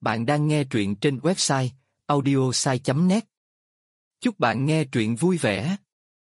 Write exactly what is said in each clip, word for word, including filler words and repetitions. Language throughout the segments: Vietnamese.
Bạn đang nghe truyện trên website audiosai chấm net. Chúc bạn nghe truyện vui vẻ.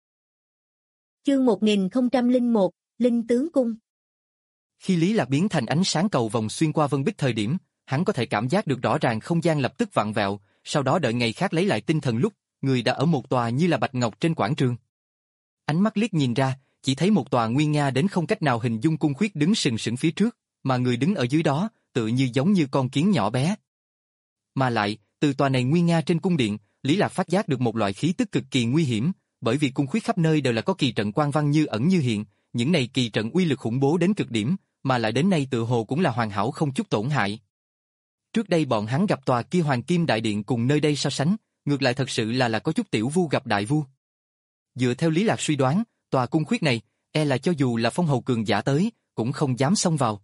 Chương một nghìn không trăm lẻ một, Linh Tướng Cung. Khi Lý Lạc biến thành ánh sáng cầu vồng xuyên qua vân bích thời điểm, hắn có thể cảm giác được rõ ràng không gian lập tức vặn vẹo, sau đó đợi ngày khác lấy lại tinh thần lúc, người đã ở một tòa như là bạch ngọc trên quảng trường. Ánh mắt liếc nhìn ra, chỉ thấy một tòa nguy nga đến không cách nào hình dung cung khuyết đứng sừng sững phía trước, mà người đứng ở dưới đó, tự như giống như con kiến nhỏ bé. Mà lại, từ tòa này nguy nga trên cung điện, Lý Lạc phát giác được một loại khí tức cực kỳ nguy hiểm, bởi vì cung khuyết khắp nơi đều là có kỳ trận quang văn như ẩn như hiện, những này kỳ trận uy lực khủng bố đến cực điểm, mà lại đến nay tự hồ cũng là hoàn hảo không chút tổn hại. Trước đây bọn hắn gặp tòa kia Hoàng Kim Đại Điện cùng nơi đây so sánh, ngược lại thật sự là là có chút tiểu vu gặp đại vu. Dựa theo Lý Lạc suy đoán, tòa cung khuyết này, e là cho dù là phong hầu cường giả tới, cũng không dám xông vào.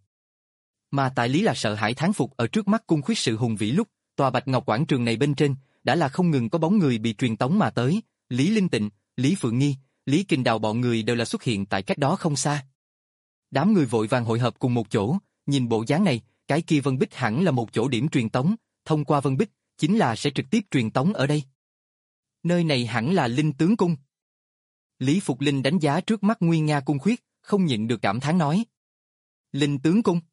Mà tại Lý Lạc sợ hãi thán phục ở trước mắt cung khuyết sự hùng vĩ lúc, tòa bạch ngọc quảng trường này bên trên, đã là không ngừng có bóng người bị truyền tống mà tới, Lý Linh Tịnh, Lý Phượng Nghi, Lý Kình Đào bọn người đều là xuất hiện tại cách đó không xa. Đám người vội vàng hội hợp cùng một chỗ, nhìn bộ dáng này, cái kia vân bích hẳn là một chỗ điểm truyền tống, thông qua vân bích, chính là sẽ trực tiếp truyền tống ở đây. Nơi này hẳn là Linh Tướng Cung. Lý Phục Linh đánh giá trước mắt nguy nga cung khuyết, không nhịn được cảm thán nói. Linh Tướng Cung.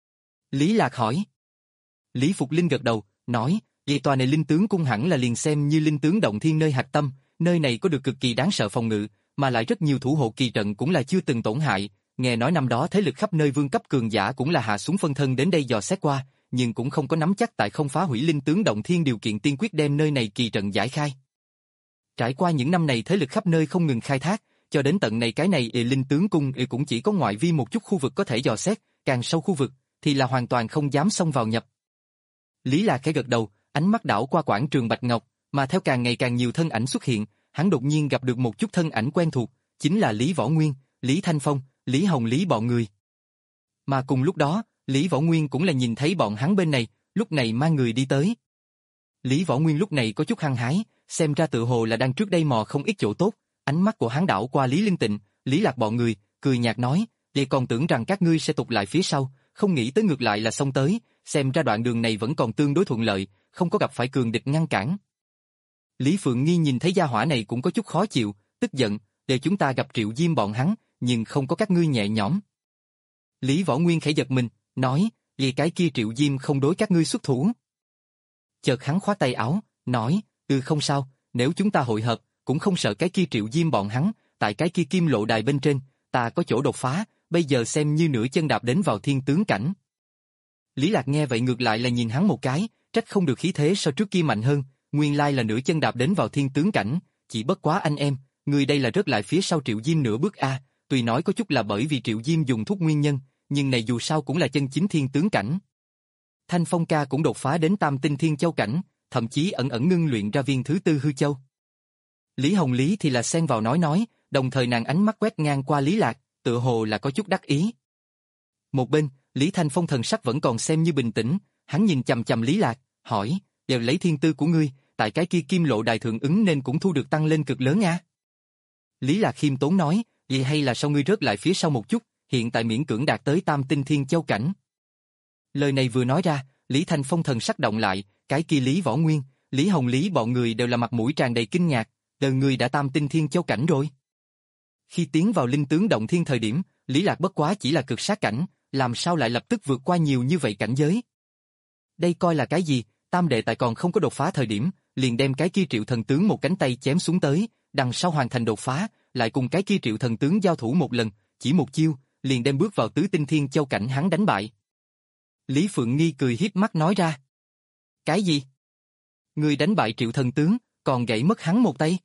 Lý Lạc hỏi. Lý Phục Linh gật đầu, nói, vậy tòa này Linh Tướng Cung hẳn là liền xem như Linh Tướng Động Thiên nơi hạch tâm, nơi này có được cực kỳ đáng sợ phòng ngự, mà lại rất nhiều thủ hộ kỳ trận cũng là chưa từng tổn hại, nghe nói năm đó thế lực khắp nơi vương cấp cường giả cũng là hạ xuống phân thân đến đây dò xét qua, nhưng cũng không có nắm chắc tại không phá hủy Linh Tướng Động Thiên điều kiện tiên quyết đem nơi này kỳ trận giải khai. Trải qua những năm này thế lực khắp nơi không ngừng khai thác, cho đến tận này cái này Linh Tướng Cung cũng chỉ có ngoại vi một chút khu vực có thể dò xét, càng sâu khu vực thì là hoàn toàn không dám xông vào nhập. Lý Lạc khẽ gật đầu, ánh mắt đảo qua quảng trường bạch ngọc, mà theo càng ngày càng nhiều thân ảnh xuất hiện, hắn đột nhiên gặp được một chút thân ảnh quen thuộc, chính là Lý Võ Nguyên, Lý Thanh Phong, Lý Hồng Lý bọn người. Mà cùng lúc đó, Lý Võ Nguyên cũng là nhìn thấy bọn hắn bên này, lúc này mang người đi tới. Lý Võ Nguyên lúc này có chút hăng hái, xem ra tự hồ là đang trước đây mò không ít chỗ tốt, ánh mắt của hắn đảo qua Lý Linh Tịnh, Lý Lạc bọn người, cười nhạt nói, "Vậy còn tưởng rằng các ngươi sẽ tụt lại phía sau, không nghĩ tới ngược lại là xông tới, xem ra đoạn đường này vẫn còn tương đối thuận lợi, không có gặp phải cường địch ngăn cản." Lý Phượng Nghi nhìn thấy gia hỏa này cũng có chút khó chịu, tức giận, "Để chúng ta gặp Triệu Diêm bọn hắn, nhưng không có các ngươi nhẹ nhõm." Lý Võ Nguyên khẽ giật mình, nói, "Vì cái kia Triệu Diêm không đối các ngươi xuất thủ." Chợt hắn khoát tay áo, nói, "Ừ không sao, nếu chúng ta hội hợp, cũng không sợ cái kia Triệu Diêm bọn hắn, tại cái kia kim lộ đài bên trên, ta có chỗ đột phá, bây giờ xem như nửa chân đạp đến vào thiên tướng cảnh." Lý Lạc nghe vậy ngược lại là nhìn hắn một cái, trách không được khí thế so trước kia mạnh hơn, nguyên lai là nửa chân đạp đến vào thiên tướng cảnh, chỉ bất quá anh em, người đây là rớt lại phía sau Triệu Diêm nửa bước a, tuy nói có chút là bởi vì Triệu Diêm dùng thuốc nguyên nhân, nhưng này dù sao cũng là chân chính thiên tướng cảnh. Thanh Phong ca cũng đột phá đến tam tinh thiên châu cảnh, thậm chí ẩn ẩn ngưng luyện ra viên thứ tư hư châu. Lý Hồng Lý thì là xen vào nói nói, đồng thời nàng ánh mắt quét ngang qua Lý Lạc, tựa hồ là có chút đắc ý. Một bên, Lý Thanh Phong thần sắc vẫn còn xem như bình tĩnh, hắn nhìn chằm chằm Lý Lạc, hỏi, "Đều lấy thiên tư của ngươi, tại cái kia kim lộ đài thượng ứng nên cũng thu được tăng lên cực lớn a." Lý Lạc khiêm tốn nói, "Vậy hay là sao ngươi rớt lại phía sau một chút, hiện tại miễn cưỡng đạt tới tam tinh thiên châu cảnh." Lời này vừa nói ra, Lý Thanh Phong thần sắc động lại, cái kia Lý Võ Nguyên, Lý Hồng Lý bọn người đều là mặt mũi tràn đầy kinh ngạc, đời người đã tam tinh thiên châu cảnh rồi. Khi tiến vào Linh Tướng Động Thiên thời điểm, Lý Lạc bất quá chỉ là cực sát cảnh, làm sao lại lập tức vượt qua nhiều như vậy cảnh giới? Đây coi là cái gì? Tam đệ tại còn không có đột phá thời điểm, liền đem cái kia Triệu thần tướng một cánh tay chém xuống tới, đằng sau hoàn thành đột phá, lại cùng cái kia Triệu thần tướng giao thủ một lần, chỉ một chiêu, liền đem bước vào tứ tinh thiên châu cảnh hắn đánh bại. Lý Phượng Nghi cười hiếp mắt nói ra. Cái gì? Người đánh bại Triệu thần tướng, còn gãy mất hắn một tay?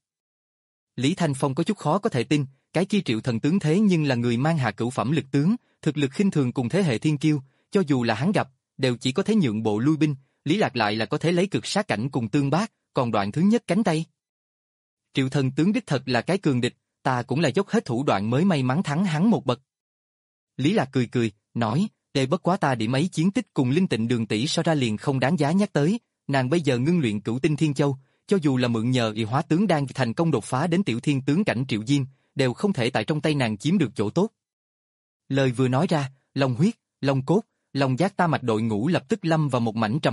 Lý Thanh Phong có chút khó có thể tin, cái kia Triệu thần tướng thế nhưng là người mang hạ cửu phẩm lực tướng, thực lực khinh thường cùng thế hệ thiên kiêu, cho dù là hắn gặp, đều chỉ có thể nhượng bộ lui binh, Lý Lạc lại là có thể lấy cực sát cảnh cùng tương bác, còn đoạn thứ nhất cánh tay. Triệu thần tướng đích thật là cái cường địch, ta cũng là dốc hết thủ đoạn mới may mắn thắng hắn một bậc. Lý Lạc cười cười, nói, "Để bất quá ta điểm ấy chiến tích cùng Linh Tịnh Đường tỷ so ra liền không đáng giá nhắc tới, nàng bây giờ ngưng luyện cửu tinh thiên châu, cho dù là mượn nhờ y hóa tướng đang thành công đột phá đến tiểu thiên tướng cảnh Triệu Diêm, đều không thể tại trong tay nàng chiếm được chỗ tốt." Lời vừa nói ra, long huyết, long cốt, long giác ta mạch đội ngũ lập tức lâm vào một mảnh trầm mặc,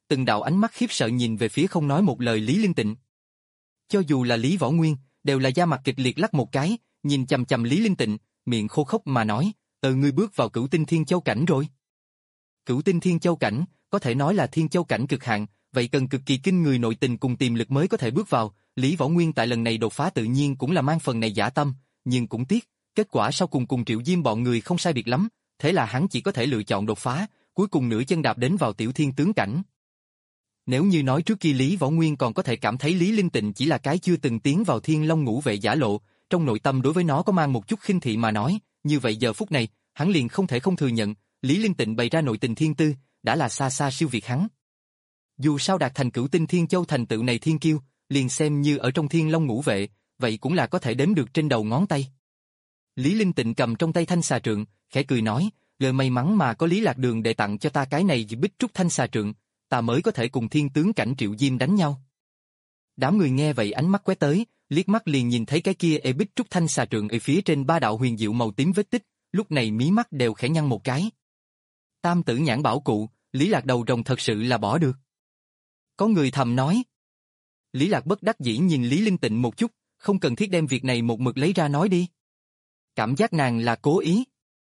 từng đạo ánh mắt khiếp sợ nhìn về phía không nói một lời Lý Linh Tịnh. Cho dù là Lý Võ Nguyên, đều là da mặt kịch liệt lắc một cái, nhìn chằm chằm Lý Linh Tịnh, miệng khô khốc mà nói, "Ờ ngươi bước vào Cửu Tinh Thiên Châu cảnh rồi." Cửu Tinh Thiên Châu cảnh, có thể nói là Thiên Châu cảnh cực hạn, vậy cần cực kỳ kinh người nội tình cùng tiềm lực mới có thể bước vào. Lý Võ Nguyên tại lần này đột phá tự nhiên cũng là mang phần này dã tâm, nhưng cũng tiếc, kết quả sau cùng cùng Triệu Diêm bọn người không sai biệt lắm, thế là hắn chỉ có thể lựa chọn đột phá, cuối cùng nửa chân đạp đến vào Tiểu Thiên tướng cảnh. Nếu như nói trước kia Lý Võ Nguyên còn có thể cảm thấy Lý Linh Tịnh chỉ là cái chưa từng tiến vào Thiên Long Ngũ Vệ giả lộ, trong nội tâm đối với nó có mang một chút khinh thị mà nói, như vậy giờ phút này, hắn liền không thể không thừa nhận, Lý Linh Tịnh bày ra nội tình thiên tư, đã là xa xa siêu việt hắn. Dù sao đạt thành Cửu Tinh Thiên Châu thành tựu này thiên kiêu, liền xem như ở trong Thiên Long Ngũ Vệ, vậy cũng là có thể đếm được trên đầu ngón tay. Lý Linh Tịnh cầm trong tay thanh xà trượng, khẽ cười nói, lời may mắn mà có Lý Lạc Đường để tặng cho ta cái này bích trúc thanh xà trượng, ta mới có thể cùng thiên tướng cảnh Triệu Diêm đánh nhau. Đám người nghe vậy ánh mắt quét tới, liếc mắt liền nhìn thấy cái kia ê bích trúc thanh xà trượng ở phía trên ba đạo huyền diệu màu tím vết tích, lúc này mí mắt đều khẽ nhăn một cái. Tam tử nhãn bảo cụ, Lý Lạc đầu rồng thật sự là bỏ được. Có người thầm nói. Lý Lạc bất đắc dĩ nhìn Lý Linh Tịnh một chút, không cần thiết đem việc này một mực lấy ra nói đi. Cảm giác nàng là cố ý.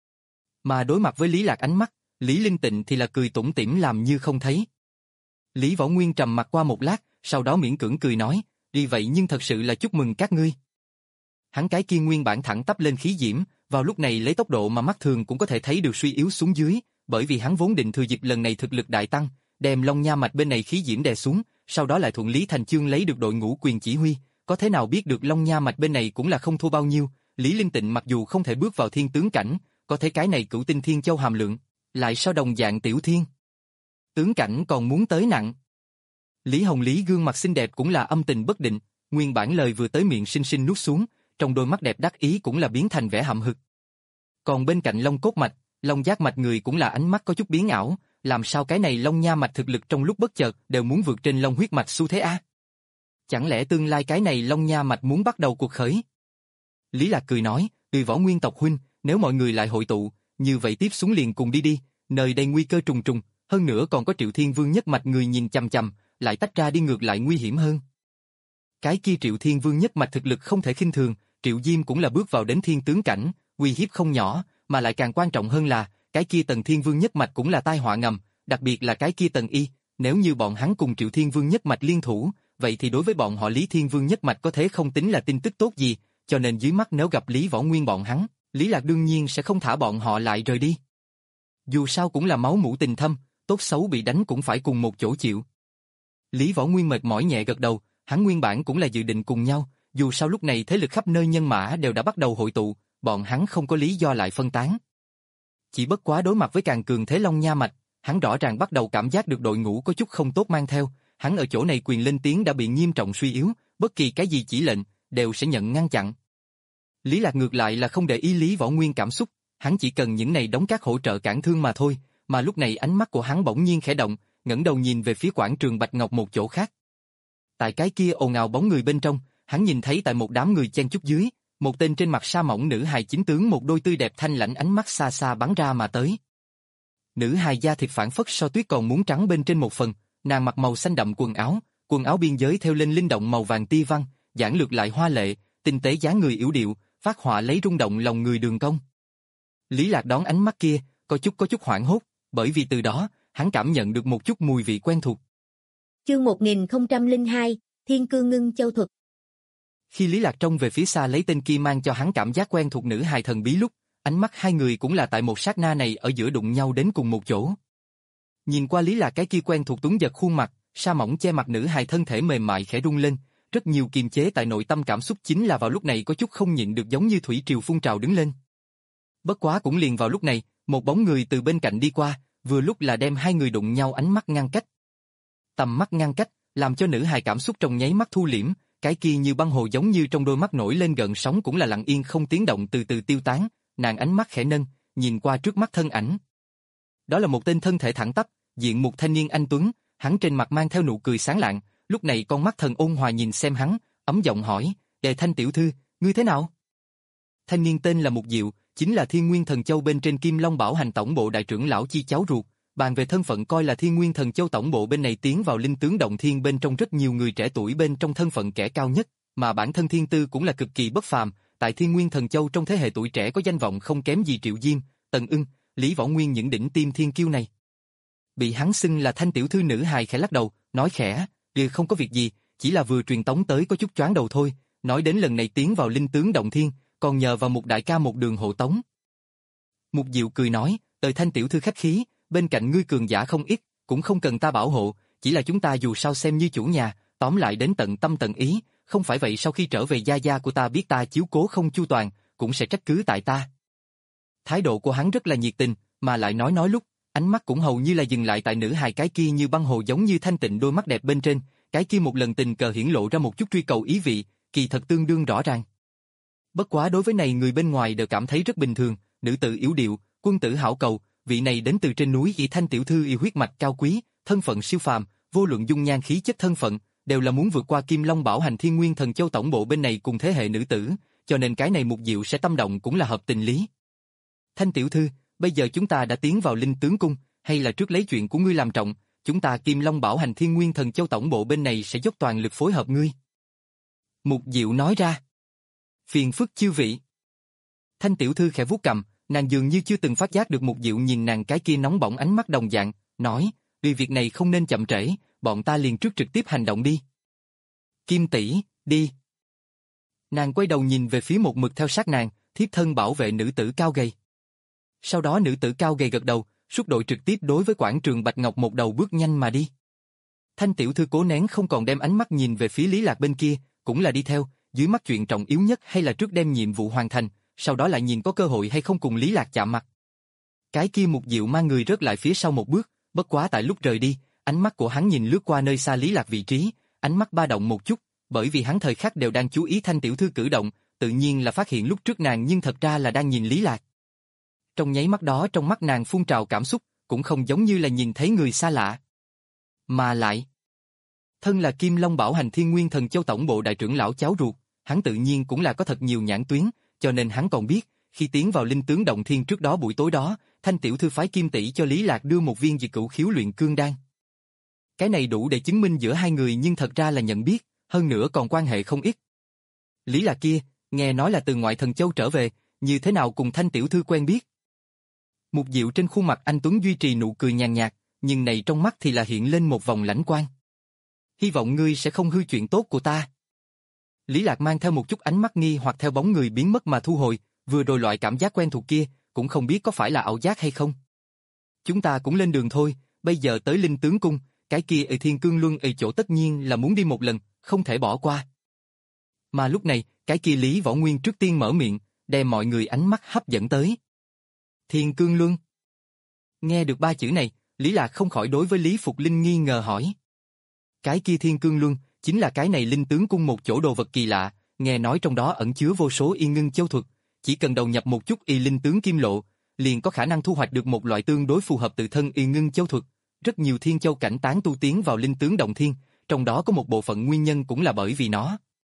Mà đối mặt với Lý Lạc ánh mắt, Lý Linh Tịnh thì là cười tủm tỉm làm như không thấy. Lý Võ Nguyên trầm mặt qua một lát, sau đó miễn cưỡng cười nói, đi vậy nhưng thật sự là chúc mừng các ngươi. Hắn cái kia nguyên bản thẳng tắp lên khí diễm, vào lúc này lấy tốc độ mà mắt thường cũng có thể thấy được suy yếu xuống dưới, bởi vì hắn vốn định thừa dịp lần này thực lực đại tăng, đem Long Nha mạch bên này khí diễm đè xuống, sau đó lại thuận lý thành chương lấy được đội ngũ quyền chỉ huy, có thế nào biết được Long Nha mạch bên này cũng là không thua bao nhiêu, Lý Linh Tịnh mặc dù không thể bước vào thiên tướng cảnh, có thể cái này Cửu Tinh Thiên Châu hàm lượng, lại sao đồng dạng tiểu thiên. Tướng cảnh còn muốn tới nặng. Lý Hồng Lý gương mặt xinh đẹp cũng là âm tình bất định, nguyên bản lời vừa tới miệng sinh sinh nuốt xuống, trong đôi mắt đẹp đắc ý cũng là biến thành vẻ hậm hực. Còn bên cạnh Long Cốt mạch, Long Giác mạch người cũng là ánh mắt có chút biến ảo, làm sao cái này Long Nha mạch thực lực trong lúc bất chợt đều muốn vượt trên Long huyết mạch xu thế a? Chẳng lẽ tương lai cái này Long Nha mạch muốn bắt đầu cuộc khởi? Lý Lạc cười nói, "Từ Võ Nguyên tộc huynh, nếu mọi người lại hội tụ, như vậy tiếp xuống liền cùng đi đi, nơi đây nguy cơ trùng trùng, hơn nữa còn có Triệu Thiên Vương nhất mạch người nhìn chằm chằm, lại tách ra đi ngược lại nguy hiểm hơn." Cái kia Triệu Thiên Vương nhất mạch thực lực không thể khinh thường, Triệu Diêm cũng là bước vào đến thiên tướng cảnh, uy hiếp không nhỏ, mà lại càng quan trọng hơn là, cái kia Tần Thiên Vương nhất mạch cũng là tai họa ngầm, đặc biệt là cái kia Tần Y, nếu như bọn hắn cùng Triệu Thiên Vương nhất mạch liên thủ, vậy thì đối với bọn họ Lý Thiên Vương nhất mạch có thể không tính là tin tức tốt gì, cho nên dưới mắt nếu gặp Lý Võ Nguyên bọn hắn, Lý Lạc đương nhiên sẽ không thả bọn họ lại rời đi. Dù sao cũng là máu mủ tình thâm, tốt xấu bị đánh cũng phải cùng một chỗ chịu. Lý Võ Nguyên mệt mỏi nhẹ gật đầu, hắn nguyên bản cũng là dự định cùng nhau, dù sao lúc này thế lực khắp nơi nhân mã đều đã bắt đầu hội tụ, bọn hắn không có lý do lại phân tán. Chỉ bất quá đối mặt với càng cường thế Long Nha mạch, hắn rõ ràng bắt đầu cảm giác được đội ngũ có chút không tốt mang theo, hắn ở chỗ này quyền lên tiếng đã bị nghiêm trọng suy yếu, bất kỳ cái gì chỉ lệnh, đều sẽ nhận ngăn chặn. Lý Lạc ngược lại là không để ý Lý Võ Nguyên cảm xúc, hắn chỉ cần những này đóng các hỗ trợ cản thương mà thôi, mà lúc này ánh mắt của hắn bỗng nhiên khẽ động, ngẩng đầu nhìn về phía quảng trường Bạch Ngọc một chỗ khác. Tại cái kia ồn ào bóng người bên trong, hắn nhìn thấy tại một đám người chen chúc dưới, một tên trên mặt sa mỏng nữ hài chính tướng một đôi tươi đẹp thanh lãnh ánh mắt xa xa bắn ra mà tới. Nữ hài da thịt phản phất so tuyết còn muốn trắng bên trên một phần, nàng mặc màu xanh đậm quần áo, quần áo biên giới theo lên linh động màu vàng ti văn, giản lược lại hoa lệ, tinh tế dáng người yểu điệu, phát họa lấy rung động lòng người đường cong. Lý Lạc đón ánh mắt kia, có chút có chút hoảng hốt, bởi vì từ đó, hắn cảm nhận được một chút mùi vị quen thuộc. Chương một nghìn không trăm lẻ hai, Thiên Cương Ngưng Châu Thuật. Khi Lý Lạc trông về phía xa lấy tên kia mang cho hắn cảm giác quen thuộc nữ hài thần bí lúc, ánh mắt hai người cũng là tại một sát na này ở giữa đụng nhau đến cùng một chỗ. Nhìn qua Lý Lạc cái kia quen thuộc tuấn giật khuôn mặt, sa mỏng che mặt nữ hài thân thể mềm mại khẽ rung lên, rất nhiều kiềm chế tại nội tâm cảm xúc chính là vào lúc này có chút không nhịn được giống như thủy triều phun trào đứng lên. Bất quá cũng liền vào lúc này, một bóng người từ bên cạnh đi qua, vừa lúc là đem hai người đụng nhau ánh mắt ngăn cách. Tầm mắt ngăn cách, làm cho nữ hài cảm xúc trong nháy mắt thu liễm, cái kia như băng hồ giống như trong đôi mắt nổi lên gợn sóng cũng là lặng yên không tiếng động từ từ tiêu tán, nàng ánh mắt khẽ nâng, nhìn qua trước mắt thân ảnh. Đó là một tên thân thể thẳng tắp, diện mục thanh niên anh tuấn, hắn trên mặt mang theo nụ cười sáng lạng, lúc này con mắt thần ôn hòa nhìn xem hắn, ấm giọng hỏi, "Đề Thanh tiểu thư, ngươi thế nào?" Thanh niên tên là Mục Diệu, chính là Thiên Nguyên Thần Châu bên trên Kim Long Bảo Hành tổng bộ đại trưởng lão chi cháu ruột, bàn về thân phận coi là Thiên Nguyên Thần Châu tổng bộ bên này tiến vào linh tướng động thiên bên trong rất nhiều người trẻ tuổi bên trong thân phận kẻ cao nhất, mà bản thân Thiên Tư cũng là cực kỳ bất phàm, tại Thiên Nguyên Thần Châu trong thế hệ tuổi trẻ có danh vọng không kém gì Triệu Diêm, Tần Ưng, Lý Võ Nguyên những đỉnh tim thiên kiêu này. Bị hắn xưng là Thanh tiểu thư nữ hài khẽ lắc đầu, nói khẽ, "Ừ, không có việc gì, chỉ là vừa truyền tống tới có chút choáng đầu thôi, nói đến lần này tiến vào linh tướng động thiên, còn nhờ vào một đại ca một đường hộ tống." Mục Diệu cười nói, "Đời Thanh tiểu thư khách khí, bên cạnh ngươi cường giả không ít, cũng không cần ta bảo hộ, chỉ là chúng ta dù sao xem như chủ nhà, tóm lại đến tận tâm tận ý, không phải vậy sau khi trở về gia gia của ta biết ta chiếu cố không chu toàn, cũng sẽ trách cứ tại ta." Thái độ của hắn rất là nhiệt tình, mà lại nói nói lúc, ánh mắt cũng hầu như là dừng lại tại nữ hài cái kia như băng hồ giống như thanh tịnh đôi mắt đẹp bên trên, cái kia một lần tình cờ hiển lộ ra một chút truy cầu ý vị, kỳ thật tương đương rõ ràng. Bất quá đối với này người bên ngoài đều cảm thấy rất bình thường, nữ tử yếu điệu, quân tử hảo cầu, vị này đến từ trên núi Y Thanh tiểu thư y huyết mạch cao quý, thân phận siêu phàm, vô luận dung nhan khí chất thân phận, đều là muốn vượt qua Kim Long Bảo Hành Thiên Nguyên Thần Châu tổng bộ bên này cùng thế hệ nữ tử, cho nên cái này Mục Diệu sẽ tâm động cũng là hợp tình lý. "Thanh tiểu thư, bây giờ chúng ta đã tiến vào linh tướng cung, hay là trước lấy chuyện của ngươi làm trọng, chúng ta Kim Long Bảo Hành Thiên Nguyên Thần Châu tổng bộ bên này sẽ dốc toàn lực phối hợp ngươi." Mục Diệu nói ra. "Phiền phức chư vị." Thanh tiểu thư khẽ vuốt cằm, nàng dường như chưa từng phát giác được Mục Diệu nhìn nàng cái kia nóng bỏng ánh mắt đồng dạng, nói, "Vì việc này không nên chậm trễ, bọn ta liền trước trực tiếp hành động đi." "Kim tỷ, đi." Nàng quay đầu nhìn về phía một mực theo sát nàng, thiếp thân bảo vệ nữ tử cao gầy. Sau đó nữ tử cao gầy gật đầu, xuất đội trực tiếp đối với quảng trường Bạch Ngọc một đầu bước nhanh mà đi. Thanh tiểu thư cố nén không còn đem ánh mắt nhìn về phía Lý Lạc bên kia, cũng là đi theo, dưới mắt chuyện trọng yếu nhất hay là trước đem nhiệm vụ hoàn thành, sau đó lại nhìn có cơ hội hay không cùng Lý Lạc chạm mặt. Cái kia Mục Diệu mang người rớt lại phía sau một bước, bất quá tại lúc rời đi, ánh mắt của hắn nhìn lướt qua nơi xa Lý Lạc vị trí, ánh mắt ba động một chút, bởi vì hắn thời khắc đều đang chú ý Thanh tiểu thư cử động, tự nhiên là phát hiện lúc trước nàng nhưng thật ra là đang nhìn Lý Lạc. Trong nháy mắt đó trong mắt nàng phun trào cảm xúc, cũng không giống như là nhìn thấy người xa lạ. Mà lại, thân là Kim Long Bảo Hành Thiên Nguyên Thần Châu tổng bộ đại trưởng lão cháu ruột, hắn tự nhiên cũng là có thật nhiều nhãn tuyến, cho nên hắn còn biết, khi tiến vào linh tướng động thiên trước đó buổi tối đó, Thanh tiểu thư phái Kim tỷ cho Lý Lạc đưa một viên Diệt Cửu Khiếu luyện cương đan. Cái này đủ để chứng minh giữa hai người nhưng thật ra là nhận biết, hơn nữa còn quan hệ không ít. Lý Lạc kia, nghe nói là từ ngoại thần châu trở về, như thế nào cùng Thanh tiểu thư quen biết? Mục Diệu trên khuôn mặt anh tuấn duy trì nụ cười nhàn nhạt, nhưng này trong mắt thì là hiện lên một vòng lãnh quang. "Hy vọng ngươi sẽ không hư chuyện tốt của ta." Lý Lạc mang theo một chút ánh mắt nghi hoặc theo bóng người biến mất mà thu hồi, vừa rồi loại cảm giác quen thuộc kia, cũng không biết có phải là ảo giác hay không. "Chúng ta cũng lên đường thôi, bây giờ tới linh tướng cung, cái kia ở Thiên Cương Luân ở chỗ tất nhiên là muốn đi một lần, không thể bỏ qua." Mà lúc này, cái kia Lý Võ Nguyên trước tiên mở miệng, đem mọi người ánh mắt hấp dẫn tới. "Thiên Cương Luân?" Nghe được ba chữ này, Lý Lạc không khỏi đối với Lý Phục Linh nghi ngờ hỏi. Cái kia Thiên Cương Luân, chính là cái này linh tướng cung một chỗ đồ vật kỳ lạ, nghe nói trong đó ẩn chứa vô số y ngưng châu thuật, chỉ cần đầu nhập một chút y linh tướng kim lộ, liền có khả năng thu hoạch được một loại tương đối phù hợp tự thân y ngưng châu thuật. Rất nhiều thiên châu cảnh tán tu tiến vào linh tướng động thiên, trong đó có một bộ phận nguyên nhân cũng là bởi vì nó.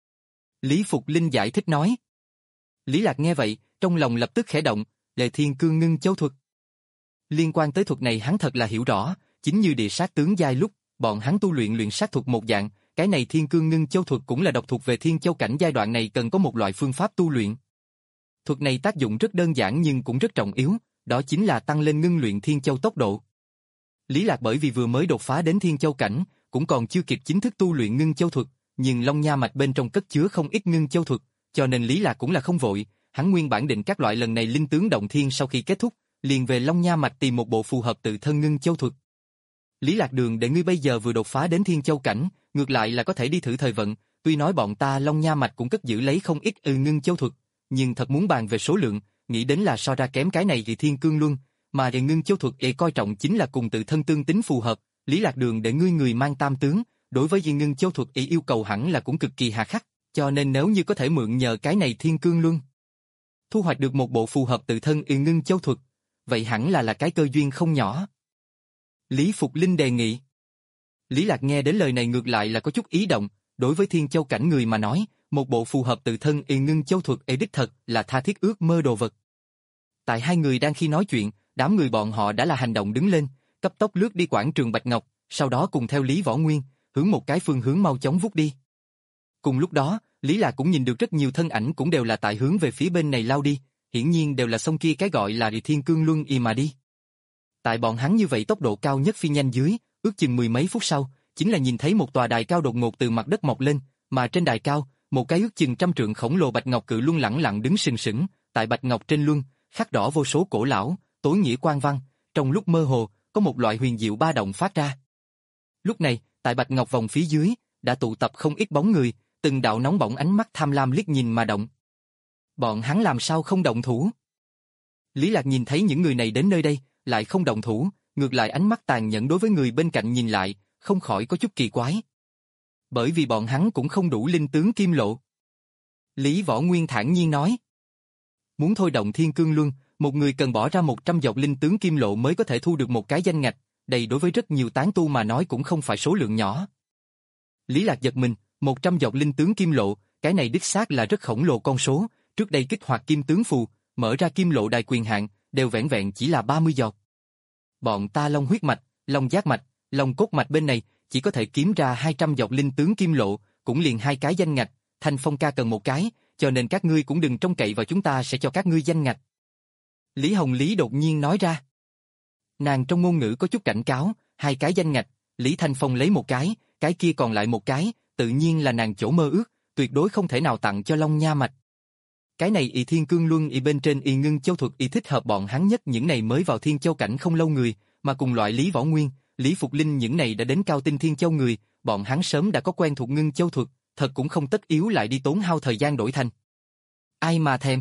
Lý Phục Linh giải thích nói. Lý Lạc nghe vậy, trong lòng lập tức khẽ động, Lệ Thiên Cương Ngưng Châu thuật. Liên quan tới thuật này hắn thật là hiểu rõ, chính như địa sát tướng giai lúc, bọn hắn tu luyện luyện sát thuật một dạng, cái này Thiên Cương Ngưng Châu thuật cũng là độc thuộc về thiên châu cảnh giai đoạn này cần có một loại phương pháp tu luyện. Thuật này tác dụng rất đơn giản nhưng cũng rất trọng yếu, đó chính là tăng lên ngưng luyện thiên châu tốc độ. Lý Lạc bởi vì vừa mới đột phá đến thiên châu cảnh, cũng còn chưa kịp chính thức tu luyện ngưng châu thuật, nhưng Long Nha mạch bên trong cất chứa không ít ngưng châu thuật, cho nên Lý Lạc cũng là không vội, hắn nguyên bản định các loại lần này linh tướng động thiên sau khi kết thúc, liền về Long Nha mạch tìm một bộ phù hợp tự thân ngưng châu thuật. Lý Lạc Đường để ngươi bây giờ vừa đột phá đến thiên châu cảnh, ngược lại là có thể đi thử thời vận, tuy nói bọn ta Long Nha mạch cũng cất giữ lấy không ít ư ngưng châu thuật, nhưng thật muốn bàn về số lượng, nghĩ đến là so ra kém cái này thì Thiên Cương Luân, mà để ngưng châu thuật để coi trọng chính là cùng tự thân tương tính phù hợp, Lý Lạc Đường để ngươi người mang tam tướng, đối với ngưng châu thuật ý yêu cầu hẳn là cũng cực kỳ hà khắc, cho nên nếu như có thể mượn nhờ cái này Thiên Cương Luân, thu hoạch được một bộ phù hợp tự thân y ngưng châu thuật, vậy hẳn là là cái cơ duyên không nhỏ. Lý Phục Linh đề nghị. Lý Lạc nghe đến lời này ngược lại là có chút ý động, đối với thiên châu cảnh người mà nói, một bộ phù hợp tự thân y ngưng châu thuật ấy đích thật là tha thiết ước mơ đồ vật. Tại hai người đang khi nói chuyện, đám người bọn họ đã là hành động đứng lên, cấp tốc lướt đi quảng trường Bạch Ngọc, sau đó cùng theo Lý Võ Nguyên, hướng một cái phương hướng mau chóng vút đi. Cùng lúc đó, Lý Lạc cũng nhìn được rất nhiều thân ảnh cũng đều là tại hướng về phía bên này lao đi, hiển nhiên đều là sông kia cái gọi là Thiên Cương Luân y mà đi. Tại bọn hắn như vậy tốc độ cao nhất phi nhanh dưới, ước chừng mười mấy phút sau, chính là nhìn thấy một tòa đài cao đột ngột từ mặt đất mọc lên, mà trên đài cao, một cái ước chừng trăm trượng khổng lồ bạch ngọc cự luân lẳng lặng đứng sừng sững, tại bạch ngọc trên luân, khắc đỏ vô số cổ lão, tối nghĩa quan văn, trong lúc mơ hồ, có một loại huyền diệu ba động phát ra. Lúc này, tại bạch ngọc vòng phía dưới, đã tụ tập không ít bóng người, từng đạo nóng bỏng ánh mắt tham lam liếc nhìn mà động. Bọn hắn làm sao không động thủ? Lý Lạc nhìn thấy những người này đến nơi đây, lại không động thủ, ngược lại ánh mắt tàn nhẫn đối với người bên cạnh nhìn lại, không khỏi có chút kỳ quái. Bởi vì bọn hắn cũng không đủ linh tướng kim lộ. Lý Võ Nguyên thản nhiên nói. Muốn thôi động Thiên Cương Luân, một người cần bỏ ra một trăm giọt linh tướng kim lộ mới có thể thu được một cái danh ngạch, đây đối với rất nhiều tán tu mà nói cũng không phải số lượng nhỏ. Lý Lạc giật mình, một trăm giọt linh tướng kim lộ, cái này đích xác là rất khổng lồ con số, trước đây kích hoạt kim tướng phù, mở ra kim lộ đài quyền hạn, đều vẹn vẹn chỉ là ba mươi giọt. Bọn ta long huyết mạch, long giác mạch, long cốt mạch bên này, chỉ có thể kiếm ra hai trăm giọt linh tướng kim lộ, cũng liền hai cái danh ngạch, Thanh Phong ca cần một cái, cho nên các ngươi cũng đừng trông cậy vào chúng ta sẽ cho các ngươi danh ngạch. Lý Hồng Lý đột nhiên nói ra. Nàng trong ngôn ngữ có chút cảnh cáo, hai cái danh ngạch, Lý Thanh Phong lấy một cái, cái kia còn lại một cái, tự nhiên là nàng chỗ mơ ước, tuyệt đối không thể nào tặng cho Long Nha mạch. Cái này y Thiên Cương Luân y bên trên y ngưng châu thuật y thích hợp bọn hắn nhất những này mới vào Thiên Châu cảnh không lâu người, mà cùng loại Lý Võ Nguyên, Lý Phục Linh những này đã đến cao tinh Thiên Châu người, bọn hắn sớm đã có quen thuộc ngưng châu thuật, thật cũng không tất yếu lại đi tốn hao thời gian đổi thành. Ai mà thèm?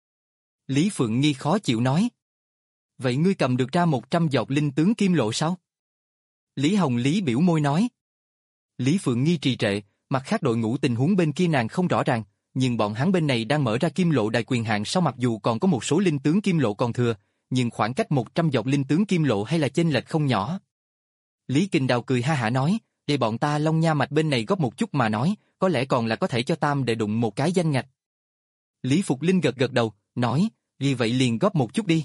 Lý Phượng Nghi khó chịu nói. Vậy ngươi cầm được ra một trăm giọt linh tướng kim lộ sao? Lý Hồng Lý biểu môi nói. Lý Phượng Nghi trì trệ, mặt khác đội ngũ tình huống bên kia nàng không rõ ràng, nhưng bọn hắn bên này đang mở ra kim lộ đài quyền hạn sau mặc dù còn có một số linh tướng kim lộ còn thừa, nhưng khoảng cách một trăm giọt linh tướng kim lộ hay là chênh lệch không nhỏ. Lý Kình Đào cười ha hả nói, để bọn ta Long Nha mạch bên này góp một chút mà nói, có lẽ còn là có thể cho tam đệ đụng một cái danh ngạch. Lý Phục Linh gật gật đầu, nói, vì vậy liền góp một chút đi.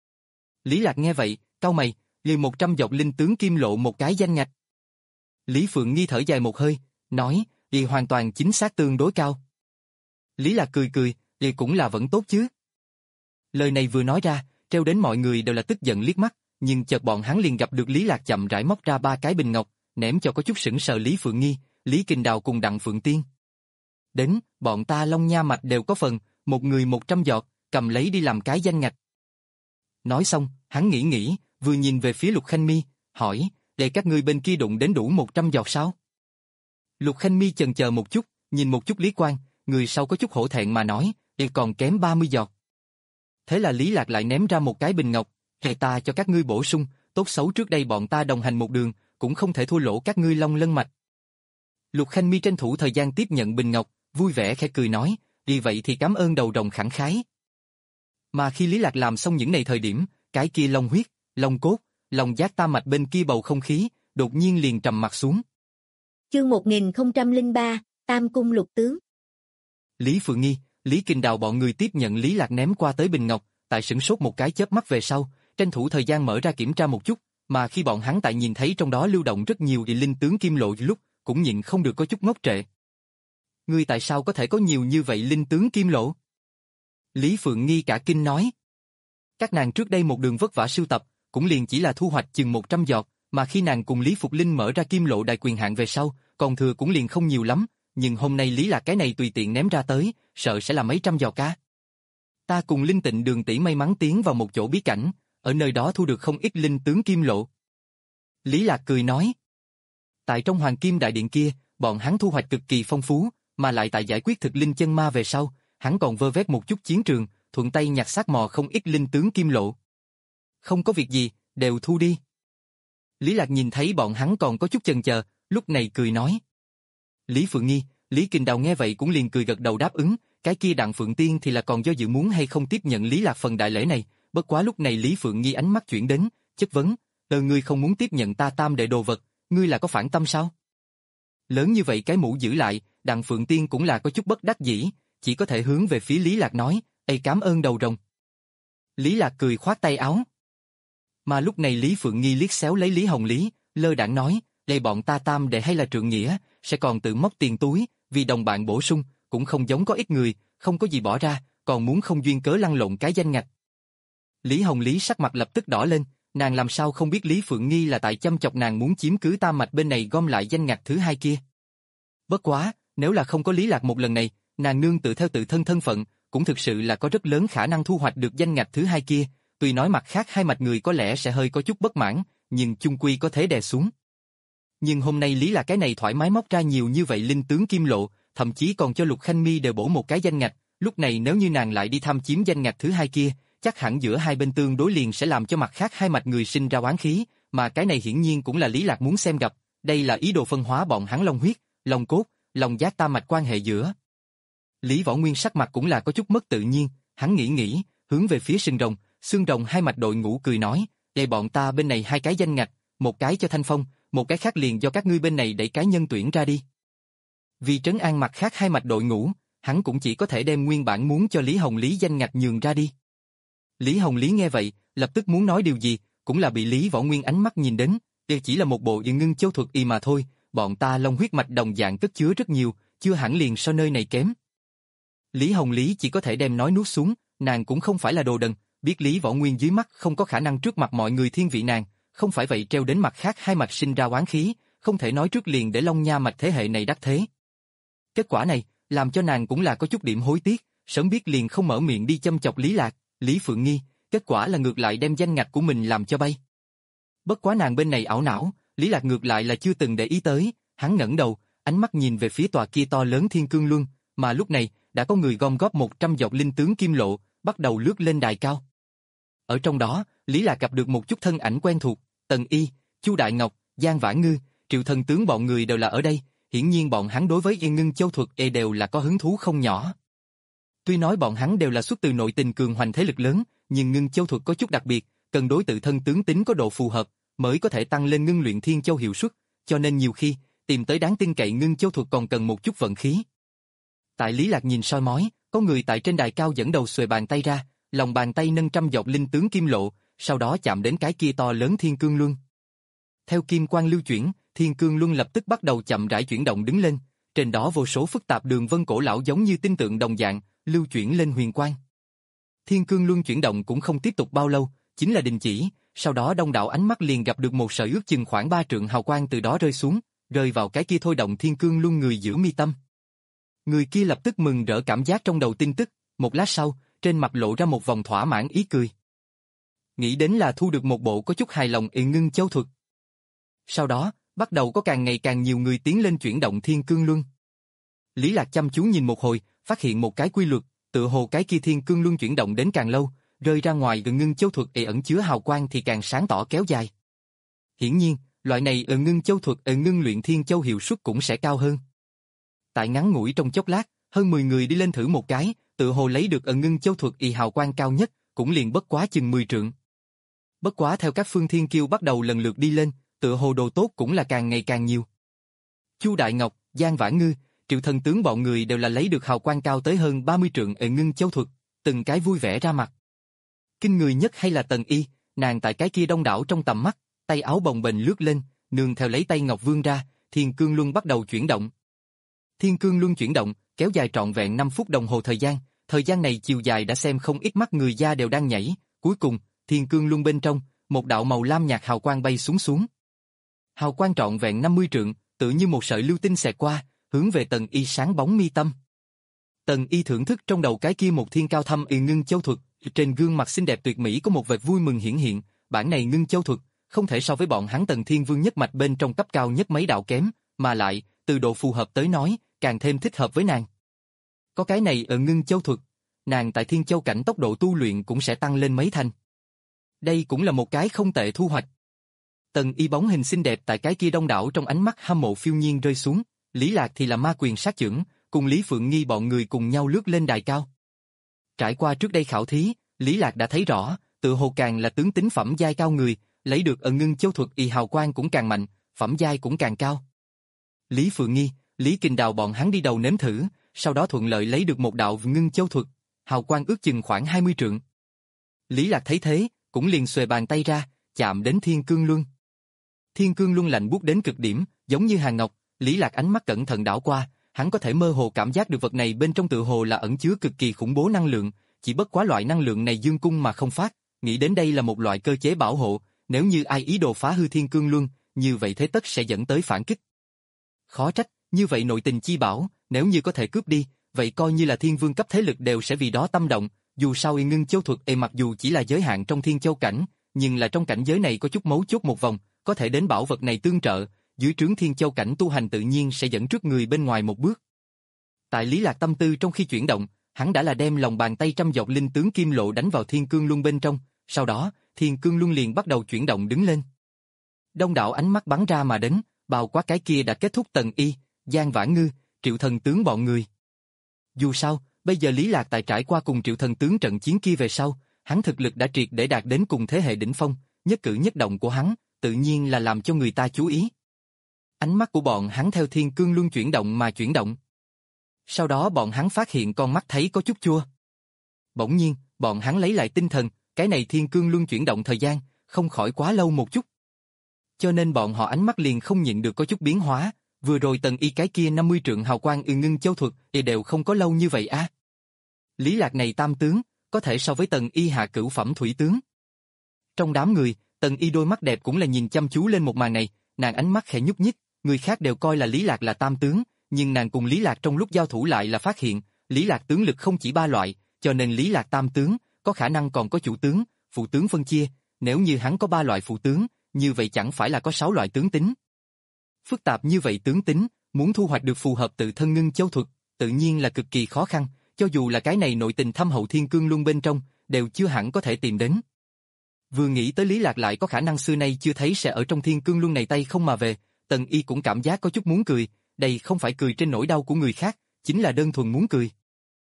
Lý Lạc nghe vậy, cau mày, liền một trăm giọt linh tướng kim lộ một cái danh ngạch. Lý Phượng Nghi thở dài một hơi, nói, vì hoàn toàn chính xác tương đối cao. Lý Lạc cười cười, vì cũng là vẫn tốt chứ. Lời này vừa nói ra, treo đến mọi người đều là tức giận liếc mắt, nhưng chợt bọn hắn liền gặp được Lý Lạc chậm rãi móc ra ba cái bình ngọc, ném cho có chút sững sờ Lý Phượng Nghi, Lý Kình Đào cùng Đặng Phượng Tiên. Đến, bọn ta Long Nha mạch đều có phần, một người một trăm giọt, cầm lấy đi làm cái danh ngạch. Nói xong, hắn nghĩ nghĩ, vừa nhìn về phía Lục Khanh Mi, hỏi, để các ngươi bên kia đụng đến đủ một trăm giọt sao? Lục Khanh Mi chần chờ một chút, nhìn một chút Lý Quang, người sau có chút hổ thẹn mà nói, để còn kém ba mươi giọt. Thế là Lý Lạc lại ném ra một cái bình ngọc, để ta cho các ngươi bổ sung, tốt xấu trước đây bọn ta đồng hành một đường, cũng không thể thua lỗ các ngươi Long Lân mạch. Lục Khanh Mi tranh thủ thời gian tiếp nhận bình ngọc, vui vẻ khẽ cười nói, vì vậy thì cảm ơn đầu rồng khẳng khái. Mà khi Lý Lạc làm xong những này thời điểm, cái kia long huyết, long cốt, long giác tam mạch bên kia bầu không khí, đột nhiên liền trầm mặt xuống. Chương một nghìn không trăm lẻ ba, Tam Cung Lục Tướng. Lý Phượng Nghi, Lý Kình Đào bọn người tiếp nhận Lý Lạc ném qua tới bình ngọc, tại sửng sốt một cái chớp mắt về sau, tranh thủ thời gian mở ra kiểm tra một chút, mà khi bọn hắn tại nhìn thấy trong đó lưu động rất nhiều địa linh tướng kim lộ lúc, cũng nhịn không được có chút ngốc trệ. Ngươi tại sao có thể có nhiều như vậy linh tướng kim lộ? Lý Phượng Nghi cả kinh nói. Các nàng trước đây một đường vất vả sưu tập, cũng liền chỉ là thu hoạch chừng một trăm giọt, mà khi nàng cùng Lý Phục Linh mở ra kim lộ đài quyền hạn về sau, còn thừa cũng liền không nhiều lắm, nhưng hôm nay Lý Lạc cái này tùy tiện ném ra tới, sợ sẽ là mấy trăm giọt cá. Ta cùng Linh Tịnh Đường tỷ may mắn tiến vào một chỗ bí cảnh, ở nơi đó thu được không ít linh tướng kim lộ. Lý Lạc cười nói. Tại trong Hoàng Kim Đại Điện kia, bọn hắn thu hoạch cực kỳ phong phú, mà lại tại giải quyết thực linh chân ma về sau, hắn còn vơ vét một chút chiến trường, thuận tay nhặt xác mò không ít linh tướng kim lộ. Không có việc gì, đều thu đi. Lý Lạc nhìn thấy bọn hắn còn có chút chần chờ, lúc này cười nói. Lý Phượng Nghi, Lý Kình Đào nghe vậy cũng liền cười gật đầu đáp ứng, cái kia Đặng Phượng Tiên thì là còn do dự muốn hay không tiếp nhận Lý Lạc phần đại lễ này, bất quá lúc này Lý Phượng Nghi ánh mắt chuyển đến, chất vấn, "Ờ ngươi không muốn tiếp nhận ta tam đệ đồ vật, ngươi là có phản tâm sao?" Lớn như vậy cái mũ giữ lại, Đặng Phượng Tiên cũng là có chút bất đắc dĩ, chỉ có thể hướng về phía Lý Lạc nói, "Ê cảm ơn đầu rồng." Lý Lạc cười khoát tay áo. Mà lúc này Lý Phượng Nghi liếc xéo lấy Lý Hồng Lý, lơ đãng nói, đây bọn ta tam đệ hay là trượng nghĩa, sẽ còn tự móc tiền túi, vì đồng bạn bổ sung, cũng không giống có ít người, không có gì bỏ ra, còn muốn không duyên cớ lăn lộn cái danh ngạch. Lý Hồng Lý sắc mặt lập tức đỏ lên, nàng làm sao không biết Lý Phượng Nghi là tại chăm chọc nàng muốn chiếm cứ tam mạch bên này gom lại danh ngạch thứ hai kia. Bất quá, nếu là không có Lý Lạc một lần này, nàng nương tự theo tự thân thân phận, cũng thực sự là có rất lớn khả năng thu hoạch được danh ngạch thứ hai kia, tuy nói mặt khác hai mạch người có lẽ sẽ hơi có chút bất mãn, nhưng chung quy có thể đè xuống. Nhưng hôm nay Lý Lạc cái này thoải mái móc ra nhiều như vậy linh tướng kim lộ, thậm chí còn cho Lục Khanh Mi đều bổ một cái danh ngạch, lúc này nếu như nàng lại đi tham chiếm danh ngạch thứ hai kia, chắc hẳn giữa hai bên tương đối liền sẽ làm cho mặt khác hai mạch người sinh ra oán khí, mà cái này hiển nhiên cũng là Lý Lạc muốn xem gặp, đây là ý đồ phân hóa bọn hắn long huyết, long cốt, long giác tam mạch quan hệ giữa. Lý Võ Nguyên sắc mặt cũng là có chút mất tự nhiên, hắn nghĩ nghĩ, hướng về phía Sừng Rồng, Xương Rồng hai mạch đội ngũ cười nói, đây bọn ta bên này hai cái danh ngạch, một cái cho Thanh Phong, một cái khác liền do các ngươi bên này đẩy cá nhân tuyển ra đi. Vì trấn an mặt khác hai mạch đội ngũ, hắn cũng chỉ có thể đem nguyên bản muốn cho Lý Hồng Lý danh ngạch nhường ra đi. Lý Hồng Lý nghe vậy, lập tức muốn nói điều gì, cũng là bị Lý Võ Nguyên ánh mắt nhìn đến, đây chỉ là một bộ yên ngưng châu thuật y mà thôi, bọn ta long huyết mạch đồng dạng cất chứa rất nhiều, chưa hẳn liền so nơi này kém. Lý Hồng Lý chỉ có thể đem nói nuốt xuống, nàng cũng không phải là đồ đần, biết Lý Võ Nguyên dưới mắt không có khả năng trước mặt mọi người thiên vị nàng, không phải vậy treo đến mặt khác hai mạch sinh ra oán khí, không thể nói trước liền để Long Nha mạch thế hệ này đắc thế. Kết quả này, làm cho nàng cũng là có chút điểm hối tiếc, sớm biết liền không mở miệng đi châm chọc Lý Lạc, Lý Phượng Nghi, kết quả là ngược lại đem danh ngạch của mình làm cho bay. Bất quá nàng bên này ảo não, Lý Lạc ngược lại là chưa từng để ý tới, hắn ngẩng đầu, ánh mắt nhìn về phía tòa kia to lớn Thiên Cương Luân, mà lúc này, đã có người gom góp một trăm giọt linh tướng kim lộ, bắt đầu lướt lên đài cao. Ở trong đó, Lý Lạc gặp được một chút thân ảnh quen thuộc, Tần Y, Chu Đại Ngọc, Giang Vãn Ngư, Triệu Thần Tướng bọn người đều là ở đây, hiển nhiên bọn hắn đối với Yên Ngưng Châu thuật e đều là có hứng thú không nhỏ. Tuy nói bọn hắn đều là xuất từ nội tình cường hoành thế lực lớn, nhưng Ngưng Châu thuật có chút đặc biệt, cần đối tự thân tướng tính có độ phù hợp, mới có thể tăng lên ngưng luyện Thiên Châu hiệu suất, cho nên nhiều khi, tìm tới đáng tin cậy Ngưng Châu thuật còn cần một chút vận khí. Tại Lý Lạc nhìn soi mói, có người tại trên đài cao dẫn đầu xuề bàn tay ra, lòng bàn tay nâng trăm giọt linh tướng kim lộ, sau đó chạm đến cái kia to lớn Thiên Cương Luân. Theo kim quang lưu chuyển, Thiên Cương Luân lập tức bắt đầu chậm rãi chuyển động đứng lên, trên đó vô số phức tạp đường vân cổ lão giống như tinh tượng đồng dạng, lưu chuyển lên huyền quang. Thiên Cương Luân chuyển động cũng không tiếp tục bao lâu, chính là đình chỉ, sau đó đông đảo ánh mắt liền gặp được một sợi ước chừng khoảng ba trượng hào quang từ đó rơi xuống, rơi vào cái kia thôi động Thiên Cương Luân người giữa mi tâm. Người kia lập tức mừng rỡ cảm giác trong đầu tin tức, một lát sau, trên mặt lộ ra một vòng thỏa mãn ý cười. Nghĩ đến là thu được một bộ có chút hài lòng Yên Ngưng Châu thuật. Sau đó, bắt đầu có càng ngày càng nhiều người tiến lên chuyển động Thiên Cương Luân. Lý Lạc chăm chú nhìn một hồi, phát hiện một cái quy luật, tựa hồ cái kia Thiên Cương Luân chuyển động đến càng lâu, rơi ra ngoài Yên Ngưng Châu thuật ẩn chứa hào quang thì càng sáng tỏ kéo dài. Hiển nhiên, loại này Yên Ngưng Châu thuật Yên Ngưng luyện Thiên Châu hiệu suất cũng sẽ cao hơn. Tại ngắn ngủi trong chốc lát, hơn mười người đi lên thử một cái, tựa hồ lấy được Ẩn Ngưng Châu thuật y hào quang cao nhất, cũng liền bất quá chừng mười trượng. Bất quá theo các phương thiên kiêu bắt đầu lần lượt đi lên, tựa hồ đồ tốt cũng là càng ngày càng nhiều. Chu Đại Ngọc, Giang Vãn Ngư, Triệu Thần Tướng bọn người đều là lấy được hào quang cao tới hơn ba mươi trượng Ẩn Ngưng Châu thuật, từng cái vui vẻ ra mặt. Kinh người nhất hay là Tần Y, nàng tại cái kia đông đảo trong tầm mắt, tay áo bồng bềnh lướt lên, nương theo lấy tay ngọc vươn ra, Thiên Cương Luân bắt đầu chuyển động. Thiên Cương Luân chuyển động, kéo dài trọn vẹn năm phút đồng hồ thời gian, thời gian này chiều dài đã xem không ít mắt người da đều đang nhảy, cuối cùng, Thiên Cương Luân bên trong, một đạo màu lam nhạt hào quang bay xuống xuống. Hào quang trọn vẹn năm mươi trượng, tự như một sợi lưu tinh xẹt qua, hướng về Tần Y sáng bóng mi tâm. Tần Y thưởng thức trong đầu cái kia một thiên cao thâm Yên Ngưng Châu thuật, trên gương mặt xinh đẹp tuyệt mỹ có một vệt vui mừng hiển hiện, bản này Ngưng Châu thuật, không thể so với bọn hắn Tần Thiên Vương nhất mạch bên trong cấp cao nhất mấy đạo kém, mà lại, từ độ phù hợp tới nói, càng thêm thích hợp với nàng. Có cái này ở Ngưng Châu thuật, nàng tại Thiên Châu cảnh tốc độ tu luyện cũng sẽ tăng lên mấy thành. Đây cũng là một cái không tệ thu hoạch. Tần Y bóng hình xinh đẹp tại cái kia đông đảo trong ánh mắt hâm mộ phiêu nhiên rơi xuống, Lý Lạc thì là ma quyền sát chưởng, cùng Lý Phượng Nghi bọn người cùng nhau lướt lên đài cao. Trải qua trước đây khảo thí, Lý Lạc đã thấy rõ, tự hồ càng là tướng tính phẩm giai cao người, lấy được ở Ngưng Châu thuật y hào quang cũng càng mạnh, phẩm giai cũng càng cao. Lý Phượng Nghi, Lý Kình Đào bọn hắn đi đầu nếm thử, sau đó thuận lợi lấy được một đạo Ngưng Châu thuật, hào quang ước chừng khoảng hai mươi trượng. Lý Lạc thấy thế, cũng liền xuề bàn tay ra, chạm đến Thiên Cương Luân. Thiên Cương Luân lạnh buốt đến cực điểm, giống như hàng ngọc, Lý Lạc ánh mắt cẩn thận đảo qua, hắn có thể mơ hồ cảm giác được vật này bên trong tự hồ là ẩn chứa cực kỳ khủng bố năng lượng, chỉ bất quá loại năng lượng này dương cung mà không phát, nghĩ đến đây là một loại cơ chế bảo hộ, nếu như ai ý đồ phá hư Thiên Cương Luân, như vậy thế tất sẽ dẫn tới phản kích. Khó trách, như vậy nội tình chi bảo, nếu như có thể cướp đi, vậy coi như là thiên vương cấp thế lực đều sẽ vì đó tâm động, dù sao Y Ngưng Châu thuật e mặc dù chỉ là giới hạn trong Thiên Châu cảnh, nhưng là trong cảnh giới này có chút mấu chốt một vòng, có thể đến bảo vật này tương trợ, dưới trướng Thiên Châu cảnh tu hành tự nhiên sẽ dẫn trước người bên ngoài một bước. Tại Lý Lạc tâm tư trong khi chuyển động, hắn đã là đem lòng bàn tay trăm giọt linh tướng kim lộ đánh vào Thiên Cương Luân bên trong, sau đó, Thiên Cương Luân liền bắt đầu chuyển động đứng lên. Đông đảo ánh mắt bắn ra mà đến, bao quát cái kia đã kết thúc Tần Y, Giang Vãn Ngư, Triệu Thần Tướng bọn người. Dù sao, bây giờ Lý Lạc tại trải qua cùng Triệu Thần Tướng trận chiến kia về sau, hắn thực lực đã triệt để đạt đến cùng thế hệ đỉnh phong, nhất cử nhất động của hắn, tự nhiên là làm cho người ta chú ý. Ánh mắt của bọn hắn theo Thiên Cương Luân chuyển động mà chuyển động. Sau đó bọn hắn phát hiện con mắt thấy có chút chua. Bỗng nhiên, bọn hắn lấy lại tinh thần, cái này Thiên Cương Luân chuyển động thời gian, không khỏi quá lâu một chút. Cho nên bọn họ ánh mắt liền không nhịn được có chút biến hóa, vừa rồi Tần Y cái kia năm mươi trượng hào quang Y Ngưng Châu thuật thì đều không có lâu như vậy á. Lý Lạc này tam tướng, có thể so với Tần Y hạ cửu phẩm thủy tướng. Trong đám người, Tần Y đôi mắt đẹp cũng là nhìn chăm chú lên một màn này, nàng ánh mắt khẽ nhúc nhích, người khác đều coi là Lý Lạc là tam tướng, nhưng nàng cùng Lý Lạc trong lúc giao thủ lại là phát hiện, Lý Lạc tướng lực không chỉ ba loại, cho nên Lý Lạc tam tướng, có khả năng còn có chủ tướng, phụ tướng phân chia, nếu như hắn có ba loại phụ tướng, như vậy chẳng phải là có sáu loại tướng tính. Phức tạp như vậy tướng tính, muốn thu hoạch được phù hợp tự thân ngưng châu thuật, tự nhiên là cực kỳ khó khăn, cho dù là cái này nội tình thâm hậu Thiên Cương Luân bên trong, đều chưa hẳn có thể tìm đến. Vừa nghĩ tới Lý Lạc lại có khả năng xưa nay chưa thấy sẽ ở trong Thiên Cương Luân này tay không mà về, Tần Y cũng cảm giác có chút muốn cười, đây không phải cười trên nỗi đau của người khác, chính là đơn thuần muốn cười.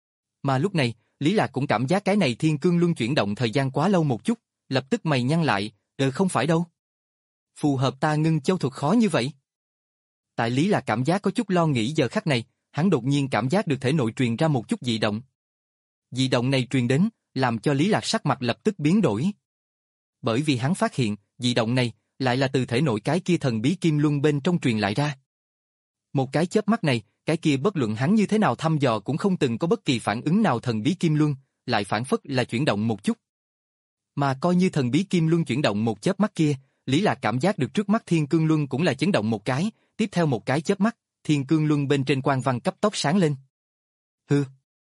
Mà lúc này, Lý Lạc cũng cảm giác cái này Thiên Cương Luân chuyển động thời gian quá lâu một chút, lập tức mày nhăn lại, ờ không phải đâu. Phù hợp ta ngưng châu thuật khó như vậy. Tại Lý Lạc cảm giác có chút lo nghĩ giờ khắc này, hắn đột nhiên cảm giác được thể nội truyền ra một chút dị động. Dị động này truyền đến, làm cho Lý Lạc sắc mặt lập tức biến đổi. Bởi vì hắn phát hiện, dị động này, lại là từ thể nội cái kia thần bí kim luân bên trong truyền lại ra. Một cái chớp mắt này, cái kia bất luận hắn như thế nào thăm dò cũng không từng có bất kỳ phản ứng nào thần bí kim luân, lại phản phất là chuyển động một chút. Mà coi như thần bí kim luân chuyển động một chớp mắt kia, Lý Lạc cảm giác được trước mắt Thiên Cương Luân cũng là chấn động một cái, tiếp theo một cái chớp mắt, Thiên Cương Luân bên trên quang văn cấp tốc sáng lên. Hừ.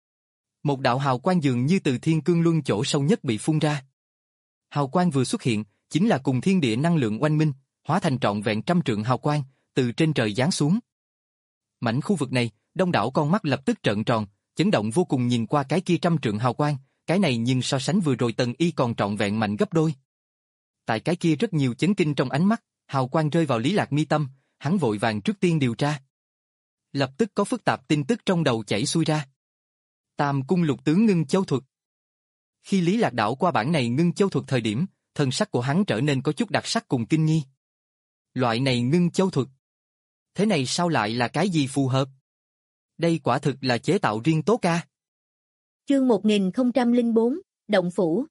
Một đạo hào quang dường như từ Thiên Cương Luân chỗ sâu nhất bị phun ra. Hào quang vừa xuất hiện, chính là cùng thiên địa năng lượng oanh minh, hóa thành trọn vẹn trăm trượng hào quang, từ trên trời giáng xuống. Mảnh khu vực này, đông đảo con mắt lập tức trợn tròn, chấn động vô cùng nhìn qua cái kia trăm trượng hào quang, cái này nhưng so sánh vừa rồi Tần Y còn trọn vẹn mạnh gấp đôi. Tại cái kia rất nhiều chấn kinh trong ánh mắt, hào quang rơi vào Lý Lạc mi tâm, hắn vội vàng trước tiên điều tra. Lập tức có phức tạp tin tức trong đầu chảy xuôi ra. Tam cung lục tướng ngưng châu thuật. Khi Lý Lạc đảo qua bản này ngưng châu thuật thời điểm, thân sắc của hắn trở nên có chút đặc sắc cùng kinh nghi. Loại này ngưng châu thuật. Thế này sao lại là cái gì phù hợp? Đây quả thực là chế tạo riêng tố ca. Chương một nghìn không trăm lẻ bốn, Động Phủ.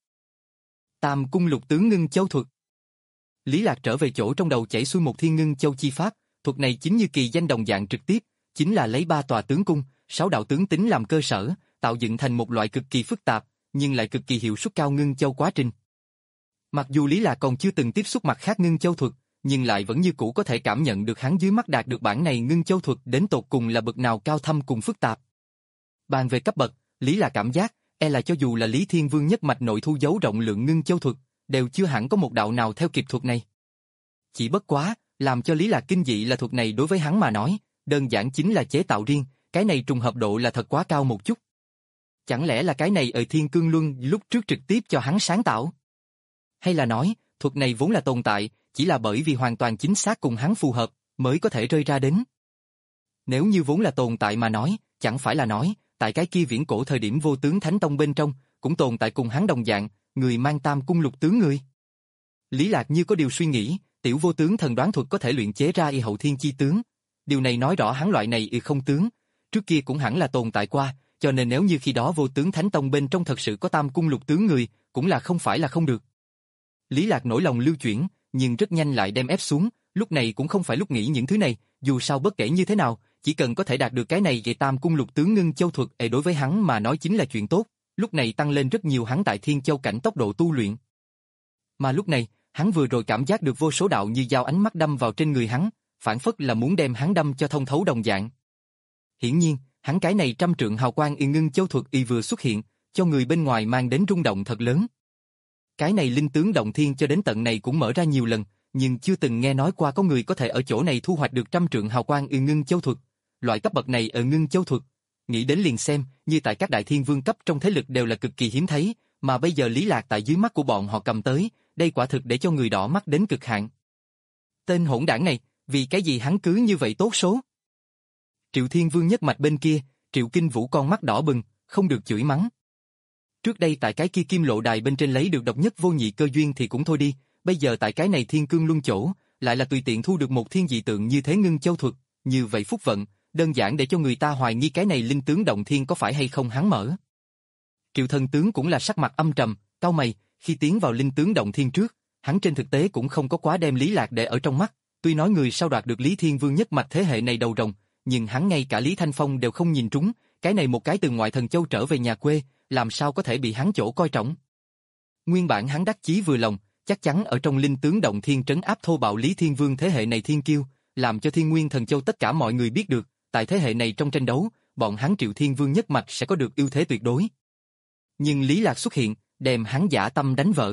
Tam cung lục tướng ngưng châu thuật. Lý Lạc trở về chỗ trong đầu chảy xuôi một thiên ngưng châu chi pháp, thuật này chính như kỳ danh đồng dạng trực tiếp, chính là lấy ba tòa tướng cung, sáu đạo tướng tính làm cơ sở, tạo dựng thành một loại cực kỳ phức tạp, nhưng lại cực kỳ hiệu suất cao ngưng châu quá trình. Mặc dù Lý Lạc còn chưa từng tiếp xúc mặt khác ngưng châu thuật, nhưng lại vẫn như cũ có thể cảm nhận được hắn dưới mắt đạt được bản này ngưng châu thuật đến tột cùng là bậc nào cao thâm cùng phức tạp. Bàn về cấp bậc, Lý Lạc cảm giác, e là cho dù là Lý Thiên Vương nhất mạch nội thu giấu rộng lượng ngưng châu thuật, đều chưa hẳn có một đạo nào theo kịp thuật này. Chỉ bất quá, làm cho Lý Lạc kinh dị là thuật này đối với hắn mà nói, đơn giản chính là chế tạo riêng, cái này trùng hợp độ là thật quá cao một chút. Chẳng lẽ là cái này ở Thiên Cương Luân lúc trước trực tiếp cho hắn sáng tạo? Hay là nói, thuật này vốn là tồn tại, chỉ là bởi vì hoàn toàn chính xác cùng hắn phù hợp, mới có thể rơi ra đến. Nếu như vốn là tồn tại mà nói, chẳng phải là nói, tại cái kia viễn cổ thời điểm Vô Tướng Thánh Tông bên trong, cũng tồn tại cùng hắn đồng dạng, người mang tam cung lục tướng người. Lý Lạc như có điều suy nghĩ, tiểu vô tướng thần đoán thuật có thể luyện chế ra y hậu thiên chi tướng. Điều này nói rõ hắn loại này y không tướng, trước kia cũng hẳn là tồn tại qua, cho nên nếu như khi đó Vô Tướng Thánh Tông bên trong thật sự có tam cung lục tướng người, cũng là không phải là không được. Lý Lạc nổi lòng lưu chuyển, nhưng rất nhanh lại đem ép xuống, lúc này cũng không phải lúc nghĩ những thứ này, dù sao bất kể như thế nào, chỉ cần có thể đạt được cái này về Tam Cung Lục Tướng Ngưng Châu thuật, ấy đối với hắn mà nói chính là chuyện tốt, lúc này tăng lên rất nhiều hắn tại Thiên Châu cảnh tốc độ tu luyện. Mà lúc này, hắn vừa rồi cảm giác được vô số đạo như dao ánh mắt đâm vào trên người hắn, phản phất là muốn đem hắn đâm cho thông thấu đồng dạng. Hiển nhiên, hắn cái này trăm trượng hào quang y ngưng châu thuật y vừa xuất hiện, cho người bên ngoài mang đến rung động thật lớn. Cái này linh tướng động thiên cho đến tận này cũng mở ra nhiều lần, nhưng chưa từng nghe nói qua có người có thể ở chỗ này thu hoạch được trăm trượng hào quang y ngưng châu thuật. Loại cấp bậc này ở ngưng châu thuật, nghĩ đến liền xem, như tại các đại thiên vương cấp trong thế lực đều là cực kỳ hiếm thấy, mà bây giờ Lý Lạc tại dưới mắt của bọn họ cầm tới, đây quả thực để cho người đỏ mắt đến cực hạn. Tên hỗn đảng này, vì cái gì hắn cứ như vậy tốt số? Triệu Thiên Vương nhất mạch bên kia, Triệu Kinh Vũ con mắt đỏ bừng, không được chửi mắng. Trước đây tại cái kia kim lộ đài bên trên lấy được độc nhất vô nhị cơ duyên thì cũng thôi đi, bây giờ tại cái này thiên cương luân chỗ, lại là tùy tiện thu được một thiên dị tượng như thế ngưng châu thuật, như vậy phúc vận, đơn giản để cho người ta hoài nghi cái này linh tướng động thiên có phải hay không hắn mở. Triệu Thần Tướng cũng là sắc mặt âm trầm, cau mày, khi tiến vào linh tướng động thiên trước, hắn trên thực tế cũng không có quá đem Lý Lạc để ở trong mắt, tuy nói người sau đoạt được Lý Thiên Vương nhất mạch thế hệ này đầu rồng, nhưng hắn ngay cả Lý Thanh Phong đều không nhìn trúng, cái này một cái từ ngoại thần châu trở về nhà quê, làm sao có thể bị hắn chỗ coi trọng. Nguyên bản hắn đắc chí vừa lòng, chắc chắn ở trong linh tướng động thiên trấn áp thô bạo Lý Thiên Vương thế hệ này thiên kiêu, làm cho Thiên Nguyên Thần Châu tất cả mọi người biết được, tại thế hệ này trong tranh đấu, bọn hắn Triệu Thiên Vương nhất mạch sẽ có được ưu thế tuyệt đối. Nhưng Lý Lạc xuất hiện, đem hắn dã tâm đánh vỡ.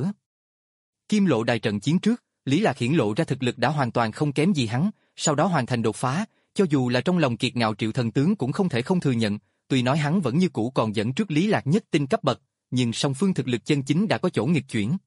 Kim lộ đài trận chiến trước, Lý Lạc hiển lộ ra thực lực đã hoàn toàn không kém gì hắn, sau đó hoàn thành đột phá, cho dù là trong lòng kiệt ngạo Triệu Thần Tướng cũng không thể không thừa nhận, tuy nói hắn vẫn như cũ còn dẫn trước Lý Lạc nhất tinh cấp bậc, nhưng song phương thực lực chân chính đã có chỗ nghịch chuyển.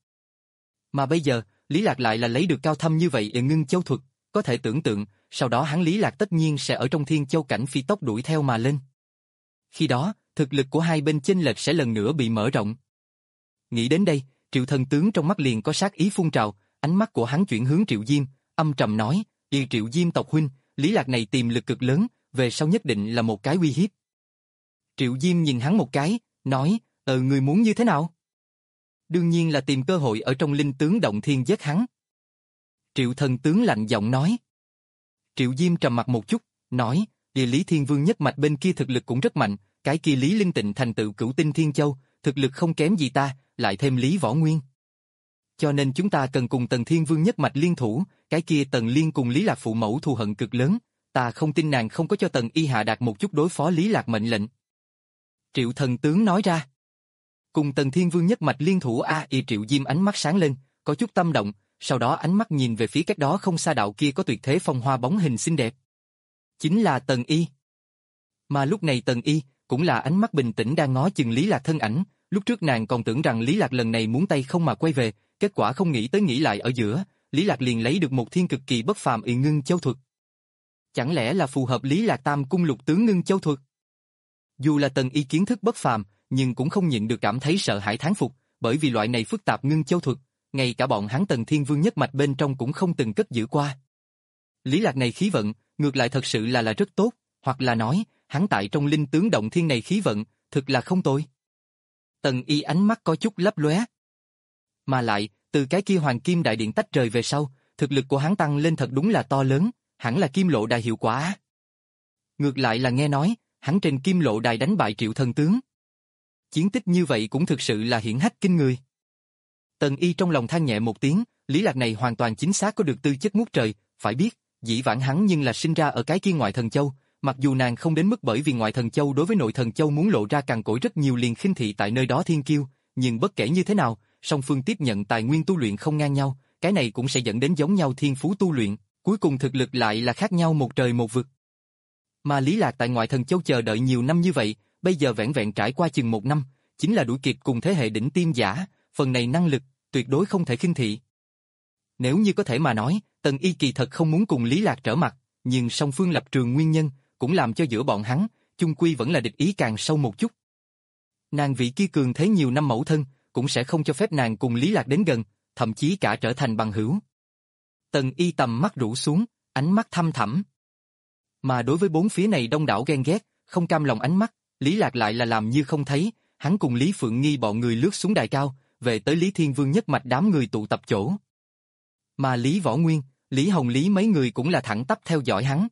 Mà bây giờ, Lý Lạc lại là lấy được cao thâm như vậy ở ngưng châu thuật, có thể tưởng tượng, sau đó hắn Lý Lạc tất nhiên sẽ ở trong thiên châu cảnh phi tốc đuổi theo mà lên. Khi đó, thực lực của hai bên chênh lệch sẽ lần nữa bị mở rộng. Nghĩ đến đây, Triệu Thần Tướng trong mắt liền có sát ý phun trào, ánh mắt của hắn chuyển hướng Triệu Diêm, âm trầm nói, "Y Triệu Diêm tộc huynh, Lý Lạc này tiềm lực cực lớn, về sau nhất định là một cái uy hiếp." Triệu Diêm nhìn hắn một cái, nói, "Ờ người muốn như thế nào?" "Đương nhiên là tìm cơ hội ở trong linh tướng động thiên giết hắn." Triệu Thần Tướng lạnh giọng nói. Triệu Diêm trầm mặt một chút, nói, "Địa Lý Thiên Vương nhất mạch bên kia thực lực cũng rất mạnh, cái kia Lý Linh Tịnh thành tựu cửu tinh Thiên Châu, thực lực không kém gì ta, lại thêm Lý Võ Nguyên. Cho nên chúng ta cần cùng Tần Thiên Vương nhất mạch liên thủ, cái kia Tần Liên cùng Lý Lạc phụ mẫu thù hận cực lớn, ta không tin nàng không có cho Tần Y hạ đạt một chút đối phó Lý Lạc mệnh lệnh." Triệu Thần Tướng nói ra. Cùng Tần Thiên Vương nhất mạch liên thủ a y Triệu Diêm ánh mắt sáng lên, có chút tâm động, sau đó ánh mắt nhìn về phía cách đó không xa đạo kia có tuyệt thế phong hoa bóng hình xinh đẹp. Chính là Tần Y. Mà lúc này Tần Y cũng là ánh mắt bình tĩnh đang ngó chừng Lý Lạc thân ảnh, lúc trước nàng còn tưởng rằng Lý Lạc lần này muốn tay không mà quay về, kết quả không nghĩ tới nghĩ lại ở giữa, Lý Lạc liền lấy được một thiên cực kỳ bất phàm y ngưng châu thuật. Chẳng lẽ là phù hợp Lý Lạc Tam Cung Lục Tướng ngưng châu thuật? Dù là Tần Y kiến thức bất phàm, nhưng cũng không nhịn được cảm thấy sợ hãi thán phục, bởi vì loại này phức tạp ngưng châu thuật, ngay cả bọn hắn Tần Thiên Vương nhất mạch bên trong cũng không từng cất giữ qua. Lý Lạc này khí vận, ngược lại thật sự là là rất tốt, hoặc là nói, hắn tại trong linh tướng động thiên này khí vận, thực là không tồi. Tần Y ánh mắt có chút lấp lóe. Mà lại, từ cái kia Hoàng Kim Đại Điện tách rời về sau, thực lực của hắn tăng lên thật đúng là to lớn, hẳn là Kim Lộ Đài hiệu quả. Ngược lại là nghe nói, hắn trên Kim Lộ Đài đánh bại Triệu Thần Tướng. Chiến tích như vậy cũng thực sự là hiển hách kinh người. Tần Y trong lòng than nhẹ một tiếng, Lý Lạc này hoàn toàn chính xác có được tư chất ngút trời, phải biết, dĩ vãng hắn nhưng là sinh ra ở cái kia ngoại thần châu, mặc dù nàng không đến mức bởi vì ngoại thần châu đối với nội thần châu muốn lộ ra cằn cỗi rất nhiều liền khinh thị tại nơi đó thiên kiêu, nhưng bất kể như thế nào, song phương tiếp nhận tài nguyên tu luyện không ngang nhau, cái này cũng sẽ dẫn đến giống nhau thiên phú tu luyện, cuối cùng thực lực lại là khác nhau một trời một vực. Mà Lý Lạc tại ngoại thần châu chờ đợi nhiều năm như vậy, bây giờ vẻn vẹn trải qua chừng một năm, chính là đuổi kịp cùng thế hệ đỉnh tiêm giả, phần này năng lực, tuyệt đối không thể khinh thị. Nếu như có thể mà nói, Tần Y kỳ thật không muốn cùng Lý Lạc trở mặt, nhưng song phương lập trường nguyên nhân, cũng làm cho giữa bọn hắn, chung quy vẫn là địch ý càng sâu một chút. Nàng vị kia cường thế nhiều năm mẫu thân, cũng sẽ không cho phép nàng cùng Lý Lạc đến gần, thậm chí cả trở thành bằng hữu. Tần Y tầm mắt rũ xuống, ánh mắt thăm thẳm. Mà đối với bốn phía này đông đảo ghen ghét, không cam lòng ánh mắt, Lý Lạc lại là làm như không thấy, hắn cùng Lý Phượng Nghi bọn người lướt xuống đài cao, về tới Lý Thiên Vương nhất mạch đám người tụ tập chỗ. Mà Lý Võ Nguyên, Lý Hồng Lý mấy người cũng là thẳng tắp theo dõi hắn.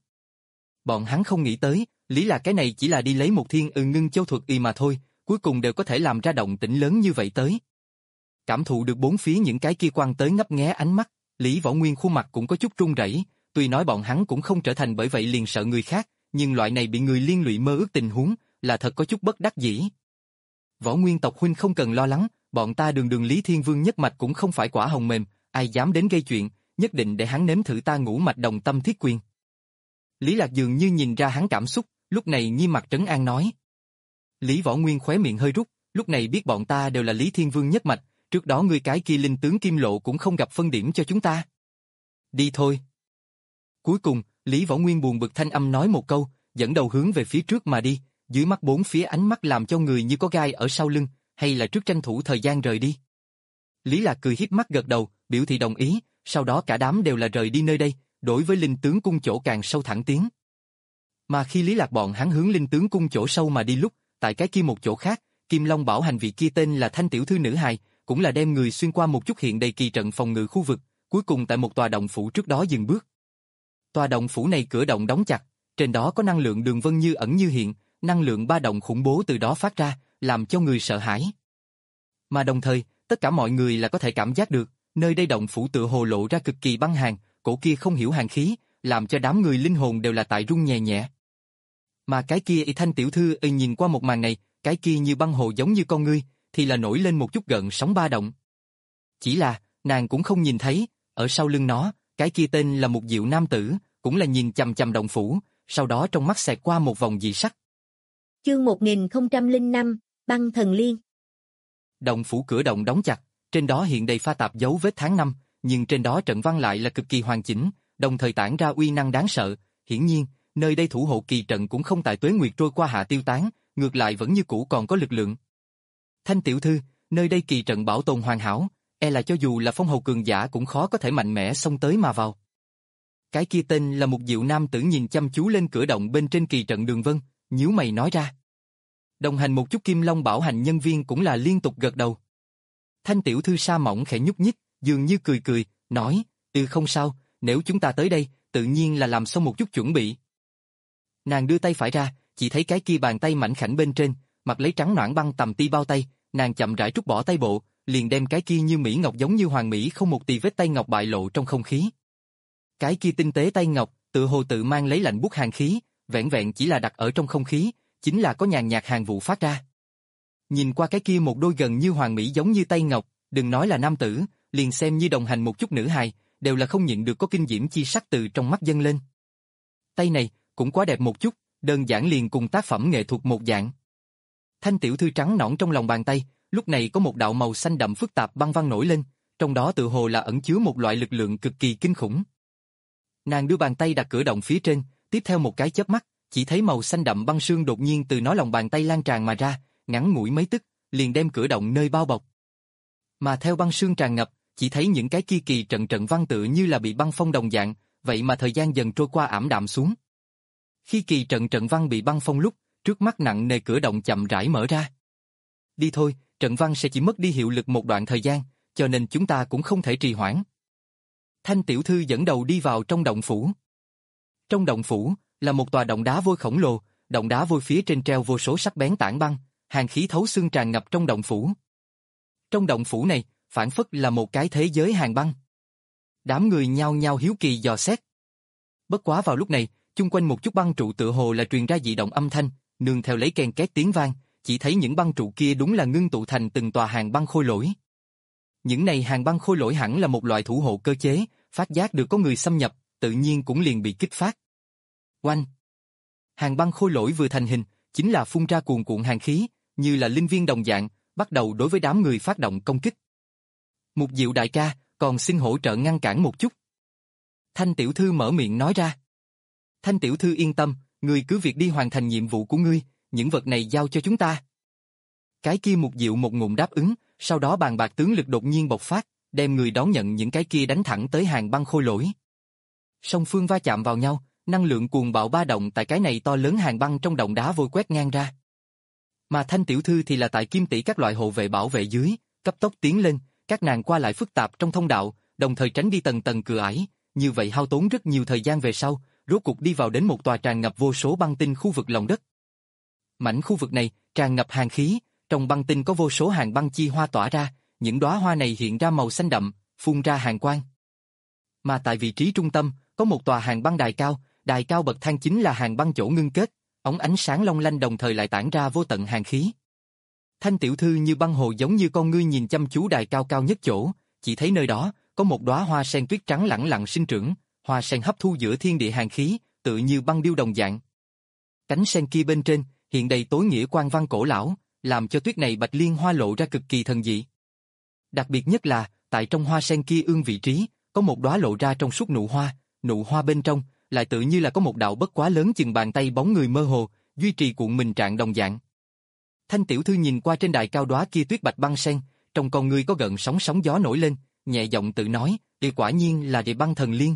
Bọn hắn không nghĩ tới, Lý Lạc cái này chỉ là đi lấy một thiên ư ngưng châu thuật y mà thôi, cuối cùng đều có thể làm ra động tĩnh lớn như vậy tới. Cảm thụ được bốn phía những cái kia quan tới ngấp nghé ánh mắt, Lý Võ Nguyên khuôn mặt cũng có chút run rẩy, tuy nói bọn hắn cũng không trở thành bởi vậy liền sợ người khác, nhưng loại này bị người liên lụy mơ ước tình huống, là thật có chút bất đắc dĩ. Võ Nguyên tộc huynh không cần lo lắng, bọn ta đường đường Lý Thiên Vương nhất mạch cũng không phải quả hồng mềm, ai dám đến gây chuyện, nhất định để hắn nếm thử ta ngũ mạch đồng tâm thiết quyền. Lý Lạc dường như nhìn ra hắn cảm xúc, lúc này nghiêm mặt trấn an nói. Lý Võ Nguyên khóe miệng hơi rút, lúc này biết bọn ta đều là Lý Thiên Vương nhất mạch, trước đó ngươi cái kia linh tướng Kim Lộ cũng không gặp phân điểm cho chúng ta. Đi thôi. Cuối cùng, Lý Võ Nguyên buồn bực thanh âm nói một câu, dẫn đầu hướng về phía trước mà đi, dưới mắt bốn phía ánh mắt làm cho người như có gai ở sau lưng, hay là trước tranh thủ thời gian rời đi. Lý Lạc cười híp mắt gật đầu, biểu thị đồng ý, sau đó cả đám đều là rời đi nơi đây, đối với linh tướng cung chỗ càng sâu thẳng tiến. Mà khi Lý Lạc bọn hắn hướng linh tướng cung chỗ sâu mà đi lúc, tại cái kia một chỗ khác, Kim Long bảo hành vị kia tên là Thanh tiểu thư nữ hài, cũng là đem người xuyên qua một chút hiện đầy kỳ trận phòng ngự khu vực, cuối cùng tại một tòa động phủ trước đó dừng bước. Tòa động phủ này cửa động đóng chặt, trên đó có năng lượng đường vân như ẩn như hiện, năng lượng ba động khủng bố từ đó phát ra, làm cho người sợ hãi. Mà đồng thời, tất cả mọi người là có thể cảm giác được, nơi đây động phủ tựa hồ lộ ra cực kỳ băng hàn, cổ kia không hiểu hàn khí, làm cho đám người linh hồn đều là tại run nhẹ nhẹ. Mà cái kia y Thanh tiểu thư y nhìn qua một màn này, cái kia như băng hồ giống như con ngươi, thì là nổi lên một chút gợn sóng ba động. Chỉ là, nàng cũng không nhìn thấy, ở sau lưng nó, cái kia tên là một diệu nam tử, cũng là nhìn chằm chằm động phủ, sau đó trong mắt xẹt qua một vòng dị sắc. Chương một nghìn không trăm lẻ năm, Băng Thần Liên. Động phủ cửa động đóng chặt, trên đó hiện đầy pha tạp dấu vết tháng năm, nhưng trên đó trận văn lại là cực kỳ hoàn chỉnh, đồng thời tản ra uy năng đáng sợ. Hiển nhiên, nơi đây thủ hộ kỳ trận cũng không tại tuế nguyệt trôi qua hạ tiêu tán, ngược lại vẫn như cũ còn có lực lượng. Thanh tiểu thư, nơi đây kỳ trận bảo tồn hoàn hảo, e là cho dù là phong hầu cường giả cũng khó có thể mạnh mẽ xông tới mà vào. Cái kia tên là một diệu nam tử nhìn chăm chú lên cửa động bên trên kỳ trận đường vân, nhíu mày nói ra. Đồng hành một chút Kim Long bảo hành nhân viên cũng là liên tục gật đầu. Thanh tiểu thư sa mỏng khẽ nhúc nhích, dường như cười cười, nói, ừ không sao, nếu chúng ta tới đây, tự nhiên là làm xong một chút chuẩn bị. Nàng đưa tay phải ra, chỉ thấy cái kia bàn tay mảnh khảnh bên trên, mặc lấy trắng noãn băng tầm ti bao tay, nàng chậm rãi trút bỏ tay bộ, liền đem cái kia như mỹ ngọc giống như hoàng mỹ không một tì vết tay ngọc bại lộ trong không khí. Cái kia tinh tế tay ngọc, tự hồ tự mang lấy lạnh buốt hàn khí, vẹn vẹn chỉ là đặt ở trong không khí, chính là có nhàn nhạt hàn vụ phát ra. Nhìn qua cái kia một đôi gần như hoàng mỹ giống như tay ngọc, đừng nói là nam tử, liền xem như đồng hành một chút nữ hài, đều là không nhịn được có kinh diễm chi sắc từ trong mắt dâng lên. Tay này, cũng quá đẹp một chút, đơn giản liền cùng tác phẩm nghệ thuật một dạng. Thanh tiểu thư trắng nõn trong lòng bàn tay, lúc này có một đạo màu xanh đậm phức tạp băng văn nổi lên, trong đó tự hồ là ẩn chứa một loại lực lượng cực kỳ kinh khủng. Nàng đưa bàn tay đặt cửa động phía trên, tiếp theo một cái chớp mắt, chỉ thấy màu xanh đậm băng sương đột nhiên từ nó lòng bàn tay lan tràn mà ra, ngắn ngủi mấy tức, liền đem cửa động nơi bao bọc. Mà theo băng sương tràn ngập, chỉ thấy những cái kia kỳ trận trận văn tự như là bị băng phong đồng dạng, vậy mà thời gian dần trôi qua ảm đạm xuống. Khi kỳ trận trận văn bị băng phong lúc, trước mắt nặng nề cửa động chậm rãi mở ra. Đi thôi, trận văn sẽ chỉ mất đi hiệu lực một đoạn thời gian, cho nên chúng ta cũng không thể trì hoãn. Thanh tiểu thư dẫn đầu đi vào trong động phủ. Trong động phủ là một tòa động đá vôi khổng lồ, động đá vôi phía trên treo vô số sắc bén tảng băng, hàn khí thấu xương tràn ngập trong động phủ. Trong động phủ này, phản phất là một cái thế giới hàn băng. Đám người nhao nhao hiếu kỳ dò xét. Bất quá vào lúc này, chung quanh một chút băng trụ tựa hồ là truyền ra dị động âm thanh, nương theo lấy ken két tiếng vang, chỉ thấy những băng trụ kia đúng là ngưng tụ thành từng tòa hàn băng khôi lỗi. Những này hàn băng khôi lỗi hẳn là một loại thủ hộ cơ chế, phát giác được có người xâm nhập, tự nhiên cũng liền bị kích phát. Oanh! Hàn băng khôi lỗi vừa thành hình, chính là phun ra cuồn cuộn hàn khí, như là linh viên đồng dạng, bắt đầu đối với đám người phát động công kích. Mục Diệu đại ca, còn xin hỗ trợ ngăn cản một chút. Thanh tiểu thư mở miệng nói ra. Thanh tiểu thư yên tâm, ngươi cứ việc đi hoàn thành nhiệm vụ của ngươi, những vật này giao cho chúng ta. Cái kia Mục Diệu một ngụm đáp ứng, sau đó bàn bạc tướng lực đột nhiên bộc phát, đem người đón nhận những cái kia đánh thẳng tới hàn băng khôi lỗi. Song phương va chạm vào nhau, năng lượng cuồng bạo ba động tại cái này to lớn hàn băng trong động đá vôi quét ngang ra. Mà Thanh tiểu thư thì là tại kim tỷ các loại hộ vệ bảo vệ dưới, cấp tốc tiến lên, các nàng qua lại phức tạp trong thông đạo, đồng thời tránh đi tầng tầng cửa ải, như vậy hao tốn rất nhiều thời gian về sau, rốt cuộc đi vào đến một tòa tràn ngập vô số băng tinh khu vực lòng đất. Mảnh khu vực này tràn ngập hàn khí, trong băng tinh có vô số hàng băng chi hoa tỏa ra, những đóa hoa này hiện ra màu xanh đậm, phun ra hàn quang. Mà tại vị trí trung tâm, có một tòa hàng băng đài cao, đài cao bậc thang chính là hàng băng chỗ ngưng kết, ống ánh sáng long lanh đồng thời lại tản ra vô tận hàn khí. Thanh tiểu thư như băng hồ giống như con ngươi nhìn chăm chú đài cao cao nhất chỗ, chỉ thấy nơi đó có một đóa hoa sen tuyết trắng lẳng lặng sinh trưởng, hoa sen hấp thu giữa thiên địa hàn khí, tự như băng điêu đồng dạng. Cánh sen kia bên trên hiện đầy tối nghĩa quan văn cổ lão, làm cho tuyết này bạch liên hoa lộ ra cực kỳ thần dị. Đặc biệt nhất là, tại trong hoa sen kia ương vị trí, có một đóa lộ ra trong suốt nụ hoa, nụ hoa bên trong lại tự như là có một đạo bất quá lớn chừng bàn tay bóng người mơ hồ, duy trì cuộn mình trạng đồng dạng. Thanh tiểu thư nhìn qua trên đài cao đóa kia tuyết bạch băng sen, trong con ngươi có gợn sóng sóng gió nổi lên, nhẹ giọng tự nói, "Đây quả nhiên là địa băng thần liên."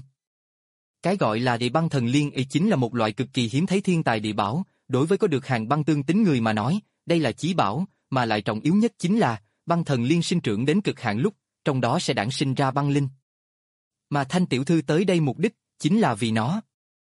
Cái gọi là địa băng thần liên ấy chính là một loại cực kỳ hiếm thấy thiên tài địa bảo, đối với có được hàng băng tương tính người mà nói, đây là chí bảo, mà lại trọng yếu nhất chính là băng thần liên sinh trưởng đến cực hạn lúc, trong đó sẽ đản sinh ra băng linh. Mà Thanh tiểu thư tới đây mục đích chính là vì nó.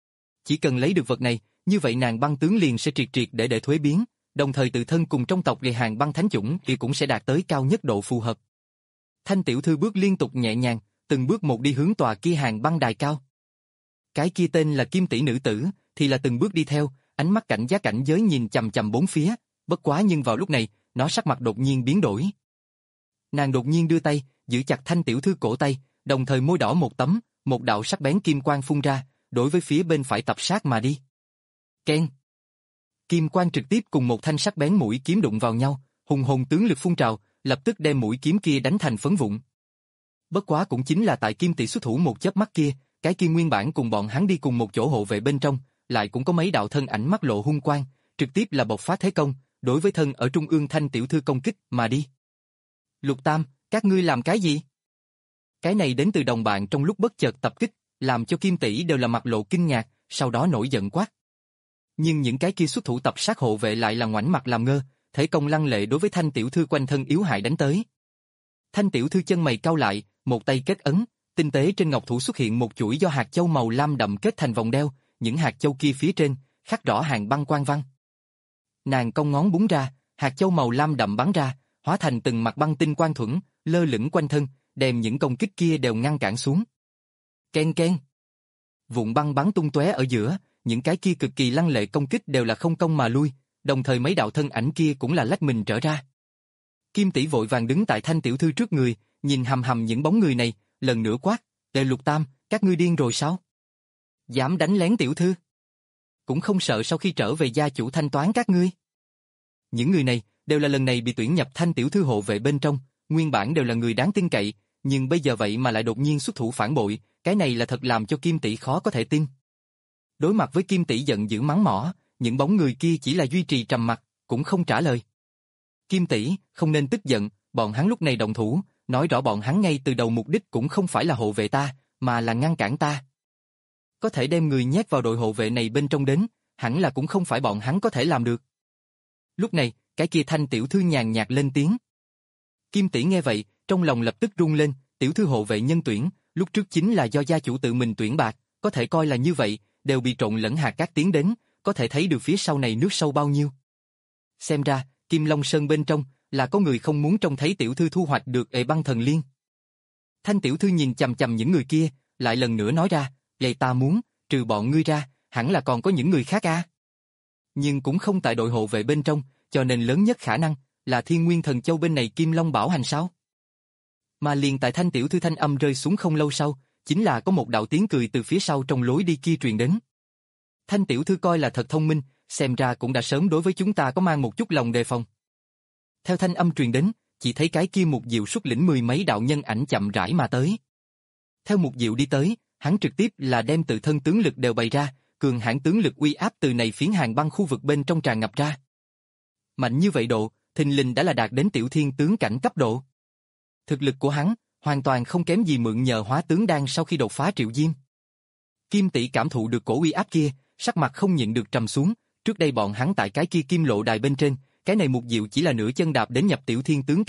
Chỉ cần lấy được vật này, như vậy nàng băng tướng liền sẽ triệt triệt để để thuế biến, đồng thời tự thân cùng trong tộc gây hàng băng thánh chủng thì cũng sẽ đạt tới cao nhất độ phù hợp. Thanh tiểu thư bước liên tục nhẹ nhàng, từng bước một đi hướng tòa kia hàng băng đài cao. Cái kia tên là Kim tỷ nữ tử, thì là từng bước đi theo, ánh mắt cảnh giác cảnh giới nhìn chằm chằm bốn phía, bất quá nhưng vào lúc này, nó sắc mặt đột nhiên biến đổi. Nàng đột nhiên đưa tay, giữ chặt Thanh tiểu thư cổ tay, đồng thời môi đỏ một tấm, một đạo sắc bén kim quang phun ra, đối với phía bên phải tập sát mà đi. Keng. Kim quang trực tiếp cùng một thanh sắc bén mũi kiếm đụng vào nhau, hùng hồn tướng lực phun trào, lập tức đem mũi kiếm kia đánh thành phấn vụn. Bất quá cũng chính là tại Kim tỷ xuất thủ một chớp mắt kia, cái kia nguyên bản cùng bọn hắn đi cùng một chỗ hộ vệ bên trong, lại cũng có mấy đạo thân ảnh mắt lộ hung quang, trực tiếp là bộc phát thế công, đối với thân ở trung ương Thanh tiểu thư công kích mà đi. Lục Tam, các ngươi làm cái gì? Cái này đến từ đồng bạn trong lúc bất chợt tập kích, làm cho Kim tỷ đều là mặt lộ kinh ngạc, sau đó nổi giận quát. Nhưng những cái kia xuất thủ tập sát hộ vệ lại là ngoảnh mặt làm ngơ, thế công lăng lệ đối với Thanh tiểu thư quanh thân yếu hại đánh tới. Thanh tiểu thư chân mày cau lại, một tay kết ấn, tinh tế trên ngọc thủ xuất hiện một chuỗi do hạt châu màu lam đậm kết thành vòng đeo, những hạt châu kia phía trên khắc rõ hàng băng quang văn. Nàng cong ngón búng ra, hạt châu màu lam đậm bắn ra, hóa thành từng mặt băng tinh quang thuẫn, lơ lửng quanh thân, đem những công kích kia đều ngăn cản xuống. Ken ken. Vụn băng bắn tung tóe ở giữa, những cái kia cực kỳ lăng lệ công kích đều là không công mà lui, đồng thời mấy đạo thân ảnh kia cũng là lách mình trở ra. Kim tỷ vội vàng đứng tại Thanh tiểu thư trước người, nhìn hầm hầm những bóng người này, lần nữa quát, "Đệ Lục Tam, các ngươi điên rồi sao? Dám đánh lén tiểu thư? Cũng không sợ sau khi trở về gia chủ thanh toán các ngươi?" Những người này đều là lần này bị tuyển nhập Thanh tiểu thư hộ vệ bên trong, nguyên bản đều là người đáng tin cậy, nhưng bây giờ vậy mà lại đột nhiên xuất thủ phản bội, cái này là thật làm cho Kim tỷ khó có thể tin. Đối mặt với Kim tỷ giận dữ mắng mỏ, những bóng người kia chỉ là duy trì trầm mặc, cũng không trả lời. Kim tỷ, không nên tức giận, bọn hắn lúc này động thủ, nói rõ bọn hắn ngay từ đầu mục đích cũng không phải là hộ vệ ta, mà là ngăn cản ta. Có thể đem người nhét vào đội hộ vệ này bên trong đến, hẳn là cũng không phải bọn hắn có thể làm được. Lúc này, cái kia Thanh tiểu thư nhàn nhạt lên tiếng. Kim tỷ nghe vậy, trong lòng lập tức rung lên, tiểu thư hộ vệ nhân tuyển, lúc trước chính là do gia chủ tự mình tuyển bạc, có thể coi là như vậy, đều bị trộn lẫn hạt cát tiến đến, có thể thấy được phía sau này nước sâu bao nhiêu. Xem ra, Kim Long Sơn bên trong, là có người không muốn trông thấy tiểu thư thu hoạch được ệ băng thần liên. Thanh tiểu thư nhìn chằm chằm những người kia, lại lần nữa nói ra, vậy ta muốn, trừ bọn ngươi ra, hẳn là còn có những người khác à. Nhưng cũng không tại đội hộ vệ bên trong, cho nên lớn nhất khả năng, là Thiên Nguyên Thần Châu bên này Kim Long bảo hành sao. Mà liền tại Thanh tiểu thư thanh âm rơi xuống không lâu sau, chính là có một đạo tiếng cười từ phía sau trong lối đi kia truyền đến. Thanh tiểu thư coi là thật thông minh, xem ra cũng đã sớm đối với chúng ta có mang một chút lòng đề phòng. Theo thanh âm truyền đến, chỉ thấy cái kia Mục Diệu xuất lĩnh mười mấy đạo nhân ảnh chậm rãi mà tới. Theo Mục Diệu đi tới, hắn trực tiếp là đem tự thân tướng lực đều bày ra, cường hãn tướng lực uy áp từ này phiến hàng băng khu vực bên trong tràn ngập ra. Mạnh như vậy độ, thình lình đã là đạt đến tiểu thiên tướng cảnh cấp độ. Thực lực của hắn hoàn toàn không kém gì mượn nhờ hóa tướng đan sau khi đột phá Triệu Diêm. Kim tỷ cảm thụ được cổ uy áp kia, sắc mặt không nhịn được trầm xuống, trước đây bọn hắn tại cái kia kim lộ đài bên trên, cái này Mục Diệu chỉ là nửa chân đạp đến nhập tiểu thiên tướng cảnh,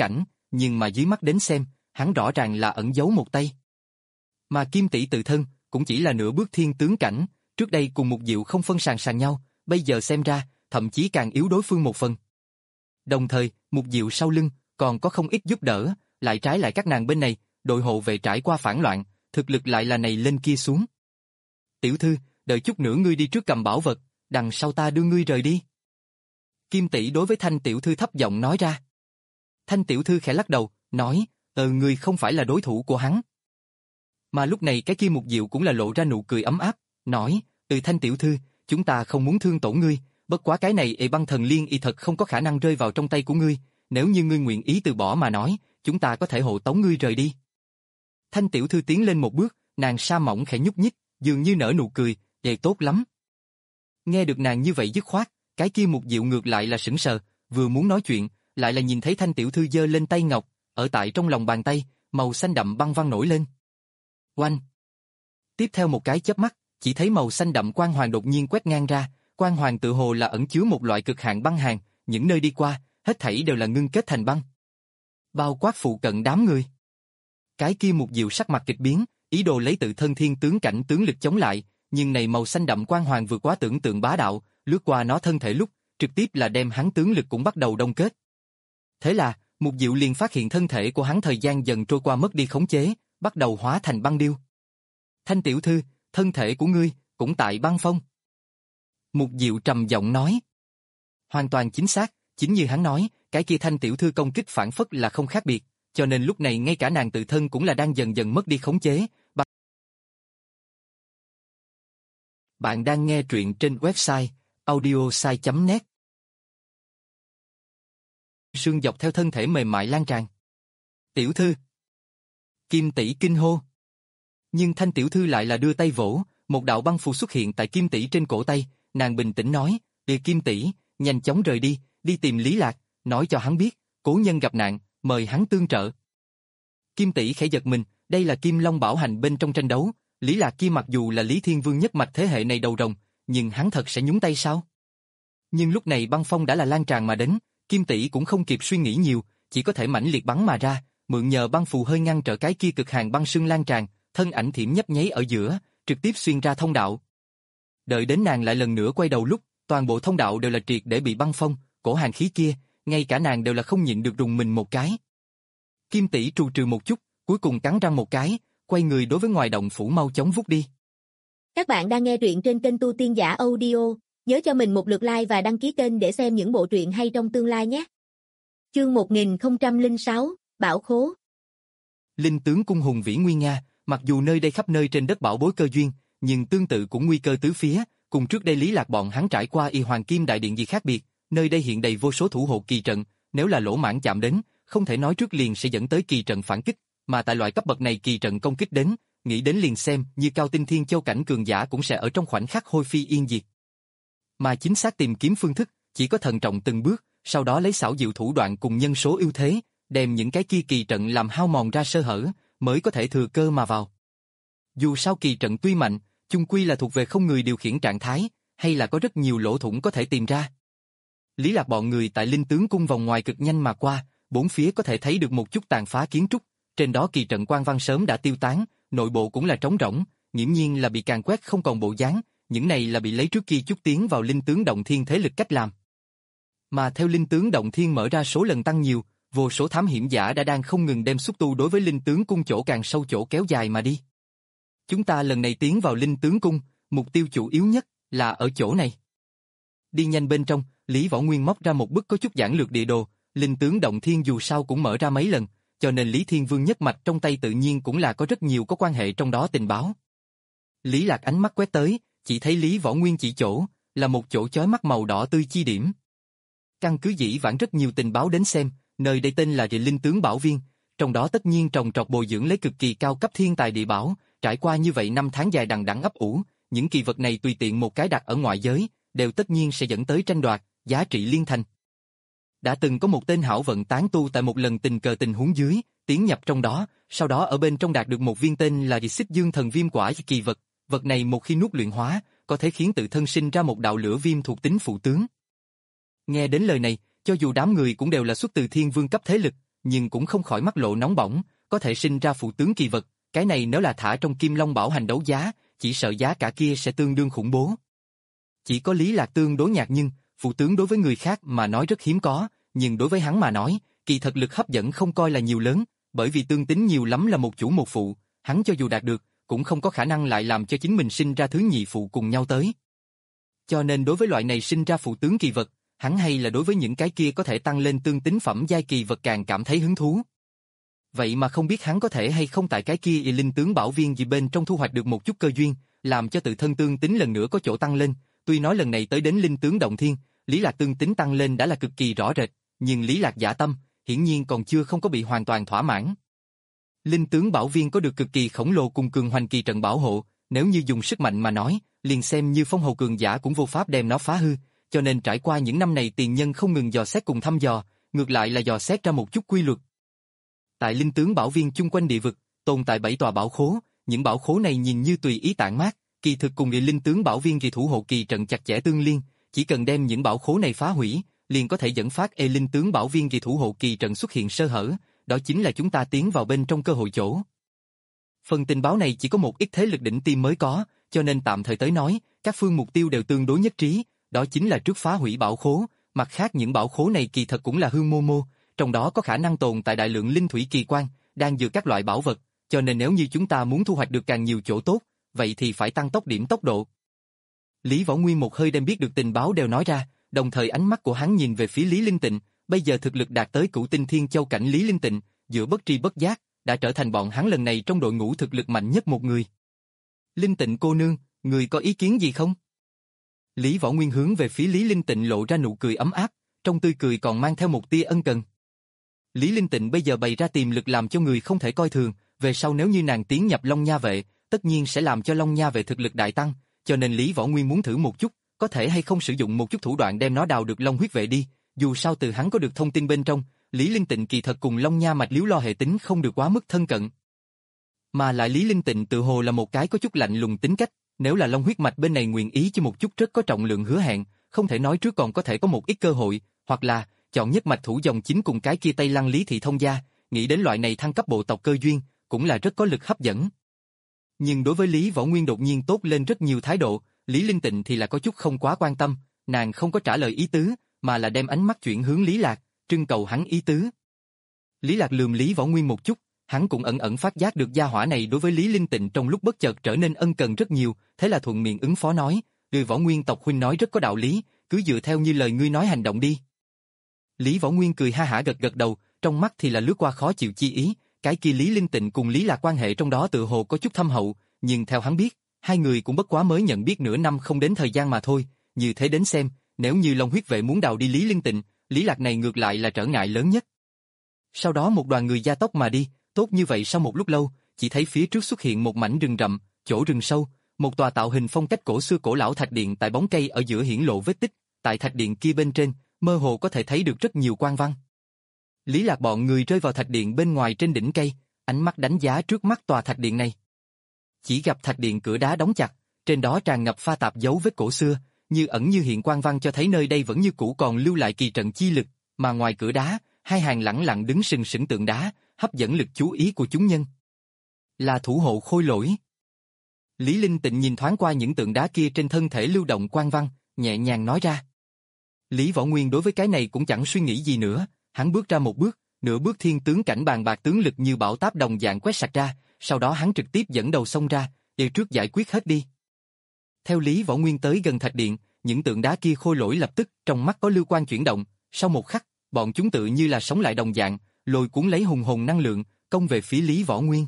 nhưng mà dưới mắt đến xem, hắn rõ ràng là ẩn giấu một tay. Mà Kim tỷ tự thân, cũng chỉ là nửa bước thiên tướng cảnh, trước đây cùng Mục Diệu không phân sàn sàn nhau, bây giờ xem ra, thậm chí càng yếu đối phương một phần. Đồng thời, Mục Diệu sau lưng, còn có không ít giúp đỡ, lại trái lại các nàng bên này, đội hộ vệ trải qua phản loạn, thực lực lại là này lên kia xuống. Tiểu thư, đợi chút nữa ngươi đi trước cầm bảo vật, đằng sau ta đưa ngươi rời đi. Kim tỷ đối với Thanh tiểu thư thấp giọng nói ra. Thanh tiểu thư khẽ lắc đầu, nói, ờ ngươi không phải là đối thủ của hắn. Mà lúc này cái kia Mục Diệu cũng là lộ ra nụ cười ấm áp, nói, từ Thanh tiểu thư, chúng ta không muốn thương tổn ngươi, bất quá cái này ệ băng thần liên y thật không có khả năng rơi vào trong tay của ngươi, nếu như ngươi nguyện ý từ bỏ mà nói, chúng ta có thể hộ tống ngươi rời đi. Thanh tiểu thư tiến lên một bước, nàng sa mỏng khẽ nhúc nhích, dường như nở nụ cười, vậy tốt lắm. Nghe được nàng như vậy dứt khoát, cái kia Mục Diệu ngược lại là sững sờ, vừa muốn nói chuyện, lại là nhìn thấy Thanh tiểu thư giơ lên tay ngọc, ở tại trong lòng bàn tay, màu xanh đậm băng văng nổi lên. Oanh! Tiếp theo một cái chớp mắt, chỉ thấy màu xanh đậm quang hoàng đột nhiên quét ngang ra, quang hoàng tự hồ là ẩn chứa một loại cực hạn băng hàn, những nơi đi qua, hết thảy đều là ngưng kết thành băng. Bao quát phụ cận đám người. Cái kia Mục Diệu sắc mặt kịch biến, ý đồ lấy tự thân thiên tướng cảnh tướng lực chống lại, nhưng này màu xanh đậm quang hoàng vượt quá tưởng tượng bá đạo, lướt qua nó thân thể lúc, trực tiếp là đem hắn tướng lực cũng bắt đầu đông kết. Thế là, Mục Diệu liền phát hiện thân thể của hắn thời gian dần trôi qua mất đi khống chế, bắt đầu hóa thành băng điêu. Thanh tiểu thư, thân thể của ngươi, cũng tại băng phong. Mục Diệu trầm giọng nói. Hoàn toàn chính xác, chính như hắn nói, cái kia Thanh tiểu thư công kích phản phất là không khác biệt, cho nên lúc này ngay cả nàng tự thân cũng là đang dần dần mất đi khống chế. Bạn đang nghe truyện trên website audiosai chấm net. Sương dọc theo thân thể mềm mại lan tràn. Tiểu thư. Kim tỷ kinh hô. Nhưng Thanh tiểu thư lại là đưa tay vỗ, một đạo băng phù xuất hiện tại Kim tỷ trên cổ tay, nàng bình tĩnh nói, "Ê Kim tỷ, nhanh chóng rời đi, đi tìm Lý Lạc, nói cho hắn biết, cố nhân gặp nạn, mời hắn tương trợ." Kim tỷ khẽ giật mình, đây là Kim Long bảo hành bên trong tranh đấu, Lý Lạc kia mặc dù là Lý Thiên Vương nhất mạch thế hệ này đầu rồng, nhưng hắn thật sẽ nhúng tay sao? Nhưng lúc này băng phong đã là lan tràn mà đến, Kim tỷ cũng không kịp suy nghĩ nhiều, chỉ có thể mãnh liệt bắn mà ra, mượn nhờ băng phù hơi ngăn trở cái kia cực hàn băng sương lan tràn, thân ảnh thiểm nhấp nháy ở giữa, trực tiếp xuyên ra thông đạo. Đợi đến nàng lại lần nữa quay đầu lúc, toàn bộ thông đạo đều là triệt để bị băng phong, cổ hàn khí kia, ngay cả nàng đều là không nhịn được rùng mình một cái. Kim tỷ trù trừ một chút, cuối cùng cắn răng một cái, quay người đối với ngoài động phủ mau chóng vút đi. Các bạn đang nghe truyện trên kênh Tu Tiên Giả Audio, nhớ cho mình một lượt like và đăng ký kênh để xem những bộ truyện hay trong tương lai nhé. Chương một nghìn không trăm lẻ sáu, Bảo Khố. Linh tướng cung hùng vĩ nguy nga, mặc dù nơi đây khắp nơi trên đất bảo bối cơ duyên, nhưng tương tự cũng nguy cơ tứ phía, cùng trước đây Lý Lạc bọn hắn trải qua Y Hoàng Kim Đại Điện gì khác biệt, nơi đây hiện đầy vô số thủ hộ kỳ trận, nếu là lỗ mãng chạm đến, không thể nói trước liền sẽ dẫn tới kỳ trận phản kích, mà tại loại cấp bậc này kỳ trận công kích đến, nghĩ đến liền xem như cao tinh thiên châu cảnh cường giả cũng sẽ ở trong khoảnh khắc hôi phi yên diệt. Mà chính xác tìm kiếm phương thức, chỉ có thận trọng từng bước, sau đó lấy xảo diệu thủ đoạn cùng nhân số ưu thế, đem những cái kia kỳ trận làm hao mòn ra sơ hở, mới có thể thừa cơ mà vào. Dù sao kỳ trận tuy mạnh, chung quy là thuộc về không người điều khiển trạng thái, hay là có rất nhiều lỗ thủng có thể tìm ra. Lý Lạc bọn người tại Linh tướng cung vòng ngoài cực nhanh mà qua, bốn phía có thể thấy được một chút tàn phá kiến trúc, trên đó kỳ trận quan văn sớm đã tiêu tán, nội bộ cũng là trống rỗng, nghiễm nhiên là bị càn quét không còn bộ dáng, những này là bị lấy trước kia chút tiến vào Linh tướng động thiên thế lực cách làm. Mà theo Linh tướng động thiên mở ra số lần tăng nhiều, vô số thám hiểm giả đã đang không ngừng đem xúc tu đối với Linh tướng cung chỗ càng sâu chỗ kéo dài mà đi. Chúng ta lần này tiến vào Linh tướng cung, mục tiêu chủ yếu nhất là ở chỗ này. Đi nhanh bên trong, Lý Võ Nguyên móc ra một bức có chút giản lược địa đồ, Linh tướng động thiên dù sao cũng mở ra mấy lần, cho nên Lý Thiên Vương nhất mạch trong tay tự nhiên cũng là có rất nhiều có quan hệ trong đó tình báo. Lý Lạc ánh mắt quét tới, chỉ thấy Lý Võ Nguyên chỉ chỗ, là một chỗ chói mắt màu đỏ tươi chi điểm. Căn cứ dĩ vãng rất nhiều tình báo đến xem, nơi đây tên là Địa Linh tướng Bảo Viên, trong đó tất nhiên trồng trọt bồi dưỡng lấy cực kỳ cao cấp thiên tài địa bảo, trải qua như vậy năm tháng dài đằng đẵng ấp ủ, những kỳ vật này tùy tiện một cái đặt ở ngoại giới, đều tất nhiên sẽ dẫn tới tranh đoạt, giá trị liên thành. Đã từng có một tên hảo vận tán tu tại một lần tình cờ tình huống dưới, tiến nhập trong đó, sau đó ở bên trong đạt được một viên tên là Địa Xích Dương Thần Viêm Quả kỳ vật, vật này một khi nuốt luyện hóa, có thể khiến tự thân sinh ra một đạo lửa viêm thuộc tính phụ tướng. Nghe đến lời này, cho dù đám người cũng đều là xuất từ thiên vương cấp thế lực, nhưng cũng không khỏi mắc lộ nóng bỏng, có thể sinh ra phụ tướng kỳ vật, cái này nếu là thả trong Kim Long Bảo Hành đấu giá, chỉ sợ giá cả kia sẽ tương đương khủng bố. Chỉ có Lý Lạc tương đối nhạt nhưng, phụ tướng đối với người khác mà nói rất hiếm có, nhưng đối với hắn mà nói, kỳ thật lực hấp dẫn không coi là nhiều lớn, bởi vì tương tính nhiều lắm là một chủ một phụ, hắn cho dù đạt được, cũng không có khả năng lại làm cho chính mình sinh ra thứ nhị phụ cùng nhau tới. Cho nên đối với loại này sinh ra phụ tướng kỳ vật, hắn hay là đối với những cái kia có thể tăng lên tương tính phẩm giai kỳ vật càng cảm thấy hứng thú. Vậy mà không biết hắn có thể hay không tại cái kia y linh tướng bảo viên gì bên trong thu hoạch được một chút cơ duyên, làm cho tự thân tương tính lần nữa có chỗ tăng lên, tuy nói lần này tới đến linh tướng động thiên, Lý Lạc tương tính tăng lên đã là cực kỳ rõ rệt, nhưng Lý Lạc dạ tâm, hiển nhiên còn chưa không có bị hoàn toàn thỏa mãn. Linh tướng bảo viên có được cực kỳ khổng lồ cùng cường hoành kỳ trận bảo hộ, nếu như dùng sức mạnh mà nói, liền xem như phong hầu cường giả cũng vô pháp đem nó phá hư, cho nên trải qua những năm này tiền nhân không ngừng dò xét cùng thăm dò, ngược lại là dò xét ra một chút quy luật. Tại linh tướng bảo viên chung quanh địa vực, tồn tại bảy tòa bảo khố, những bảo khố này nhìn như tùy ý tản mát, kỳ thực cùng nghị linh tướng bảo viên kỳ thủ hộ kỳ trận chặt chẽ tương liên, chỉ cần đem những bảo khố này phá hủy, liền có thể dẫn phát e linh tướng bảo viên kỳ thủ hộ kỳ trận xuất hiện sơ hở, đó chính là chúng ta tiến vào bên trong cơ hội chỗ. Phần tình báo này chỉ có một ít thế lực đỉnh tiêm mới có, cho nên tạm thời tới nói, các phương mục tiêu đều tương đối nhất trí, đó chính là trước phá hủy bảo khố, mặt khác những bảo khố này kỳ thật cũng là hương mô mô, trong đó có khả năng tồn tại đại lượng linh thủy kỳ quan, đang dựa các loại bảo vật, cho nên nếu như chúng ta muốn thu hoạch được càng nhiều chỗ tốt, vậy thì phải tăng tốc điểm tốc độ. Lý Võ Nguyên một hơi đem biết được tình báo đều nói ra, đồng thời ánh mắt của hắn nhìn về phía Lý Linh Tịnh, bây giờ thực lực đạt tới cửu tinh thiên châu cảnh Lý Linh Tịnh, giữa bất tri bất giác, đã trở thành bọn hắn lần này trong đội ngũ thực lực mạnh nhất một người. Linh Tịnh cô nương, người có ý kiến gì không? Lý Võ Nguyên hướng về phía Lý Linh Tịnh lộ ra nụ cười ấm áp, trong tươi cười còn mang theo một tia ân cần. Lý Linh Tịnh bây giờ bày ra tiềm lực làm cho người không thể coi thường, về sau nếu như nàng tiến nhập Long Nha vệ, tất nhiên sẽ làm cho Long Nha vệ thực lực đại tăng, cho nên Lý Võ Nguyên muốn thử một chút, có thể hay không sử dụng một chút thủ đoạn đem nó đào được Long huyết vệ đi, dù sao từ hắn có được thông tin bên trong, Lý Linh Tịnh kỳ thật cùng Long Nha mạch Liếu Lo hệ tính không được quá mức thân cận. Mà lại Lý Linh Tịnh tự hồ là một cái có chút lạnh lùng tính cách, nếu là Long huyết mạch bên này nguyện ý cho một chút rất có trọng lượng hứa hẹn, không thể nói trước còn có thể có một ít cơ hội, hoặc là chọn nhất mạch thủ dòng chính cùng cái kia Tây Lăng Lý thị thông gia, nghĩ đến loại này thăng cấp bộ tộc cơ duyên, cũng là rất có lực hấp dẫn. Nhưng đối với Lý Võ Nguyên đột nhiên tốt lên rất nhiều thái độ, Lý Linh Tịnh thì là có chút không quá quan tâm, nàng không có trả lời ý tứ, mà là đem ánh mắt chuyển hướng Lý Lạc, trưng cầu hắn ý tứ. Lý Lạc lườm Lý Võ Nguyên một chút, hắn cũng ẩn ẩn phát giác được gia hỏa này đối với Lý Linh Tịnh trong lúc bất chợt trở nên ân cần rất nhiều, thế là thuận miệng ứng phó nói, "Người Võ Nguyên tộc huynh nói rất có đạo lý, cứ dựa theo như lời ngươi nói hành động đi." Lý Võ Nguyên cười ha hả gật gật đầu, trong mắt thì là lướt qua khó chịu chi ý, cái kia Lý Linh Tịnh cùng Lý Lạc quan hệ trong đó tự hồ có chút thâm hậu, nhưng theo hắn biết, hai người cũng bất quá mới nhận biết nửa năm không đến thời gian mà thôi, như thế đến xem, nếu như Long huyết vệ muốn đào đi Lý Linh Tịnh, Lý Lạc này ngược lại là trở ngại lớn nhất. Sau đó một đoàn người gia tốc mà đi, tốt như vậy sau một lúc lâu, chỉ thấy phía trước xuất hiện một mảnh rừng rậm, chỗ rừng sâu, một tòa tạo hình phong cách cổ xưa cổ lão thạch điện tại bóng cây ở giữa hiển lộ vết tích, tại thạch điện kia bên trên, mơ hồ có thể thấy được rất nhiều quan văn. Lý Lạc bọn người rơi vào thạch điện bên ngoài trên đỉnh cây, ánh mắt đánh giá trước mắt tòa thạch điện này. Chỉ gặp thạch điện cửa đá đóng chặt, trên đó tràn ngập pha tạp dấu vết cổ xưa, như ẩn như hiện quan văn cho thấy nơi đây vẫn như cũ còn lưu lại kỳ trận chi lực, mà ngoài cửa đá, hai hàng lẳng lặng đứng sừng sững tượng đá, hấp dẫn lực chú ý của chúng nhân. Là thủ hộ khôi lỗi. Lý Linh Tịnh nhìn thoáng qua những tượng đá kia trên thân thể lưu động quan văn, nhẹ nhàng nói ra. Lý Võ Nguyên đối với cái này cũng chẳng suy nghĩ gì nữa, hắn bước ra một bước, nửa bước thiên tướng cảnh bàn bạc tướng lực như bão táp đồng dạng quét sạch ra, sau đó hắn trực tiếp dẫn đầu xông ra, để trước giải quyết hết đi. Theo Lý Võ Nguyên tới gần thạch điện, những tượng đá kia khôi lỗi lập tức trong mắt có lưu quang chuyển động, sau một khắc, bọn chúng tự như là sống lại đồng dạng, lôi cuốn lấy hùng hồn năng lượng, công về phía Lý Võ Nguyên.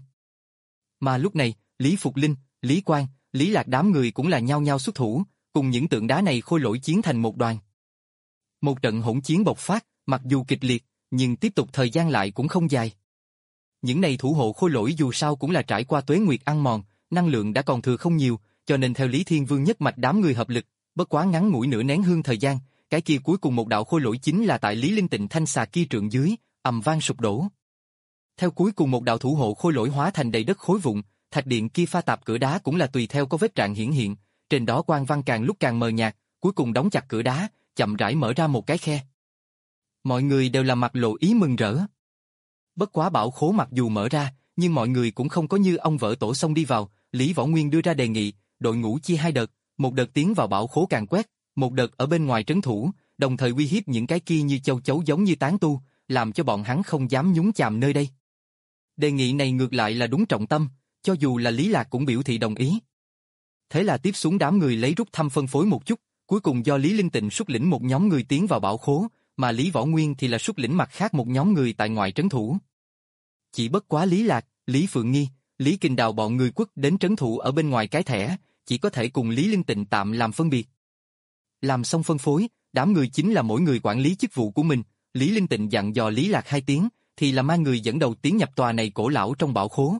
Mà lúc này, Lý Phục Linh, Lý Quang, Lý Lạc đám người cũng là nhao nhao xuất thủ, cùng những tượng đá này khôi lỗi chiến thành một đoàn. Một trận hỗn chiến bộc phát, mặc dù kịch liệt, nhưng tiếp tục thời gian lại cũng không dài. Những này thủ hộ khôi lỗi dù sao cũng là trải qua tuế nguyệt ăn mòn, năng lượng đã còn thừa không nhiều, cho nên theo Lý Thiên Vương nhất mạch đám người hợp lực, bất quá ngắn ngủi nửa nén hương thời gian, cái kia cuối cùng một đạo khôi lỗi chính là tại Lý Linh Tịnh thanh xà kia trượng dưới, ầm vang sụp đổ. Theo cuối cùng một đạo thủ hộ khôi lỗi hóa thành đầy đất khối vụn, thạch điện kia pha tạp cửa đá cũng là tùy theo có vết rạn hiển hiện, trên đó quang văn càng lúc càng mờ nhạt, cuối cùng đóng chặt cửa đá, chậm rãi mở ra một cái khe. Mọi người đều là mặt lộ ý mừng rỡ. Bất quá bảo khố mặc dù mở ra, nhưng mọi người cũng không có như ông vợ tổ xông đi vào, Lý Võ Nguyên đưa ra đề nghị, đội ngũ chia hai đợt, một đợt tiến vào bảo khố càn quét, một đợt ở bên ngoài trấn thủ, đồng thời uy hiếp những cái kia như châu chấu giống như tán tu, làm cho bọn hắn không dám nhúng chàm nơi đây. Đề nghị này ngược lại là đúng trọng tâm, cho dù là Lý Lạc cũng biểu thị đồng ý. Thế là tiếp xuống đám người lấy rút thăm phân phối một chút, cuối cùng do Lý Linh Tịnh xuất lĩnh một nhóm người tiến vào bảo khố, mà Lý Võ Nguyên thì là xuất lĩnh mặt khác một nhóm người tại ngoài trấn thủ. Chỉ bất quá Lý Lạc, Lý Phượng Nghi, Lý Kình Đào bọn người quất đến trấn thủ ở bên ngoài cái thẻ, chỉ có thể cùng Lý Linh Tịnh tạm làm phân biệt. Làm xong phân phối, đám người chính là mỗi người quản lý chức vụ của mình, Lý Linh Tịnh dặn dò Lý Lạc hai tiếng, thì là mang người dẫn đầu tiến nhập tòa này cổ lão trong bảo khố.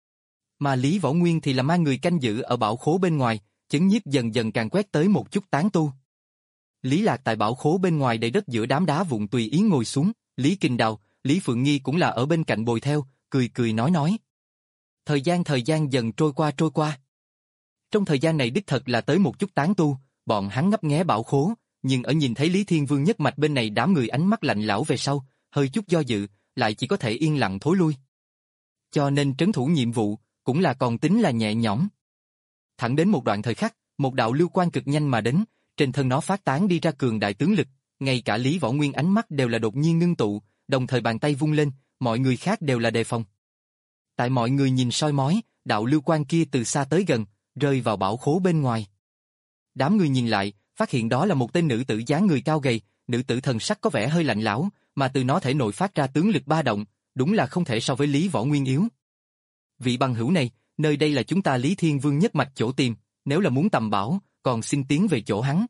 Mà Lý Võ Nguyên thì là mang người canh giữ ở bảo khố bên ngoài, chấn nhiếp dần dần càng quét tới một chút tán tu. Lý Lạc tại bảo khố bên ngoài đầy đất giữa đám đá vụn tùy ý ngồi xuống, Lý Kình Đào, Lý Phượng Nghi cũng là ở bên cạnh bồi theo, cười cười nói nói. Thời gian thời gian dần trôi qua trôi qua. Trong thời gian này đích thật là tới một chút tán tu, bọn hắn ngấp nghé bảo khố, nhưng ở nhìn thấy Lý Thiên Vương nhất mạch bên này đám người ánh mắt lạnh lẽo về sau, hơi chút do dự, lại chỉ có thể yên lặng thối lui. Cho nên trấn thủ nhiệm vụ, cũng là còn tính là nhẹ nhõm. Thẳng đến một đoạn thời khắc, một đạo lưu quang cực nhanh mà đến, trên thân nó phát tán đi ra cường đại tướng lực, ngay cả Lý Võ Nguyên ánh mắt đều là đột nhiên ngưng tụ, đồng thời bàn tay vung lên, mọi người khác đều là đề phòng. Tại mọi người nhìn soi mói, đạo lưu quang kia từ xa tới gần, rơi vào bảo khố bên ngoài. Đám người nhìn lại, phát hiện đó là một tên nữ tử dáng người cao gầy, nữ tử thần sắc có vẻ hơi lạnh lẽo, mà từ nó thể nội phát ra tướng lực ba động, đúng là không thể so với Lý Võ Nguyên yếu. Vị bằng hữu này, nơi đây là chúng ta Lý Thiên Vương nhất mạch chỗ tìm, nếu là muốn tầm bảo, còn xin tiến về chỗ hắn.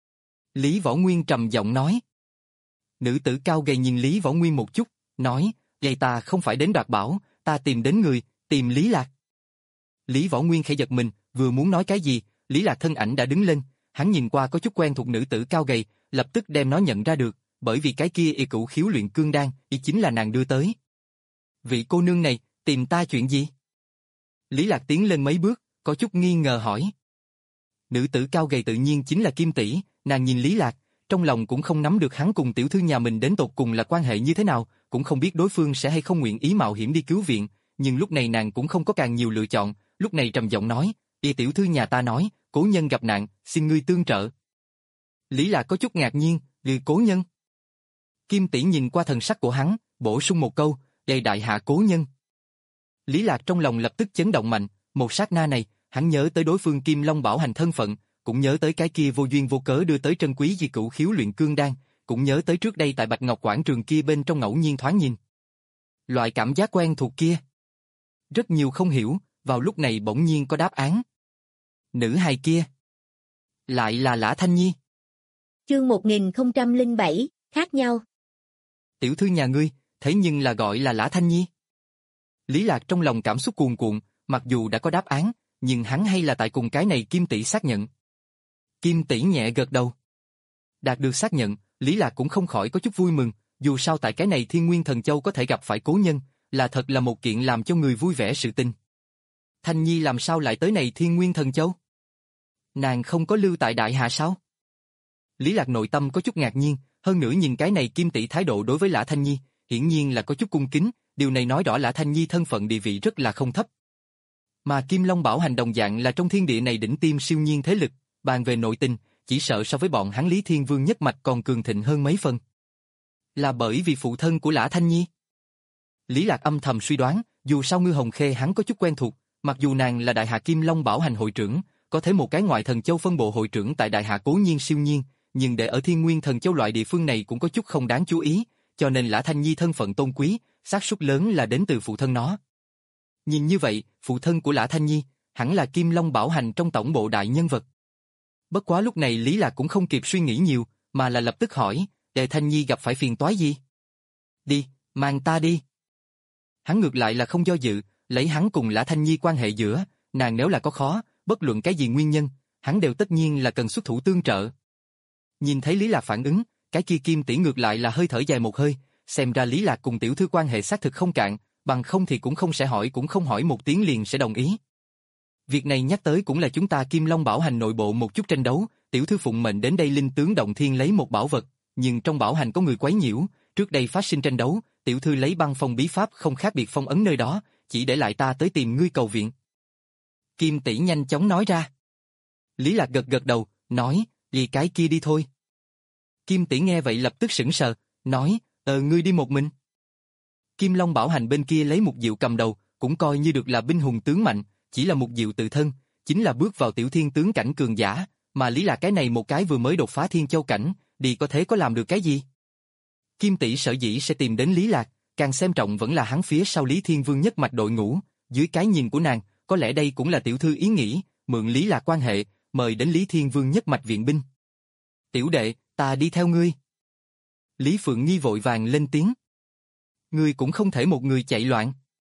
Lý Võ Nguyên trầm giọng nói. Nữ tử cao gầy nhìn Lý Võ Nguyên một chút, nói, vậy ta không phải đến đoạt bảo, ta tìm đến người, tìm Lý Lạc. Lý Võ Nguyên khẽ giật mình, vừa muốn nói cái gì, Lý Lạc thân ảnh đã đứng lên, hắn nhìn qua có chút quen thuộc nữ tử cao gầy, lập tức đem nó nhận ra được, bởi vì cái kia y cửu khiếu luyện cương đan, y chính là nàng đưa tới. Vị cô nương này, tìm ta chuyện gì? Lý Lạc tiến lên mấy bước, có chút nghi ngờ hỏi. Nữ tử cao gầy tự nhiên chính là Kim Tỷ, nàng nhìn Lý Lạc, trong lòng cũng không nắm được hắn cùng tiểu thư nhà mình đến tột cùng là quan hệ như thế nào, cũng không biết đối phương sẽ hay không nguyện ý mạo hiểm đi cứu viện, nhưng lúc này nàng cũng không có càng nhiều lựa chọn, lúc này trầm giọng nói, y tiểu thư nhà ta nói, cố nhân gặp nạn, xin ngươi tương trợ. Lý Lạc có chút ngạc nhiên, người cố nhân. Kim Tỷ nhìn qua thần sắc của hắn, bổ sung một câu, đầy đại hạ cố nhân. Lý Lạc trong lòng lập tức chấn động mạnh, một sát na này, hắn nhớ tới đối phương Kim Long Bảo Hành thân phận, cũng nhớ tới cái kia vô duyên vô cớ đưa tới trân quý di cửu khiếu luyện cương đan, cũng nhớ tới trước đây tại Bạch Ngọc Quảng trường kia bên trong ngẫu nhiên thoáng nhìn. Loại cảm giác quen thuộc kia. Rất nhiều không hiểu, vào lúc này bỗng nhiên có đáp án. Nữ hài kia. Lại là Lã Thanh Nhi. Chương một nghìn không trăm lẻ bảy, khác nhau. Tiểu thư nhà ngươi, thế nhưng là gọi là Lã Thanh Nhi. Lý Lạc trong lòng cảm xúc cuồn cuộn, mặc dù đã có đáp án, nhưng hắn hay là tại cùng cái này Kim Tỷ xác nhận. Kim Tỷ nhẹ gật đầu. Đạt được xác nhận, Lý Lạc cũng không khỏi có chút vui mừng, dù sao tại cái này Thiên Nguyên Thần Châu có thể gặp phải cố nhân, là thật là một kiện làm cho người vui vẻ sự tình. Thanh Nhi làm sao lại tới này Thiên Nguyên Thần Châu? Nàng không có lưu tại Đại Hạ sao? Lý Lạc nội tâm có chút ngạc nhiên, hơn nữa nhìn cái này Kim Tỷ thái độ đối với Lã Thanh Nhi, hiển nhiên là có chút cung kính, điều này nói rõ Lã Thanh Nhi thân phận địa vị rất là không thấp. Mà Kim Long Bảo Hành đồng dạng là trong thiên địa này đỉnh tiêm siêu nhiên thế lực, bàn về nội tình, chỉ sợ so với bọn hắn Lý Thiên Vương nhất mạch còn cường thịnh hơn mấy phần. Là bởi vì phụ thân của Lã Thanh Nhi. Lý Lạc âm thầm suy đoán, dù sao Ngư Hồng Khê hắn có chút quen thuộc, mặc dù nàng là Đại Hạ Kim Long Bảo Hành hội trưởng, có thể một cái ngoại thần châu phân bộ hội trưởng tại Đại Hạ cố nhiên siêu nhiên, nhưng để ở Thiên Nguyên Thần Châu loại địa phương này cũng có chút không đáng chú ý, cho nên Lã Thanh Nhi thân phận tôn quý, xác suất lớn là đến từ phụ thân nó. Nhìn như vậy, phụ thân của Lã Thanh Nhi hẳn là Kim Long Bảo Hành trong tổng bộ đại nhân vật. Bất quá lúc này Lý Lạc cũng không kịp suy nghĩ nhiều, mà là lập tức hỏi, Đệ Thanh Nhi gặp phải phiền toái gì? Đi, mang ta đi. Hắn ngược lại là không do dự, lấy hắn cùng Lã Thanh Nhi quan hệ giữa, nàng nếu là có khó, bất luận cái gì nguyên nhân, hắn đều tất nhiên là cần xuất thủ tương trợ. Nhìn thấy Lý Lạc phản ứng, cái kia Kim Tỷ ngược lại là hơi thở dài một hơi, xem ra Lý Lạc cùng tiểu thư quan hệ xác thực không cạn, bằng không thì cũng không sẽ hỏi cũng không hỏi một tiếng liền sẽ đồng ý. Việc này nhắc tới cũng là chúng ta Kim Long Bảo Hành nội bộ một chút tranh đấu, tiểu thư phụng mệnh đến đây linh tướng động thiên lấy một bảo vật, nhưng trong bảo hành có người quấy nhiễu, trước đây phát sinh tranh đấu, tiểu thư lấy băng phong bí pháp không khác biệt phong ấn nơi đó, chỉ để lại ta tới tìm ngươi cầu viện. Kim tỷ nhanh chóng nói ra. Lý Lạc gật gật đầu, nói, vì cái kia đi thôi. Kim tỷ nghe vậy lập tức sững sờ, nói, ờ ngươi đi một mình. Kim Long Bảo Hành bên kia lấy Mục Diệu cầm đầu, cũng coi như được là binh hùng tướng mạnh, chỉ là Mục Diệu tự thân, chính là bước vào tiểu thiên tướng cảnh cường giả, mà Lý Lạc cái này một cái vừa mới đột phá thiên châu cảnh, đi có thế có làm được cái gì? Kim tỷ sở dĩ sẽ tìm đến Lý Lạc, càng xem trọng vẫn là hắn phía sau Lý Thiên Vương nhất mạch đội ngũ, dưới cái nhìn của nàng, có lẽ đây cũng là tiểu thư ý nghĩ, mượn Lý Lạc quan hệ, mời đến Lý Thiên Vương nhất mạch viện binh. Tiểu đệ, ta đi theo ngươi. Lý Phượng Nghi vội vàng lên tiếng. Ngươi cũng không thể một người chạy loạn.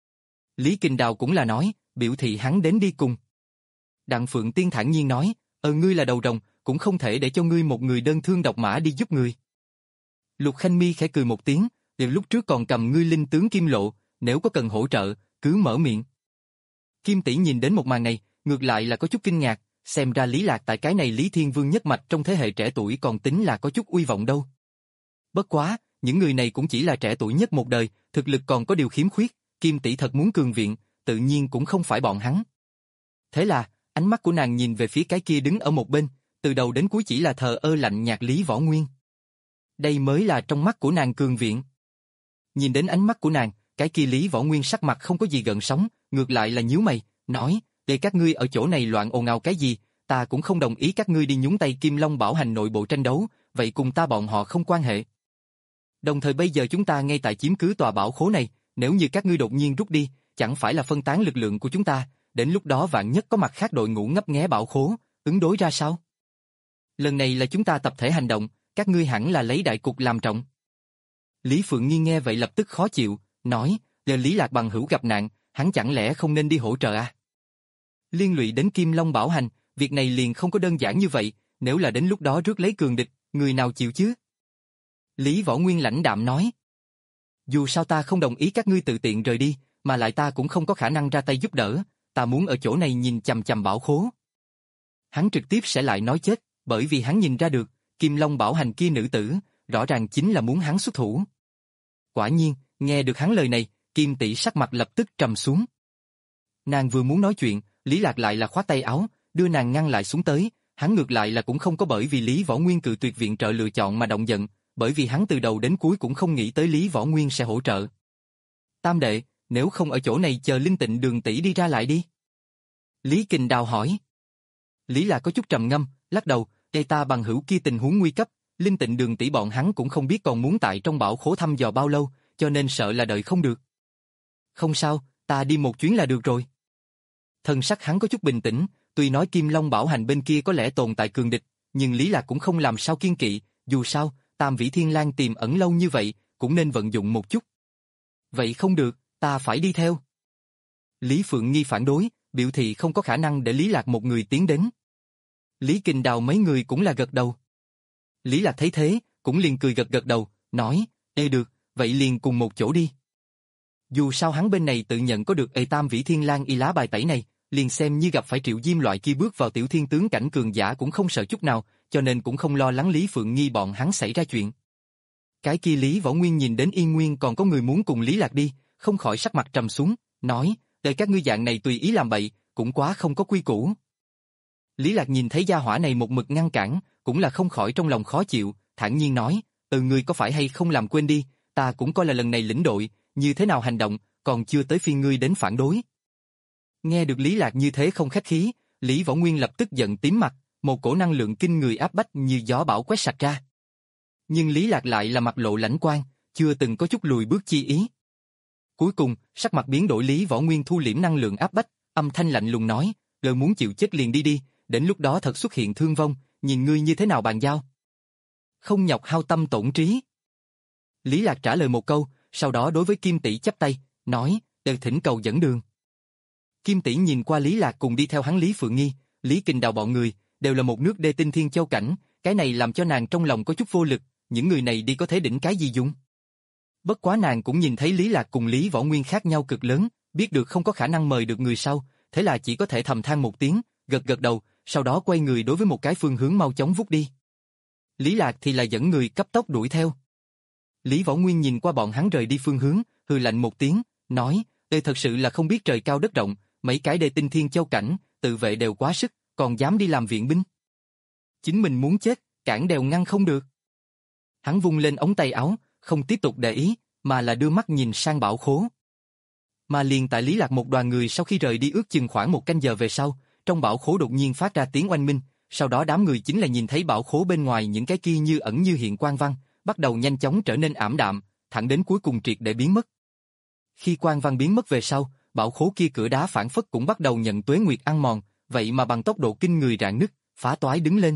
Lý Kinh Đào cũng là nói, biểu thị hắn đến đi cùng. Đặng Phượng Tiên thản nhiên nói, ờ ngươi là đầu rồng, cũng không thể để cho ngươi một người đơn thương độc mã đi giúp người. Lục Khanh Mi khẽ cười một tiếng, từ lúc trước còn cầm ngươi linh tướng Kim Lộ, nếu có cần hỗ trợ, cứ mở miệng. Kim tỷ nhìn đến một màn này, ngược lại là có chút kinh ngạc, xem ra Lý Lạc tại cái này Lý Thiên Vương nhất mạch trong thế hệ trẻ tuổi còn tính là có chút uy vọng đâu. Bất quá, những người này cũng chỉ là trẻ tuổi nhất một đời, thực lực còn có điều khiếm khuyết, Kim tỷ thật muốn cường viện, tự nhiên cũng không phải bọn hắn. Thế là, ánh mắt của nàng nhìn về phía cái kia đứng ở một bên, từ đầu đến cuối chỉ là thờ ơ lạnh nhạt Lý Võ Nguyên. Đây mới là trong mắt của nàng cường viện. Nhìn đến ánh mắt của nàng, cái kia Lý Võ Nguyên sắc mặt không có gì gợn sóng, ngược lại là nhíu mày, nói, để các ngươi ở chỗ này loạn ồn ào cái gì, ta cũng không đồng ý các ngươi đi nhúng tay Kim Long Bảo Hành nội bộ tranh đấu, vậy cùng ta bọn họ không quan hệ. Đồng thời bây giờ chúng ta ngay tại chiếm cứ tòa bảo khố này, nếu như các ngươi đột nhiên rút đi, chẳng phải là phân tán lực lượng của chúng ta, đến lúc đó vạn nhất có mặt khác đội ngũ ngấp nghé bảo khố, ứng đối ra sao? Lần này là chúng ta tập thể hành động, các ngươi hẳn là lấy đại cục làm trọng. Lý Phượng Nghi nghe vậy lập tức khó chịu, nói, giờ Lý Lạc bằng hữu gặp nạn, hắn chẳng lẽ không nên đi hỗ trợ à? Liên lụy đến Kim Long Bảo Hành, việc này liền không có đơn giản như vậy, nếu là đến lúc đó rước lấy cường địch, người nào chịu chứ? Lý Võ Nguyên lãnh đạm nói, dù sao ta không đồng ý các ngươi tự tiện rời đi, mà lại ta cũng không có khả năng ra tay giúp đỡ, ta muốn ở chỗ này nhìn chằm chằm bảo khố. Hắn trực tiếp sẽ lại nói chết, bởi vì hắn nhìn ra được, Kim Long Bảo Hành kia nữ tử, rõ ràng chính là muốn hắn xuất thủ. Quả nhiên, nghe được hắn lời này, Kim tỷ sắc mặt lập tức trầm xuống. Nàng vừa muốn nói chuyện, Lý Lạc lại là khoát tay áo, đưa nàng ngăn lại xuống tới, hắn ngược lại là cũng không có bởi vì Lý Võ Nguyên cự tuyệt viện trợ lựa chọn mà động giận, bởi vì hắn từ đầu đến cuối cũng không nghĩ tới Lý Võ Nguyên sẽ hỗ trợ. Tam đệ, nếu không ở chỗ này chờ Linh Tịnh Đường tỷ đi ra lại đi. Lý Kình Đào hỏi. Lý Lạc có chút trầm ngâm, lắc đầu, đây ta bằng hữu kia tình huống nguy cấp, Linh Tịnh Đường tỷ bọn hắn cũng không biết còn muốn tại trong bảo khố thăm dò bao lâu, cho nên sợ là đợi không được. Không sao, ta đi một chuyến là được rồi. Thần sắc hắn có chút bình tĩnh, tuy nói Kim Long Bảo Hành bên kia có lẽ tồn tại cường địch, nhưng Lý Lạc cũng không làm sao kiên kỵ, dù sao, Tam Vĩ Thiên Lang tiềm ẩn lâu như vậy, cũng nên vận dụng một chút. Vậy không được, ta phải đi theo. Lý Phượng Nghi phản đối, biểu thị không có khả năng để Lý Lạc một người tiến đến. Lý Kình Đào mấy người cũng là gật đầu. Lý Lạc thấy thế, cũng liền cười gật gật đầu, nói, ê được, vậy liền cùng một chỗ đi. Dù sao hắn bên này tự nhận có được ê Tam Vĩ Thiên Lang y lá bài tẩy này, liền xem như gặp phải Triệu Diêm loại kia bước vào tiểu thiên tướng cảnh cường giả cũng không sợ chút nào, cho nên cũng không lo lắng Lý Phượng Nghi bọn hắn xảy ra chuyện. Cái kia Lý Võ Nguyên nhìn đến Yên Nguyên còn có người muốn cùng Lý Lạc đi, không khỏi sắc mặt trầm xuống, nói, để các ngươi dạng này tùy ý làm bậy, cũng quá không có quy củ. Lý Lạc nhìn thấy gia hỏa này một mực ngăn cản, cũng là không khỏi trong lòng khó chịu, thản nhiên nói, ừ ngươi có phải hay không làm quên đi, ta cũng coi là lần này lĩnh đội, như thế nào hành động, còn chưa tới phiên ngươi đến phản đối. Nghe được Lý Lạc như thế không khách khí, Lý Võ Nguyên lập tức giận tím mặt, một cổ năng lượng kinh người áp bách như gió bão quét sạch ra. Nhưng Lý Lạc lại là mặt lộ lãnh quang, chưa từng có chút lùi bước chi ý. Cuối cùng, sắc mặt biến đổi Lý Võ Nguyên thu liễm năng lượng áp bách, âm thanh lạnh lùng nói, "Lỡ muốn chịu chết liền đi đi, đến lúc đó thật xuất hiện thương vong, nhìn ngươi như thế nào bàn giao." Không nhọc hao tâm tổn trí. Lý Lạc trả lời một câu, sau đó đối với Kim Tỷ chắp tay, nói, "Đều thỉnh cầu dẫn đường." Kim Tỷ nhìn qua Lý Lạc cùng đi theo hắn Lý Phượng Nghi, Lý Kình Đào bọn người, đều là một nước đê tinh thiên châu cảnh, cái này làm cho nàng trong lòng có chút vô lực, những người này đi có thể đỉnh cái gì dùng. Bất quá nàng cũng nhìn thấy Lý Lạc cùng Lý Võ Nguyên khác nhau cực lớn, biết được không có khả năng mời được người sau, thế là chỉ có thể thầm than một tiếng, gật gật đầu, sau đó quay người đối với một cái phương hướng mau chóng vút đi. Lý Lạc thì là dẫn người cấp tốc đuổi theo. Lý Võ Nguyên nhìn qua bọn hắn rời đi phương hướng, hừ lạnh một tiếng, nói, "Ê thật sự là không biết trời cao đất rộng, mấy cái đê tinh thiên châu cảnh, tự vệ đều quá sức, còn dám đi làm viện binh. Chính mình muốn chết, cản đều ngăn không được." Hắn vung lên ống tay áo, không tiếp tục để ý, mà là đưa mắt nhìn sang bảo khố. Mà liền tại Lý Lạc một đoàn người sau khi rời đi ước chừng khoảng một canh giờ về sau, trong bảo khố đột nhiên phát ra tiếng oanh minh, sau đó đám người chính là nhìn thấy bảo khố bên ngoài những cái kia như ẩn như hiện quang văn, bắt đầu nhanh chóng trở nên ảm đạm, thẳng đến cuối cùng triệt để biến mất. Khi quang văn biến mất về sau, bảo khố kia cửa đá phản phất cũng bắt đầu nhận tuế nguyệt ăn mòn, vậy mà bằng tốc độ kinh người rạn nứt, phá toái đứng lên.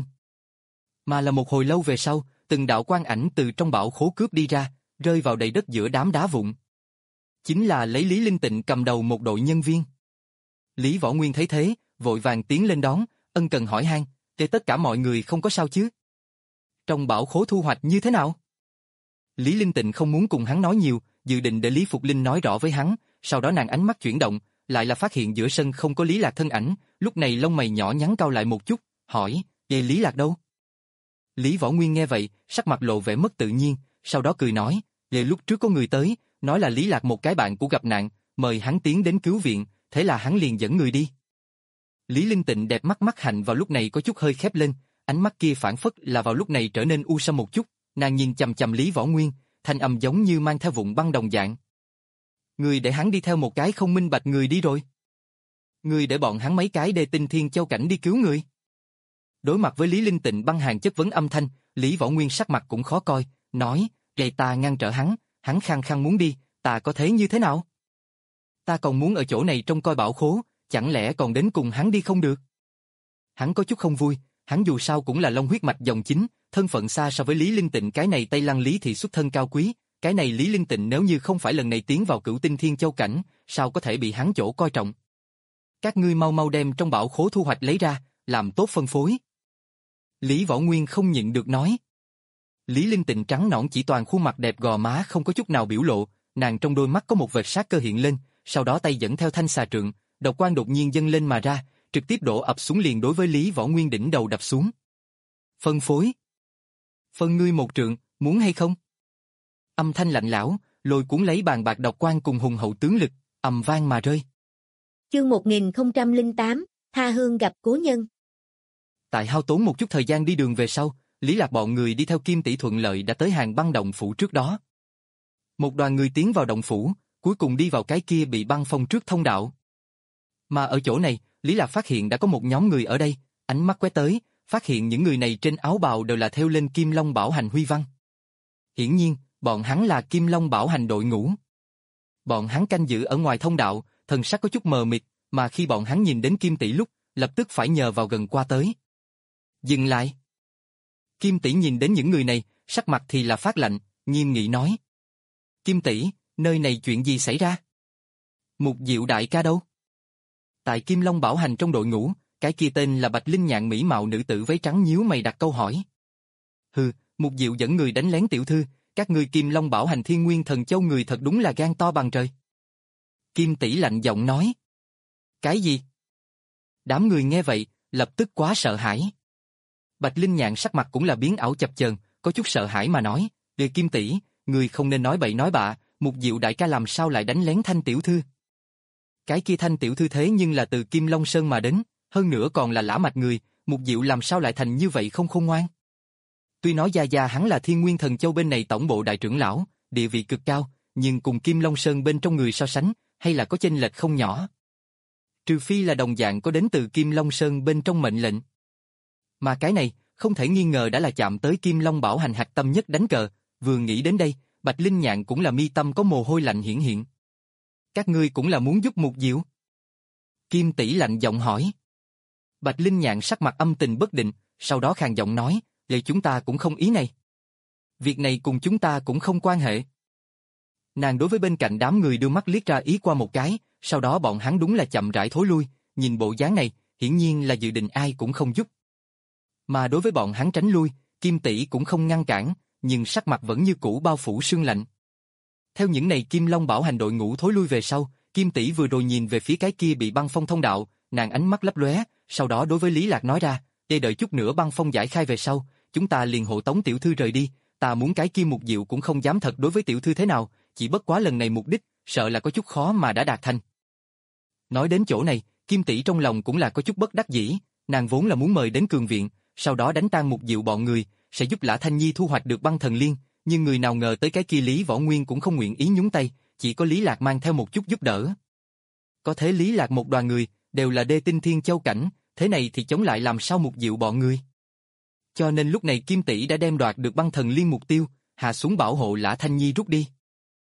Mà là một hồi lâu về sau, từng đạo quang ảnh từ trong bảo khố cướp đi ra, rơi vào đầy đất giữa đám đá vụn. Chính là lấy Lý Linh Tịnh cầm đầu một đội nhân viên. Lý Võ Nguyên thấy thế, vội vàng tiến lên đón, ân cần hỏi han, "Để tất cả mọi người không có sao chứ? Trong bảo khố thu hoạch như thế nào?" Lý Linh Tịnh không muốn cùng hắn nói nhiều, dự định để Lý Phục Linh nói rõ với hắn, sau đó nàng ánh mắt chuyển động, lại là phát hiện giữa sân không có Lý Lạc thân ảnh, lúc này lông mày nhỏ nhắn cau lại một chút, hỏi, "Vậy Lý Lạc đâu?" Lý Võ Nguyên nghe vậy, sắc mặt lộ vẻ mất tự nhiên, sau đó cười nói, "Vậy lúc trước có người tới, nói là Lý Lạc một cái bạn của gặp nạn, mời hắn tiến đến cứu viện, thế là hắn liền dẫn người đi." Lý Linh Tịnh đẹp mắt mắt hạnh vào lúc này có chút hơi khép lên, ánh mắt kia phản phất là vào lúc này trở nên u sâm một chút, nàng nhìn chằm chằm Lý Võ Nguyên, thanh âm giống như mang theo vụn băng đồng dạng. "Người để hắn đi theo một cái không minh bạch người đi rồi. Người để bọn hắn mấy cái đê tinh thiên châu cảnh đi cứu người." Đối mặt với Lý Linh Tịnh băng hàng chất vấn âm thanh, Lý Võ Nguyên sắc mặt cũng khó coi, nói, "Vậy ta ngăn trở hắn, hắn khăng khăng muốn đi, ta có thế như thế nào? Ta còn muốn ở chỗ này trông coi bảo khố, chẳng lẽ còn đến cùng hắn đi không được?" Hắn có chút không vui, hắn dù sao cũng là long huyết mạch dòng chính, thân phận xa so với Lý Linh Tịnh cái này Tây Lăng Lý thì xuất thân cao quý, cái này Lý Linh Tịnh nếu như không phải lần này tiến vào Cửu Tinh Thiên Châu cảnh, sao có thể bị hắn chỗ coi trọng? "Các ngươi mau mau đem trong bảo khố thu hoạch lấy ra, làm tốt phân phối." Lý Võ Nguyên không nhịn được nói. Lý Linh Tịnh trắng nõn chỉ toàn khuôn mặt đẹp gò má không có chút nào biểu lộ, nàng trong đôi mắt có một vệt sát cơ hiện lên, sau đó tay dẫn theo thanh xà trượng, độc quang đột nhiên dâng lên mà ra, trực tiếp đổ ập xuống liền đối với Lý Võ Nguyên đỉnh đầu đập xuống. "Phân phối. Phân ngươi một trượng, muốn hay không?" Âm thanh lạnh lẽo, lôi cuốn lấy bàn bạc độc quang cùng hùng hậu tướng lực, ầm vang mà rơi. Chương một nghìn không trăm lẻ tám, tha hương gặp cố nhân. Tại hao tốn một chút thời gian đi đường về sau, Lý Lạc bọn người đi theo Kim Tỷ thuận lợi đã tới hàng băng động phủ trước đó. Một đoàn người tiến vào động phủ, cuối cùng đi vào cái kia bị băng phong trước thông đạo. Mà ở chỗ này, Lý Lạc phát hiện đã có một nhóm người ở đây, ánh mắt quét tới, phát hiện những người này trên áo bào đều là thêu lên Kim Long Bảo Hành huy văn. Hiển nhiên, bọn hắn là Kim Long Bảo Hành đội ngũ. Bọn hắn canh giữ ở ngoài thông đạo, thần sắc có chút mờ mịt, mà khi bọn hắn nhìn đến Kim Tỷ lúc, lập tức phải nhờ vào gần qua tới. "Dừng lại." Kim Tỷ nhìn đến những người này, sắc mặt thì là phát lạnh, nghiêm nghị nói. "Kim Tỷ, nơi này chuyện gì xảy ra? Mục Diệu đại ca đâu?" Tại Kim Long Bảo Hành trong đội ngũ, cái kia tên là Bạch Linh Nhạn mỹ mạo nữ tử váy trắng nhíu mày đặt câu hỏi. "Hừ, Mục Diệu dẫn người đánh lén tiểu thư, các ngươi Kim Long Bảo Hành Thiên Nguyên Thần Châu người thật đúng là gan to bằng trời." Kim Tỷ lạnh giọng nói. "Cái gì?" Đám người nghe vậy, lập tức quá sợ hãi. Bạch Linh Nhạn sắc mặt cũng là biến ảo chập chờn, có chút sợ hãi mà nói, "Đề Kim Tỷ, người không nên nói bậy nói bạ, Mục Diệu đại ca làm sao lại đánh lén Thanh tiểu thư? Cái kia Thanh tiểu thư thế nhưng là từ Kim Long Sơn mà đến, hơn nữa còn là lã mạch người, Mục Diệu làm sao lại thành như vậy không khôn ngoan? Tuy nói gia gia hắn là Thiên Nguyên Thần Châu bên này tổng bộ đại trưởng lão, địa vị cực cao, nhưng cùng Kim Long Sơn bên trong người so sánh, hay là có chênh lệch không nhỏ. Trừ phi là đồng dạng có đến từ Kim Long Sơn bên trong mệnh lệnh. Mà cái này, không thể nghi ngờ đã là chạm tới Kim Long Bảo Hành hạch tâm nhất đánh cờ, vừa nghĩ đến đây, Bạch Linh Nhạn cũng là mi tâm có mồ hôi lạnh hiển hiện. Các ngươi cũng là muốn giúp Mục Diệu? Kim Tỷ lạnh giọng hỏi. Bạch Linh Nhạn sắc mặt âm tình bất định, sau đó khàn giọng nói, vậy chúng ta cũng không ý này. Việc này cùng chúng ta cũng không quan hệ. Nàng đối với bên cạnh đám người đưa mắt liếc ra ý qua một cái, sau đó bọn hắn đúng là chậm rãi thối lui, nhìn bộ dáng này, hiển nhiên là dự định ai cũng không giúp. Mà đối với bọn hắn tránh lui, Kim Tỷ cũng không ngăn cản, nhưng sắc mặt vẫn như cũ bao phủ sương lạnh. Theo những này Kim Long Bảo Hành đội ngũ thối lui về sau, Kim Tỷ vừa rồi nhìn về phía cái kia bị băng phong thông đạo, nàng ánh mắt lấp lóe, sau đó đối với Lý Lạc nói ra, để đợi chút nữa băng phong giải khai về sau, chúng ta liền hộ tống tiểu thư rời đi, ta muốn cái kia Mục Diệu cũng không dám thật đối với tiểu thư thế nào, chỉ bất quá lần này mục đích, sợ là có chút khó mà đã đạt thành. Nói đến chỗ này, Kim tỷ trong lòng cũng là có chút bất đắc dĩ, nàng vốn là muốn mời đến cường viện, sau đó đánh tan Mục Diệu bọn người, sẽ giúp Lã Thanh Nhi thu hoạch được băng thần liên, nhưng người nào ngờ tới cái kia Lý Võ Nguyên cũng không nguyện ý nhúng tay, chỉ có Lý Lạc mang theo một chút giúp đỡ. Có thế Lý Lạc một đoàn người, đều là đê tinh thiên châu cảnh, thế này thì chống lại làm sao Mục Diệu bọn người. Cho nên lúc này Kim tỷ đã đem đoạt được băng thần liên mục tiêu, hạ xuống bảo hộ Lã Thanh Nhi rút đi.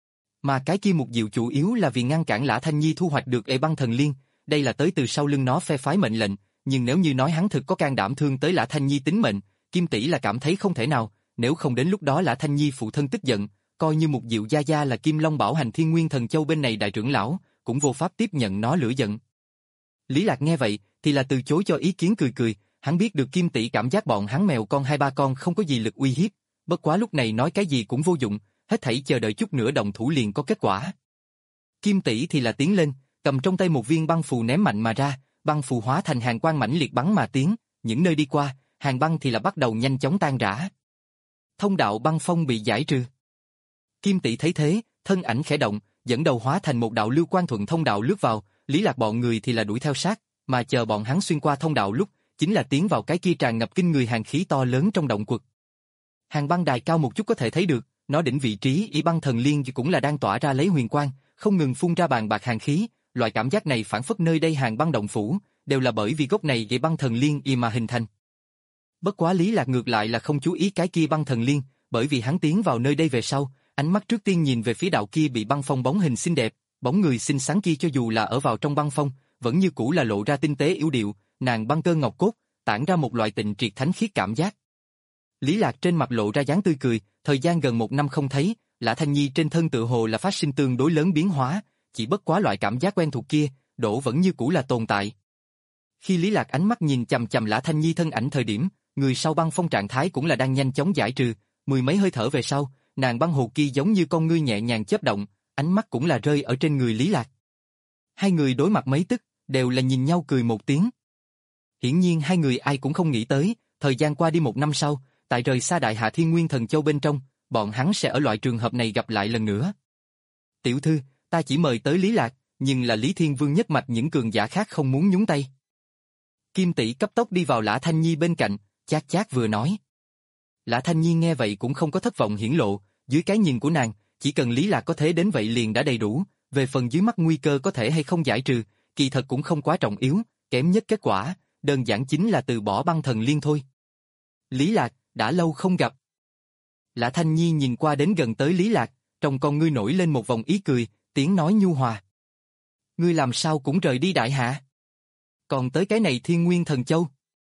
Mà cái kia Mục Diệu chủ yếu là vì ngăn cản Lã Thanh Nhi thu hoạch được ê băng thần liên, đây là tới từ sau lưng nó phe phái mệnh lệnh, nhưng nếu như nói hắn thực có can đảm thương tới Lã Thanh Nhi tính mệnh, Kim tỷ là cảm thấy không thể nào, nếu không đến lúc đó Lã Thanh Nhi phụ thân tức giận, coi như Mục Diệu gia gia là Kim Long bảo hành Thiên Nguyên Thần Châu bên này đại trưởng lão, cũng vô pháp tiếp nhận nó lửa giận. Lý Lạc nghe vậy, thì là từ chối cho ý kiến cười cười, hắn biết được Kim tỷ cảm giác bọn hắn mèo con hai ba con không có gì lực uy hiếp, bất quá lúc này nói cái gì cũng vô dụng, hết thảy chờ đợi chút nữa động thủ liền có kết quả. Kim tỷ thì là tiến lên, cầm trong tay một viên băng phù ném mạnh mà ra, băng phù hóa thành hàng quang mãnh liệt bắn mà tiến, những nơi đi qua, hàng băng thì là bắt đầu nhanh chóng tan rã. Thông đạo băng phong bị giải trừ. Kim tỷ thấy thế, thân ảnh khẽ động, dẫn đầu hóa thành một đạo lưu quang thuận thông đạo lướt vào, Lý Lạc bọn người thì là đuổi theo sát, mà chờ bọn hắn xuyên qua thông đạo lúc, chính là tiến vào cái kia tràn ngập kinh người hàng khí to lớn trong động quật. Hàng băng đài cao một chút có thể thấy được, nó đỉnh vị trí y băng thần liên cũng là đang tỏa ra lấy huyền quang, không ngừng phun ra bàn bạc hàng khí, loại cảm giác này phản phất nơi đây hàng băng động phủ, đều là bởi vì gốc này y băng thần liên y mà hình thành. Bất quá Lý Lạc ngược lại là không chú ý cái kia băng thần liên, bởi vì hắn tiến vào nơi đây về sau, ánh mắt trước tiên nhìn về phía đạo kia bị băng phong bóng hình xinh đẹp, bóng người xinh xắn kia cho dù là ở vào trong băng phong, vẫn như cũ là lộ ra tinh tế yếu điệu, nàng băng cơ ngọc cốt, tản ra một loại tịnh triệt thánh khiết cảm giác. Lý Lạc trên mặt lộ ra dáng tươi cười, thời gian gần một năm không thấy, Lã Thanh Nhi trên thân tự hồ là phát sinh tương đối lớn biến hóa, chỉ bất quá loại cảm giác quen thuộc kia, đổ vẫn như cũ là tồn tại. Khi Lý Lạc ánh mắt nhìn chằm chằm Lã Thanh Nhi thân ảnh thời điểm, người sau băng phong trạng thái cũng là đang nhanh chóng giải trừ, mười mấy hơi thở về sau, nàng băng hồ kia giống như con ngươi nhẹ nhàng chớp động, ánh mắt cũng là rơi ở trên người Lý Lạc. Hai người đối mặt mấy tức, đều là nhìn nhau cười một tiếng. Hiển nhiên hai người ai cũng không nghĩ tới, thời gian qua đi một năm sau, tại rời xa Đại Hạ Thiên Nguyên Thần Châu bên trong, bọn hắn sẽ ở loại trường hợp này gặp lại lần nữa. Tiểu thư, ta chỉ mời tới Lý Lạc, nhưng là Lý Thiên Vương nhất mạch những cường giả khác không muốn nhúng tay. Kim tỷ cấp tốc đi vào Lã Thanh Nhi bên cạnh, chát chát vừa nói. Lã Thanh Nhi nghe vậy cũng không có thất vọng hiển lộ, dưới cái nhìn của nàng, chỉ cần Lý Lạc có thể đến vậy liền đã đầy đủ, về phần dưới mắt nguy cơ có thể hay không giải trừ, kỳ thật cũng không quá trọng yếu, kém nhất kết quả, đơn giản chính là từ bỏ băng thần liên thôi. Lý Lạc, đã lâu không gặp. Lã Thanh Nhi nhìn qua đến gần tới Lý Lạc, trong con ngươi nổi lên một vòng ý cười, tiếng nói nhu hòa. Ngươi làm sao cũng rời đi Đại Hạ? Còn tới cái này Thiên Nguyên Thần Châu?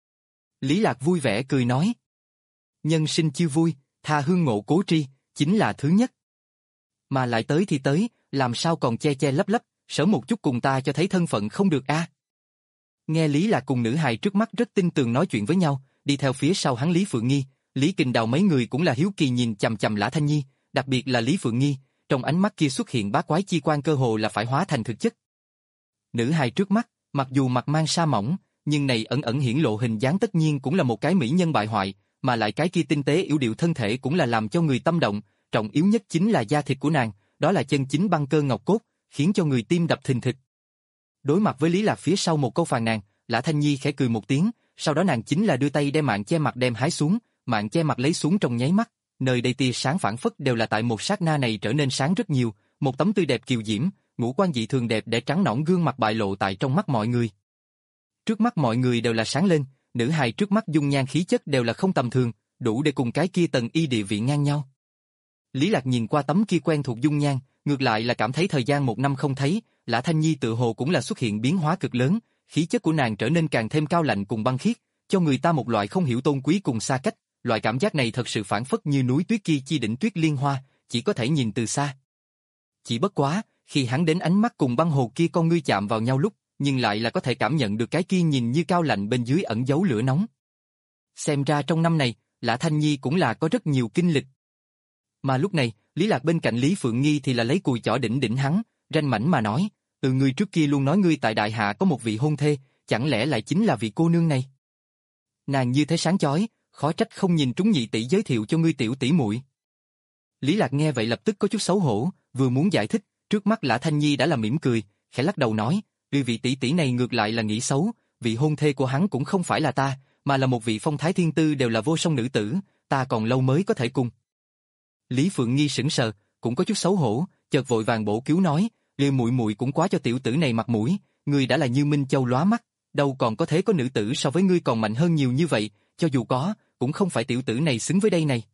Lý Lạc vui vẻ cười nói. Nhân sinh chiêu vui, tha hương ngộ cố tri, chính là thứ nhất. Mà lại tới thì tới, làm sao còn che che lấp lấp, sớm một chút cùng ta cho thấy thân phận không được a? À? Nghe Lý Lạc cùng nữ hài trước mắt rất tin tường nói chuyện với nhau, đi theo phía sau hắn Lý Phượng Nghi, Lý Kình Đào mấy người cũng là hiếu kỳ nhìn chằm chằm Lã Thanh Nhi, đặc biệt là Lý Phượng Nghi, trong ánh mắt kia xuất hiện bá quái chi quan cơ hồ là phải hóa thành thực chất. Nữ hài trước mắt, mặc dù mặt mang sa mỏng, nhưng này ẩn ẩn hiển lộ hình dáng tất nhiên cũng là một cái mỹ nhân bại hoại, mà lại cái kia tinh tế yếu điệu thân thể cũng là làm cho người tâm động, trọng yếu nhất chính là da thịt của nàng, đó là chân chính băng cơ ngọc cốt, khiến cho người tim đập thình thịch. Đối mặt với Lý Lạc phía sau một câu phàn nàn, Lã Thanh Nhi khẽ cười một tiếng, sau đó nàng chính là đưa tay đem mạng che mặt đem hái xuống, mạng che mặt lấy xuống trong nháy mắt, nơi đây tia sáng phản phất đều là tại một sát na này trở nên sáng rất nhiều, một tấm tươi đẹp kiều diễm, ngũ quan dị thường đẹp để trắng nõn gương mặt bại lộ tại trong mắt mọi người. Trước mắt mọi người đều là sáng lên, nữ hài trước mắt dung nhan khí chất đều là không tầm thường, đủ để cùng cái kia tầng y địa vị ngang nhau. Lý Lạc nhìn qua tấm kia quen thuộc dung nhan, ngược lại là cảm thấy thời gian một năm không thấy, Lã Thanh Nhi tự hồ cũng là xuất hiện biến hóa cực lớn, khí chất của nàng trở nên càng thêm cao lạnh cùng băng khiết, cho người ta một loại không hiểu tôn quý cùng xa cách, loại cảm giác này thật sự phản phất như núi tuyết kia chi đỉnh tuyết liên hoa, chỉ có thể nhìn từ xa. Chỉ bất quá, khi hắn đến ánh mắt cùng băng hồ kia con ngươi chạm vào nhau lúc, nhưng lại là có thể cảm nhận được cái kia nhìn như cao lạnh bên dưới ẩn giấu lửa nóng. Xem ra trong năm này, Lã Thanh Nhi cũng là có rất nhiều kinh lịch. Mà lúc này, Lý Lạc bên cạnh Lý Phượng Nghi thì là lấy cùi chỏ đỉnh đỉnh hắn, ranh mảnh mà nói, từ ngươi trước kia luôn nói ngươi tại Đại Hạ có một vị hôn thê, chẳng lẽ lại chính là vị cô nương này? Nàng như thế sáng chói, khó trách không nhìn trúng nhị tỷ giới thiệu cho ngươi tiểu tỷ muội. Lý Lạc nghe vậy lập tức có chút xấu hổ, vừa muốn giải thích, trước mắt Lã Thanh Nhi đã là mỉm cười, khẽ lắc đầu nói, "Ư vị tỷ tỷ này ngược lại là nghĩ xấu, vị hôn thê của hắn cũng không phải là ta, mà là một vị phong thái thiên tư đều là vô song nữ tử, ta còn lâu mới có thể cùng." Lý Phượng Nghi sững sờ, cũng có chút xấu hổ, chợt vội vàng bổ cứu nói, "Lê muội muội cũng quá cho tiểu tử này mặt mũi, ngươi đã là Như Minh Châu lóa mắt, đâu còn có thế có nữ tử so với ngươi còn mạnh hơn nhiều như vậy, cho dù có, cũng không phải tiểu tử này xứng với đây này."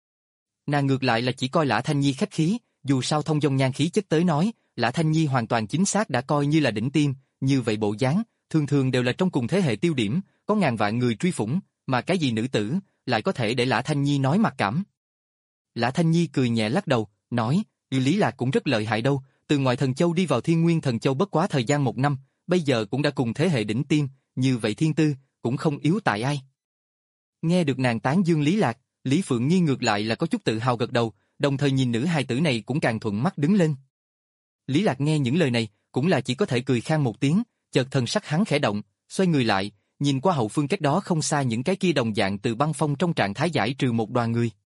Nàng ngược lại là chỉ coi Lã Thanh Nhi khách khí, dù sao thông dong nhan khí chất tới nói, Lã Thanh Nhi hoàn toàn chính xác đã coi như là đỉnh tiêm, như vậy bộ dáng, thường thường đều là trong cùng thế hệ tiêu điểm, có ngàn vạn người truy phủng, mà cái gì nữ tử, lại có thể để Lã Thanh Nhi nói mặc cảm. Lã Thanh Nhi cười nhẹ lắc đầu, nói, Lý Lạc cũng rất lợi hại đâu, từ ngoài Thần Châu đi vào Thiên Nguyên Thần Châu bất quá thời gian một năm, bây giờ cũng đã cùng thế hệ đỉnh tiêm, như vậy thiên tư, cũng không yếu tại ai. Nghe được nàng tán dương Lý Lạc, Lý Phượng Nghi ngược lại là có chút tự hào gật đầu, đồng thời nhìn nữ hài tử này cũng càng thuận mắt đứng lên. Lý Lạc nghe những lời này, cũng là chỉ có thể cười khan một tiếng, chợt thần sắc hắn khẽ động, xoay người lại, nhìn qua hậu phương cách đó không xa những cái kia đồng dạng từ băng phong trong trạng thái giải trừ một đoàn người.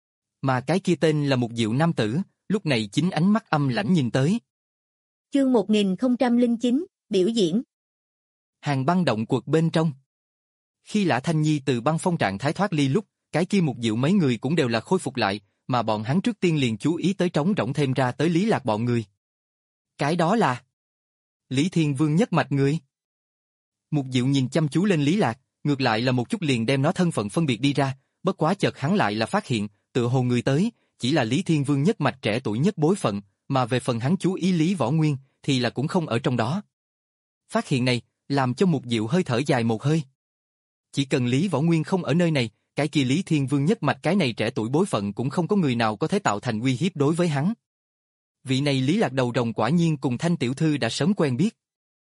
Mà cái kia tên là một diệu nam tử, lúc này chính ánh mắt âm lãnh nhìn tới. Chương một nghìn không trăm lẻ chín, biểu diễn. Hàng băng động quật bên trong. Khi Lã Thanh Nhi từ băng phong trạng thái thoát ly lúc, cái kia một diệu mấy người cũng đều là khôi phục lại, mà bọn hắn trước tiên liền chú ý tới trống rỗng thêm ra tới Lý Lạc bọn người. Cái đó là Lý Thiên Vương nhất mạch người. Một diệu nhìn chăm chú lên Lý Lạc, ngược lại là một chút liền đem nó thân phận phân biệt đi ra, bất quá chợt hắn lại là phát hiện, tựa hồ người tới, chỉ là Lý Thiên Vương nhất mạch trẻ tuổi nhất bối phận, mà về phần hắn chú ý Lý Võ Nguyên, thì là cũng không ở trong đó. Phát hiện này, làm cho một diệu hơi thở dài một hơi. Chỉ cần Lý Võ Nguyên không ở nơi này, cái kia Lý Thiên Vương nhất mạch cái này trẻ tuổi bối phận cũng không có người nào có thể tạo thành uy hiếp đối với hắn. Vị này Lý Lạc đầu rồng quả nhiên cùng Thanh tiểu thư đã sớm quen biết.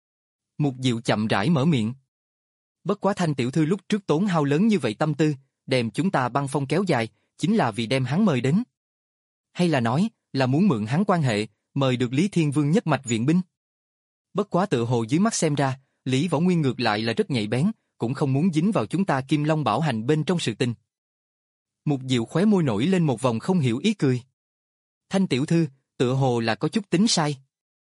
Mục Diệu chậm rãi mở miệng. Bất quá Thanh tiểu thư lúc trước tốn hao lớn như vậy tâm tư, đem chúng ta băng phong kéo dài, chính là vì đem hắn mời đến. Hay là nói, là muốn mượn hắn quan hệ, mời được Lý Thiên Vương nhất mạch viện binh. Bất quá tự hồ dưới mắt xem ra, Lý Võ Nguyên ngược lại là rất nhạy bén, cũng không muốn dính vào chúng ta Kim Long Bảo Hành bên trong sự tình. Mục Diệu khóe môi nổi lên một vòng không hiểu ý cười. Thanh tiểu thư, tựa hồ là có chút tính sai.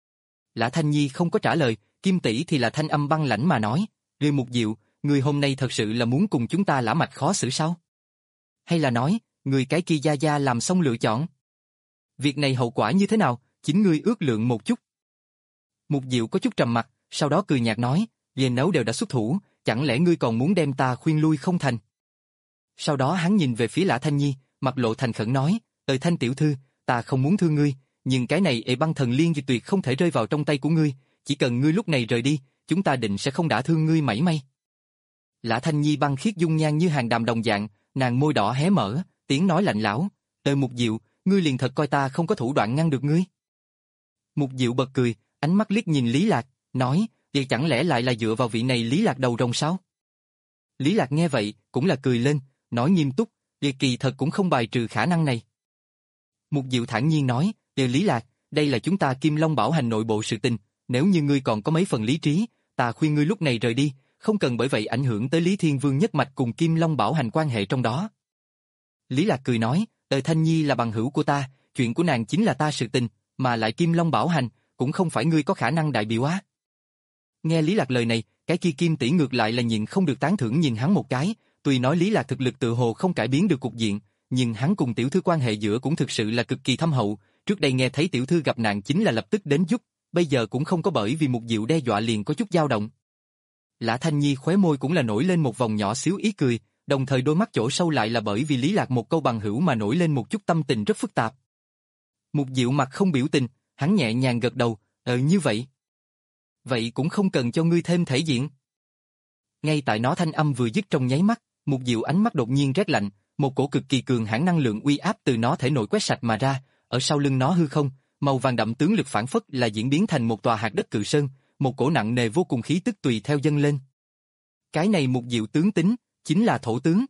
Lã Thanh Nhi không có trả lời, Kim tỷ thì là thanh âm băng lãnh mà nói, "Ngươi Mục Diệu, người hôm nay thật sự là muốn cùng chúng ta lã mạch khó xử sao? Hay là nói, người cái kia gia gia làm xong lựa chọn? Việc này hậu quả như thế nào, chính ngươi ước lượng một chút." Mục Diệu có chút trầm mặt, sau đó cười nhạt nói, "Về nấu đều đã xuất thủ, chẳng lẽ ngươi còn muốn đem ta khuyên lui không thành?" Sau đó hắn nhìn về phía Lã Thanh Nhi, mặt lộ thành khẩn nói, "Ơi Thanh tiểu thư, ta không muốn thương ngươi, nhưng cái này ệ băng thần liên thì tuyệt không thể rơi vào trong tay của ngươi, chỉ cần ngươi lúc này rời đi, chúng ta định sẽ không đả thương ngươi mảy may." Lã Thanh Nhi băng khiết dung nhan như hàng đàm đồng dạng, nàng môi đỏ hé mở, tiếng nói lạnh lẽo, "Ơi Mục Diệu, ngươi liền thật coi ta không có thủ đoạn ngăn được ngươi?" Mục Diệu bật cười, ánh mắt liếc nhìn Lý Lạc, nói, "Vậy chẳng lẽ lại là dựa vào vị này Lý Lạc đầu rồng sao?" Lý Lạc nghe vậy, cũng là cười lên, nói nghiêm túc, "Vậy kỳ thật cũng không bài trừ khả năng này." Mục Diệu thản nhiên nói, "Đều Lý Lạc, đây là chúng ta Kim Long Bảo Hành nội bộ sự tình, nếu như ngươi còn có mấy phần lý trí, ta khuyên ngươi lúc này rời đi, không cần bởi vậy ảnh hưởng tới Lý Thiên Vương nhất mạch cùng Kim Long Bảo Hành quan hệ trong đó." Lý Lạc cười nói, "Tề Thanh Nhi là bằng hữu của ta, chuyện của nàng chính là ta sự tình, mà lại Kim Long Bảo Hành, cũng không phải ngươi có khả năng đại biểu á." Nghe Lý Lạc lời này, cái kia Kim tỷ ngược lại là nhịn không được tán thưởng nhìn hắn một cái, tuy nói Lý Lạc thực lực tự hồ không cải biến được cục diện, nhưng hắn cùng tiểu thư quan hệ giữa cũng thực sự là cực kỳ thâm hậu, trước đây nghe thấy tiểu thư gặp nạn chính là lập tức đến giúp, bây giờ cũng không có bởi vì một Diệu đe dọa liền có chút dao động. Lã Thanh Nhi khóe môi cũng là nổi lên một vòng nhỏ xíu ý cười, đồng thời đôi mắt chỗ sâu lại là bởi vì Lý Lạc một câu bằng hữu mà nổi lên một chút tâm tình rất phức tạp. Một Diệu mặt không biểu tình, hắn nhẹ nhàng gật đầu, "Ờ như vậy." "Vậy cũng không cần cho ngươi thêm thể diện." Ngay tại nó thanh âm vừa dứt trong nháy mắt, một Diệu ánh mắt đột nhiên rét lạnh, một cổ cực kỳ cường hãn năng lượng uy áp từ nó thể nội quét sạch mà ra, ở sau lưng nó hư không, màu vàng đậm tướng lực phản phất là diễn biến thành một tòa hạt đất cự sơn, một cổ nặng nề vô cùng khí tức tùy theo dâng lên. Cái này một Diệu tướng tính, chính là thổ tướng.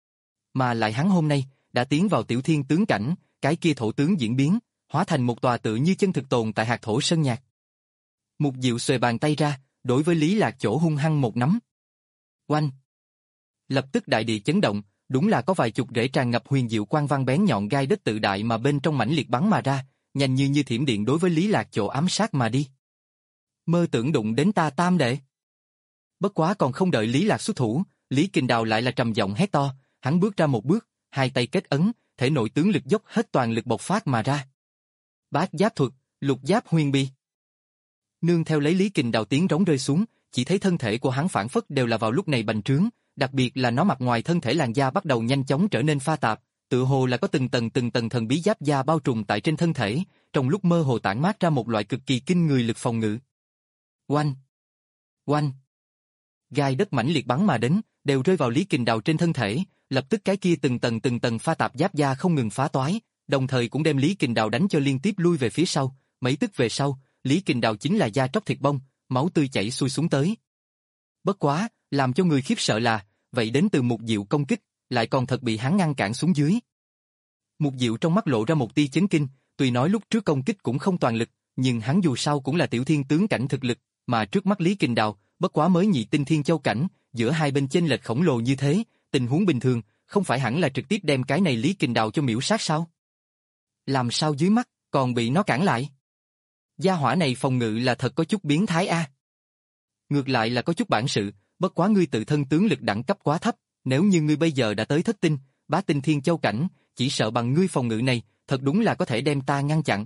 Mà lại hắn hôm nay, đã tiến vào tiểu thiên tướng cảnh, cái kia thổ tướng diễn biến, hóa thành một tòa tự như chân thực tồn tại hạt thổ sơn nhạc. Một Diệu xuề bàn tay ra, đối với Lý Lạc chỗ hung hăng một nắm. Oanh! Lập tức đại địa chấn động, đúng là có vài chục rễ tràn ngập huyền diệu quang văn bén nhọn gai đất tự đại mà bên trong mãnh liệt bắn mà ra, nhanh như như thiểm điện đối với Lý Lạc chỗ ám sát mà đi. Mơ tưởng đụng đến ta tam đệ. Bất quá còn không đợi Lý Lạc xuất thủ, Lý Kình Đào lại là trầm giọng hét to, hắn bước ra một bước, hai tay kết ấn, thể nội tướng lực dốc hết toàn lực bộc phát mà ra. Bát giáp thuật, lục giáp huyền bi. Nương theo lấy Lý Kình Đào tiếng rống rơi xuống, chỉ thấy thân thể của hắn phản phất đều là vào lúc này bành trướng, đặc biệt là nó mặt ngoài thân thể làn da bắt đầu nhanh chóng trở nên pha tạp, tựa hồ là có từng tầng từng tầng thần bí giáp da bao trùm tại trên thân thể, trong lúc mơ hồ tản mát ra một loại cực kỳ kinh người lực phòng ngự. Oanh! Oanh! Gai đất mãnh liệt bắn mà đến, đều rơi vào Lý Kình Đào trên thân thể, lập tức cái kia từng tầng từng tầng pha tạp giáp da không ngừng phá toái, đồng thời cũng đem Lý Kình Đào đánh cho liên tiếp lui về phía sau, mấy tức về sau, Lý Kình Đào chính là da tróc thịt bong, máu tươi chảy xuôi xuống tới. Bất quá, làm cho người khiếp sợ là, vậy đến từ Mục Diệu công kích, lại còn thật bị hắn ngăn cản xuống dưới. Mục Diệu trong mắt lộ ra một tia chấn kinh, tuy nói lúc trước công kích cũng không toàn lực, nhưng hắn dù sao cũng là tiểu thiên tướng cảnh thực lực, mà trước mắt Lý Kình Đào, bất quá mới nhị tinh thiên châu cảnh, giữa hai bên chênh lệch khổng lồ như thế, tình huống bình thường, không phải hẳn là trực tiếp đem cái này Lý Kình Đào cho miễu sát sao? Làm sao dưới mắt, còn bị nó cản lại? Gia hỏa này phòng ngự là thật có chút biến thái a. Ngược lại là có chút bản sự, bất quá ngươi tự thân tướng lực đẳng cấp quá thấp, nếu như ngươi bây giờ đã tới thất tinh, bá tinh thiên châu cảnh, chỉ sợ bằng ngươi phòng ngự này, thật đúng là có thể đem ta ngăn chặn.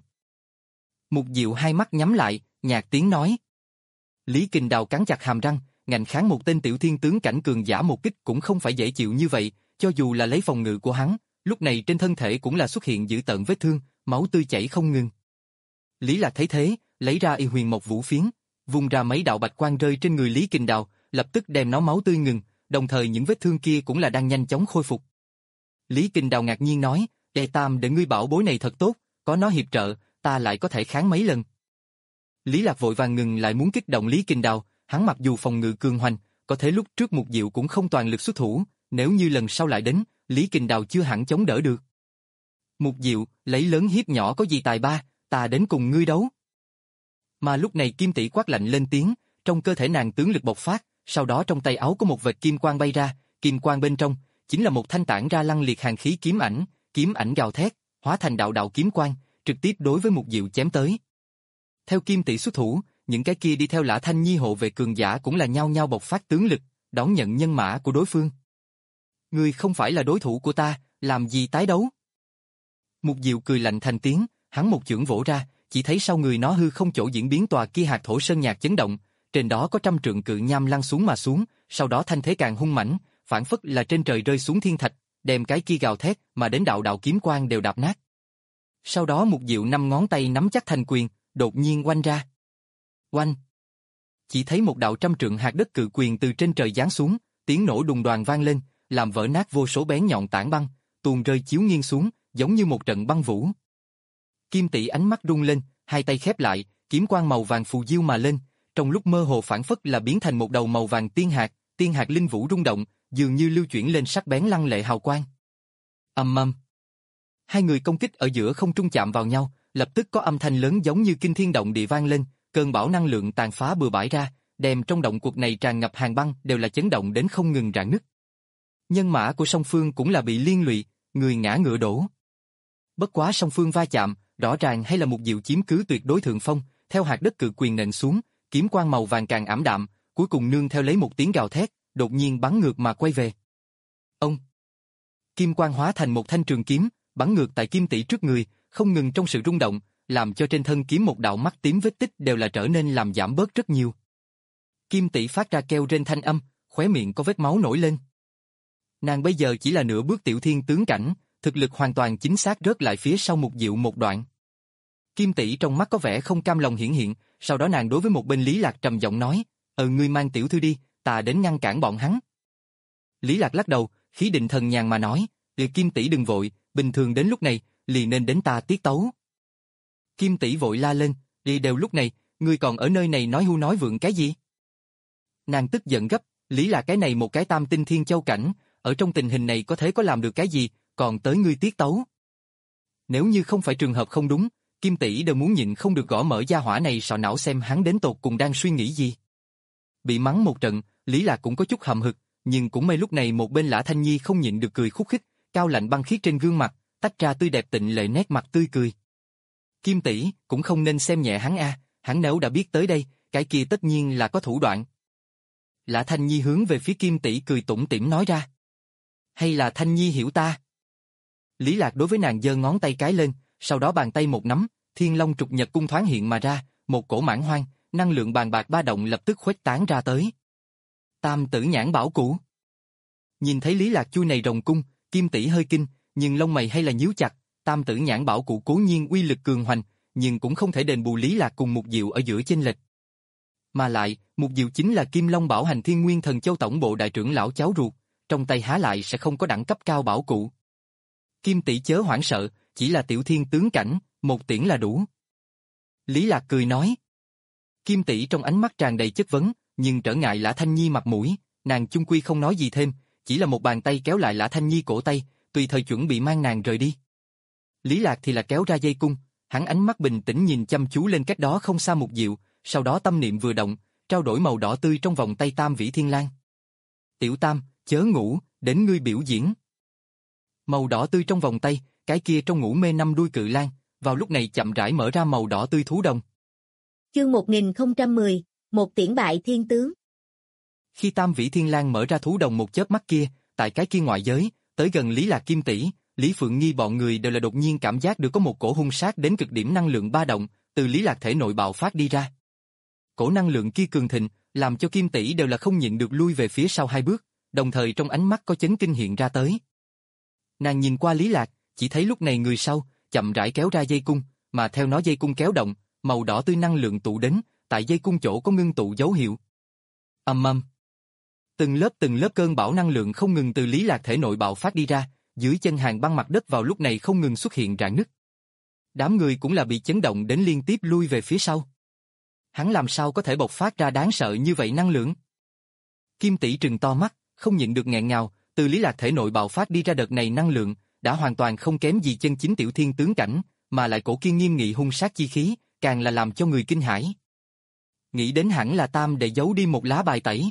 Mục Diệu hai mắt nhắm lại, nhạt tiếng nói. Lý Kình Đào cắn chặt hàm răng, ngạnh kháng một tên tiểu thiên tướng cảnh cường giả một kích cũng không phải dễ chịu như vậy, cho dù là lấy phòng ngự của hắn, lúc này trên thân thể cũng là xuất hiện dữ tợn vết thương, máu tươi chảy không ngừng. Lý Lạc thấy thế, lấy ra y huyền mộc vũ phiến, vung ra mấy đạo bạch quang rơi trên người Lý Kình Đào, lập tức đem nó máu tươi ngừng, đồng thời những vết thương kia cũng là đang nhanh chóng khôi phục. Lý Kình Đào ngạc nhiên nói, "Đệ Tam để ngươi bảo bối này thật tốt, có nó hiệp trợ, ta lại có thể kháng mấy lần." Lý Lạc vội vàng ngừng lại muốn kích động Lý Kình Đào, hắn mặc dù phòng ngự cường hoành, có thể lúc trước Mục Diệu cũng không toàn lực xuất thủ, nếu như lần sau lại đến, Lý Kình Đào chưa hẳn chống đỡ được. Mục Diệu, lấy lớn hiếp nhỏ có gì tài ba, ta đến cùng ngươi đấu. Mà lúc này Kim Tỷ quát lạnh lên tiếng, trong cơ thể nàng tướng lực bộc phát, sau đó trong tay áo có một vệt kim quang bay ra, kim quang bên trong chính là một thanh tản ra lăng liệt hàn khí kiếm ảnh, kiếm ảnh gào thét, hóa thành đạo đạo kiếm quang, trực tiếp đối với Mục Diệu chém tới. Theo Kim Tỷ xuất thủ, những cái kia đi theo Lã Thanh Nhi hộ vệ cường giả cũng là nhao nhao bộc phát tướng lực, đón nhận nhân mã của đối phương. Ngươi không phải là đối thủ của ta, làm gì tái đấu? Mục Diệu cười lạnh thành tiếng, hắn một chưởng vỗ ra, chỉ thấy sau người nó hư không chỗ diễn biến tòa kia hạt thổ sơn nhạc chấn động, trên đó có trăm trượng cự nham lăn xuống mà xuống, sau đó thanh thế càng hung mãnh, phản phất là trên trời rơi xuống thiên thạch, đem cái kia gào thét mà đến đạo đạo kiếm quang đều đạp nát. Sau đó Mục Diệu năm ngón tay nắm chắc thành quyền, đột nhiên oanh ra. Oanh! Chỉ thấy một đạo trăm trượng hạt đất cự quyền từ trên trời giáng xuống, tiếng nổ đùng đoàng vang lên, làm vỡ nát vô số bén nhọn tảng băng, tuôn rơi chiếu nghiêng xuống, giống như một trận băng vũ. Kim Tỷ ánh mắt rung lên, hai tay khép lại, kiếm quang màu vàng phù diêu mà lên, trong lúc mơ hồ phản phất là biến thành một đầu màu vàng tiên hạt, tiên hạt linh vũ rung động, dường như lưu chuyển lên sắc bén lăng lệ hào quang. Ầm ầm. Hai người công kích ở giữa không trung chạm vào nhau, lập tức có âm thanh lớn giống như kinh thiên động địa vang lên, cơn bão năng lượng tàn phá bừa bãi ra, đem trong động cuộc này tràn ngập hàng băng đều là chấn động đến không ngừng rạn nứt. Nhân mã của song phương cũng là bị liên lụy, người ngã ngựa đổ. Bất quá song phương va chạm, rõ ràng hay là Mục Diệu chiếm cứ tuyệt đối thượng phong, theo hạt đất cự quyền nện xuống, kiếm quang màu vàng càng ảm đạm, cuối cùng nương theo lấy một tiếng gào thét, đột nhiên bắn ngược mà quay về. Ông! Kim quang hóa thành một thanh trường kiếm, bắn ngược tại Kim Tỷ trước người, không ngừng trong sự rung động, làm cho trên thân kiếm một đạo mắt tím vết tích đều là trở nên làm giảm bớt rất nhiều. Kim Tỷ phát ra kêu rên thanh âm, khóe miệng có vết máu nổi lên. Nàng bây giờ chỉ là nửa bước tiểu thiên tướng cảnh, thực lực hoàn toàn chính xác rớt lại phía sau Mục Diệu một đoạn. Kim Tỷ trong mắt có vẻ không cam lòng hiển hiện, sau đó nàng đối với một bên Lý Lạc trầm giọng nói, "Ờ ngươi mang tiểu thư đi, ta đến ngăn cản bọn hắn." Lý Lạc lắc đầu, khí định thần nhàn mà nói, "Ừ, Kim Tỷ đừng vội, bình thường đến lúc này, liền nên đến ta tiết tấu." Kim Tỷ vội la lên, "Đi đều lúc này, ngươi còn ở nơi này nói hưu nói vượng cái gì?" Nàng tức giận gấp, Lý Lạc cái này một cái tam tinh thiên châu cảnh, ở trong tình hình này có thể có làm được cái gì, còn tới ngươi tiết tấu. Nếu như không phải trường hợp không đúng, Kim Tỷ đều muốn nhịn không được gõ mở gia hỏa này sọ não xem hắn đến tột cùng đang suy nghĩ gì. Bị mắng một trận, Lý Lạc cũng có chút hậm hực, nhưng cũng may lúc này một bên Lã Thanh Nhi không nhịn được cười khúc khích, cao lạnh băng khiết trên gương mặt, tách ra tươi đẹp tịnh lệ nét mặt tươi cười. Kim tỷ, cũng không nên xem nhẹ hắn a, hắn nếu đã biết tới đây, cái kia tất nhiên là có thủ đoạn. Lã Thanh Nhi hướng về phía Kim tỷ cười tủm tỉm nói ra. Hay là Thanh Nhi hiểu ta? Lý Lạc đối với nàng giơ ngón tay cái lên, sau đó bàn tay một nắm, Thiên Long trục nhật cung thoáng hiện mà ra, một cổ mãn hoang, năng lượng bàn bạc ba động lập tức khuếch tán ra tới. Tam tử nhãn bảo cụ. Nhìn thấy Lý Lạc chui này rồng cung, Kim tỷ hơi kinh, nhưng lông mày hay là nhíu chặt, tam tử nhãn bảo cụ cố nhiên uy lực cường hoành, nhưng cũng không thể đền bù Lý Lạc cùng Mục Diệu ở giữa chênh lệch. Mà lại, Mục Diệu chính là Kim Long bảo hành Thiên Nguyên Thần Châu tổng bộ đại trưởng lão cháu ruột, trong tay há lại sẽ không có đẳng cấp cao bảo cụ. Kim tỷ chớ hoảng sợ, chỉ là tiểu thiên tướng cảnh, một tiễn là đủ. Lý Lạc cười nói. Kim tỷ trong ánh mắt tràn đầy chất vấn, nhưng trở ngại Lã Thanh Nhi mặt mũi, nàng chung quy không nói gì thêm, chỉ là một bàn tay kéo lại Lã Thanh Nhi cổ tay, tùy thời chuẩn bị mang nàng rời đi. Lý Lạc thì là kéo ra dây cung, hắn ánh mắt bình tĩnh nhìn chăm chú lên cách đó không xa Mục Diệu, sau đó tâm niệm vừa động, trao đổi màu đỏ tươi trong vòng tay Tam Vĩ Thiên Lang. Tiểu Tam, chớ ngủ, đến ngươi biểu diễn. Màu đỏ tươi trong vòng tay, cái kia trong ngủ mê năm đuôi cự lang, vào lúc này chậm rãi mở ra màu đỏ tươi thú đồng. Chương một nghìn không trăm mười, một tiễn bại thiên tướng. Khi Tam Vĩ Thiên Lang mở ra thú đồng một chớp mắt kia, tại cái kia ngoại giới, tới gần Lý Lạc Kim tỷ, Lý Phượng Nghi bọn người đều là đột nhiên cảm giác được có một cổ hung sát đến cực điểm năng lượng ba động, từ Lý Lạc thể nội bạo phát đi ra. Cổ năng lượng kia cường thịnh, làm cho Kim tỷ đều là không nhịn được lui về phía sau hai bước, đồng thời trong ánh mắt có chấn kinh hiện ra tới. Nàng nhìn qua Lý Lạc, chỉ thấy lúc này người sau, chậm rãi kéo ra dây cung, mà theo nó dây cung kéo động, màu đỏ tươi năng lượng tụ đến, tại dây cung chỗ có ngưng tụ dấu hiệu. Ầm ầm. Từng lớp từng lớp cơn bão năng lượng không ngừng từ Lý Lạc thể nội bạo phát đi ra, dưới chân hàng băng mặt đất vào lúc này không ngừng xuất hiện rạn nứt. Đám người cũng là bị chấn động đến liên tiếp lui về phía sau. Hắn làm sao có thể bộc phát ra đáng sợ như vậy năng lượng? Kim tỷ trừng to mắt, không nhịn được nghẹn ngào, từ Lý Lạc thể nội bạo phát đi ra đợt này năng lượng, đã hoàn toàn không kém gì chân chính tiểu thiên tướng cảnh, mà lại cổ kiên nghiêm nghị hung sát chi khí, càng là làm cho người kinh hãi. Nghĩ đến hẳn là Tam để giấu đi một lá bài tẩy.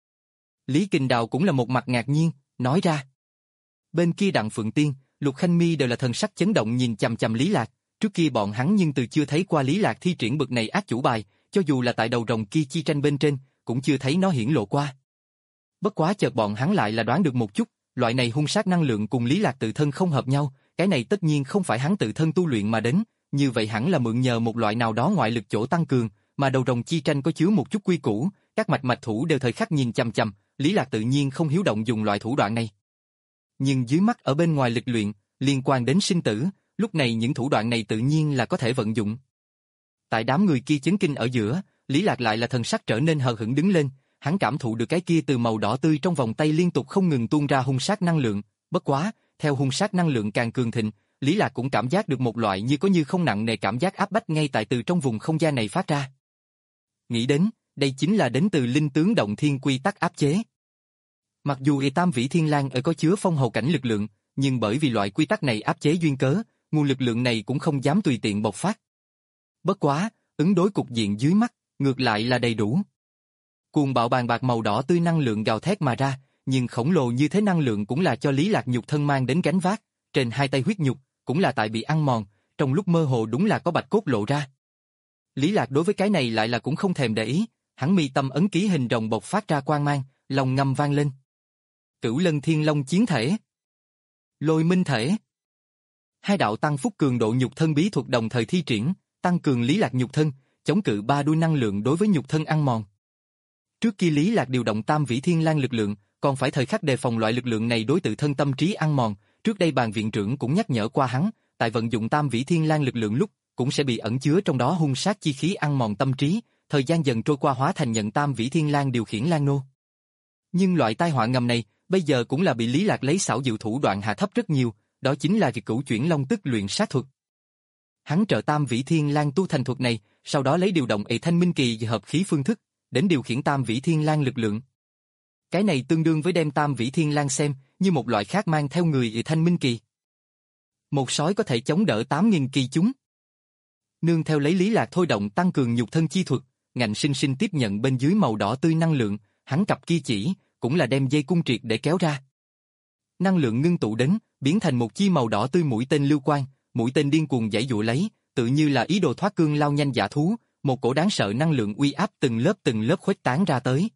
Lý Kình Đào cũng là một mặt ngạc nhiên, nói ra. Bên kia Đặng Phượng Tiên, Lục Khanh Mi đều là thần sắc chấn động nhìn chằm chằm Lý Lạc, trước kia bọn hắn nhưng từ chưa thấy qua Lý Lạc thi triển bực này ác chủ bài, cho dù là tại đầu rồng kia chi tranh bên trên, cũng chưa thấy nó hiển lộ qua. Bất quá chợt bọn hắn lại là đoán được một chút, loại này hung sát năng lượng cùng Lý Lạc tự thân không hợp nhau, cái này tất nhiên không phải hắn tự thân tu luyện mà đến, như vậy hẳn là mượn nhờ một loại nào đó ngoại lực chỗ tăng cường, mà đầu rồng chi tranh có chứa một chút quy củ, các mạch mạch thủ đều thời khắc nhìn chằm chằm, Lý Lạc tự nhiên không hiếu động dùng loại thủ đoạn này. Nhưng dưới mắt ở bên ngoài lực luyện, liên quan đến sinh tử, lúc này những thủ đoạn này tự nhiên là có thể vận dụng. Tại đám người kia chấn kinh ở giữa, Lý Lạc lại là thần sắc trở nên hờ hững đứng lên, hắn cảm thụ được cái kia từ màu đỏ tươi trong vòng tay liên tục không ngừng tuôn ra hung sát năng lượng, bất quá, theo hung sát năng lượng càng cường thịnh, Lý Lạc cũng cảm giác được một loại như có như không nặng nề cảm giác áp bách ngay tại từ trong vùng không gian này phát ra. Nghĩ đến, đây chính là đến từ linh tướng động thiên quy tắc áp chế. Mặc dù y Tam Vĩ Thiên Lang ở có chứa phong hầu cảnh lực lượng, nhưng bởi vì loại quy tắc này áp chế duyên cớ, nguồn lực lượng này cũng không dám tùy tiện bộc phát. Bất quá, ứng đối cục diện dưới mắt, ngược lại là đầy đủ. Cuồng bạo bàn bạc màu đỏ tươi năng lượng gào thét mà ra, nhưng khổng lồ như thế năng lượng cũng là cho Lý Lạc nhục thân mang đến gánh vác, trên hai tay huyết nhục, cũng là tại bị ăn mòn, trong lúc mơ hồ đúng là có bạch cốt lộ ra. Lý Lạc đối với cái này lại là cũng không thèm để ý, hắn mi tâm ấn ký hình rồng bộc phát ra quang mang, lòng ngâm vang lên. Cửu Lân Thiên Long chiến thể, Lôi Minh thể. Hai đạo tăng phúc cường độ nhục thân bí thuật đồng thời thi triển, tăng cường Lý Lạc nhục thân, chống cự ba đuôi năng lượng đối với nhục thân ăn mòn. Trước khi Lý Lạc điều động Tam Vĩ Thiên Lang lực lượng, còn phải thời khắc đề phòng loại lực lượng này đối tự thân tâm trí ăn mòn, trước đây bàn viện trưởng cũng nhắc nhở qua hắn, tại vận dụng Tam Vĩ Thiên Lang lực lượng lúc, cũng sẽ bị ẩn chứa trong đó hung sát chi khí ăn mòn tâm trí, thời gian dần trôi qua hóa thành nhận Tam Vĩ Thiên Lang điều khiển Lang nô. Nhưng loại tai họa ngầm này, bây giờ cũng là bị Lý Lạc lấy xảo diệu thủ đoạn hạ thấp rất nhiều, đó chính là việc cửu chuyển long tức luyện sát thuật. Hắn trợ Tam Vĩ Thiên Lang tu thành thuật này, sau đó lấy điều động ệ thanh minh kỳ và hợp khí phương thức, đến điều khiển Tam Vĩ Thiên Lang lực lượng. Cái này tương đương với đem Tam Vĩ Thiên Lang xem như một loại khác mang theo người ệ thanh minh kỳ. Một sói có thể chống đỡ tám nghìn kỳ chúng. Nương theo lấy Lý Lạc thôi động tăng cường nhục thân chi thuật, ngạnh sinh sinh tiếp nhận bên dưới màu đỏ tươi năng lượng, hắn cặp kia chỉ, cũng là đem dây cung triệt để kéo ra. Năng lượng ngưng tụ đến, biến thành một chi màu đỏ tươi mũi tên lưu quang, mũi tên điên cuồng giãy giụa lấy, tự như là ý đồ thoát cương lao nhanh dã thú, một cổ đáng sợ năng lượng uy áp từng lớp từng lớp khuếch tán ra tới.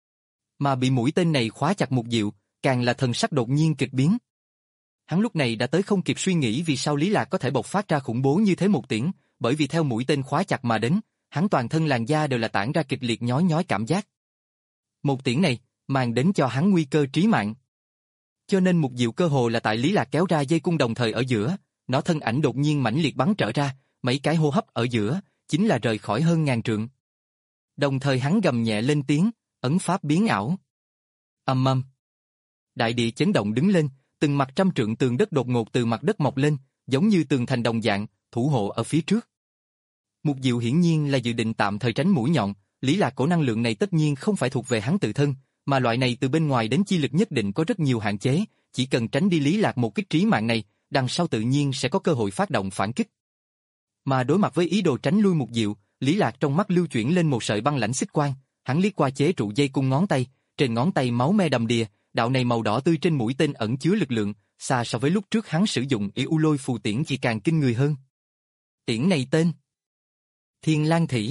Mà bị mũi tên này khóa chặt Mục Diệu, càng là thần sắc đột nhiên kịch biến. Hắn lúc này đã tới không kịp suy nghĩ vì sao Lý Lạc có thể bộc phát ra khủng bố như thế một tiễn, bởi vì theo mũi tên khóa chặt mà đến, hắn toàn thân làn da đều là tản ra kịch liệt nhói nhói cảm giác. Một tiễn này, mang đến cho hắn nguy cơ trí mạng. Cho nên Mục Diệu cơ hồ là tại Lý Lạc kéo ra dây cung đồng thời ở giữa, nó thân ảnh đột nhiên mãnh liệt bắn trở ra, mấy cái hô hấp ở giữa, chính là rời khỏi hơn ngàn trượng. Đồng thời hắn gầm nhẹ lên tiếng, ấn pháp biến ảo. Ầm ầm. Đại địa chấn động đứng lên, từng mặt trăm trượng tường đất đột ngột từ mặt đất mọc lên, giống như tường thành đồng dạng, thủ hộ ở phía trước. Mục Diệu hiển nhiên là dự định tạm thời tránh mũi nhọn, Lý Lạc cổ năng lượng này tất nhiên không phải thuộc về hắn tự thân, mà loại này từ bên ngoài đến chi lực nhất định có rất nhiều hạn chế, chỉ cần tránh đi Lý Lạc một kích trí mạng này, đằng sau tự nhiên sẽ có cơ hội phát động phản kích. Mà đối mặt với ý đồ tránh lui Mục Diệu, Lý Lạc trong mắt lưu chuyển lên một sợi băng lãnh xích quang, hắn liếc qua chế trụ dây cung ngón tay, trên ngón tay máu me đầm đìa, đạo này màu đỏ tươi trên mũi tên ẩn chứa lực lượng, xa so với lúc trước hắn sử dụng yêu lôi phù tiễn chỉ càng kinh người hơn. Tiễn này tên Thiên Lang Thỉ.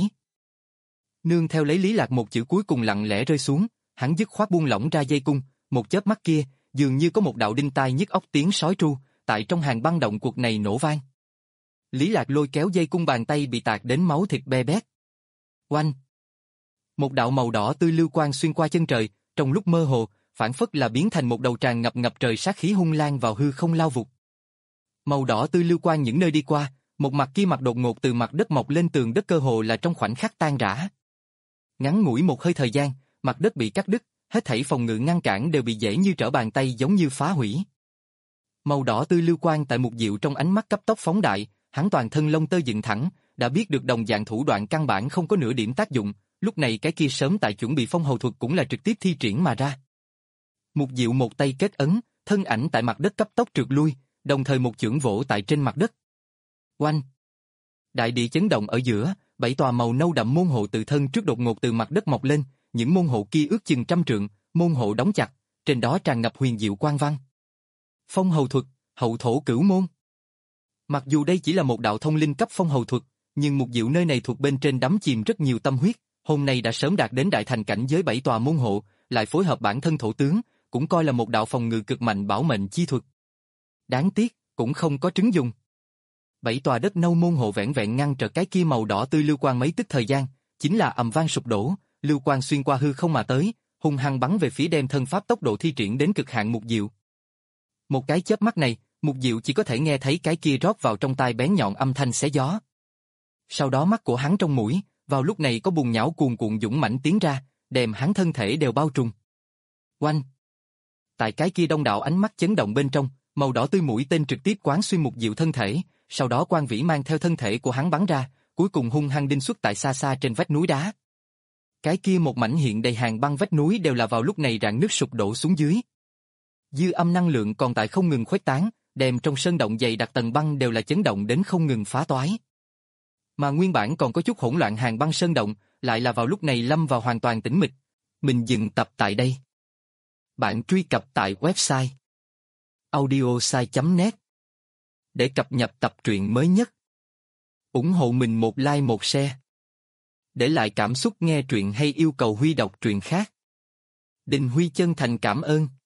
Nương theo lấy Lý Lạc một chữ cuối cùng lặng lẽ rơi xuống, hắn dứt khoát buông lỏng ra dây cung, một chớp mắt kia, dường như có một đạo đinh tai nhức óc tiếng sói tru, tại trong hàng băng động cuộc này nổ vang. Lý Lạc lôi kéo dây cung bàn tay bị tạc đến máu thịt be bét. Oanh! Một đạo màu đỏ tươi lưu quang xuyên qua chân trời, trong lúc mơ hồ, phản phất là biến thành một đầu tràn ngập ngập trời sát khí hung lan vào hư không lao vụt. Màu đỏ tươi lưu quang những nơi đi qua, một mặt kia mặt đột ngột từ mặt đất mọc lên tường đất cơ hồ là trong khoảnh khắc tan rã. Ngắn ngủi một hơi thời gian, mặt đất bị cắt đứt, hết thảy phòng ngự ngăn cản đều bị dễ như trở bàn tay giống như phá hủy. Màu đỏ tươi lưu quang tại Mục Diệu trong ánh mắt cấp tốc phóng đại, hắn toàn thân lông tơ dựng thẳng, đã biết được đồng dạng thủ đoạn căn bản không có nửa điểm tác dụng, lúc này cái kia sớm tại chuẩn bị phong hầu thuật cũng là trực tiếp thi triển mà ra. Mục Diệu một tay kết ấn, thân ảnh tại mặt đất cấp tốc trượt lui, đồng thời một chưởng vỗ tại trên mặt đất. Oanh! Đại địa chấn động ở giữa, bảy tòa màu nâu đậm môn hộ tự thân trước đột ngột từ mặt đất mọc lên, những môn hộ kia ước chừng trăm trượng, môn hộ đóng chặt, trên đó tràn ngập huyền diệu quang văn. Phong hầu thuật, hậu thổ cửu môn. Mặc dù đây chỉ là một đạo thông linh cấp phong hầu thuật, nhưng Mục Diệu nơi này thuộc bên trên đắm chìm rất nhiều tâm huyết, hôm nay đã sớm đạt đến đại thành cảnh giới bảy tòa môn hộ, lại phối hợp bản thân thổ tướng, cũng coi là một đạo phòng ngự cực mạnh bảo mệnh chi thuật. Đáng tiếc, cũng không có trứng dùng. Bảy tòa đất nâu môn hộ vẹn vẹn ngăn trở cái kia màu đỏ tươi lưu quang mấy tức thời gian, chính là ầm vang sụp đổ, lưu quang xuyên qua hư không mà tới, hung hăng bắn về phía đem thân pháp tốc độ thi triển đến cực hạn Mục Diệu. Một cái chớp mắt này, Mục Diệu chỉ có thể nghe thấy cái kia rót vào trong tai bén nhọn âm thanh xé gió. Sau đó mắt của hắn trong mũi, vào lúc này có bùn nhão cuồn cuộn dũng mãnh tiến ra, đem hắn thân thể đều bao trùm. Oanh! Tại cái kia đông đảo ánh mắt chấn động bên trong, màu đỏ tươi mũi tên trực tiếp quán xuyên Mục Diệu thân thể, sau đó quang vĩ mang theo thân thể của hắn bắn ra, cuối cùng hung hăng đinh xuất tại xa xa trên vách núi đá. Cái kia một mảnh hiện đầy hàng băng vách núi đều là vào lúc này rạn nứt sụp đổ xuống dưới. Dư âm năng lượng còn tại không ngừng khuếch tán, đem trong sơn động dày đặc tầng băng đều là chấn động đến không ngừng phá toái. Mà nguyên bản còn có chút hỗn loạn hàng băng sơn động, lại là vào lúc này lâm vào hoàn toàn tĩnh mịch. Mình dừng tập tại đây. Bạn truy cập tại website audiosai chấm net để cập nhật tập truyện mới nhất. Ủng hộ mình một like một share. Để lại cảm xúc nghe truyện hay yêu cầu Huy đọc truyện khác. Đình Huy chân thành cảm ơn.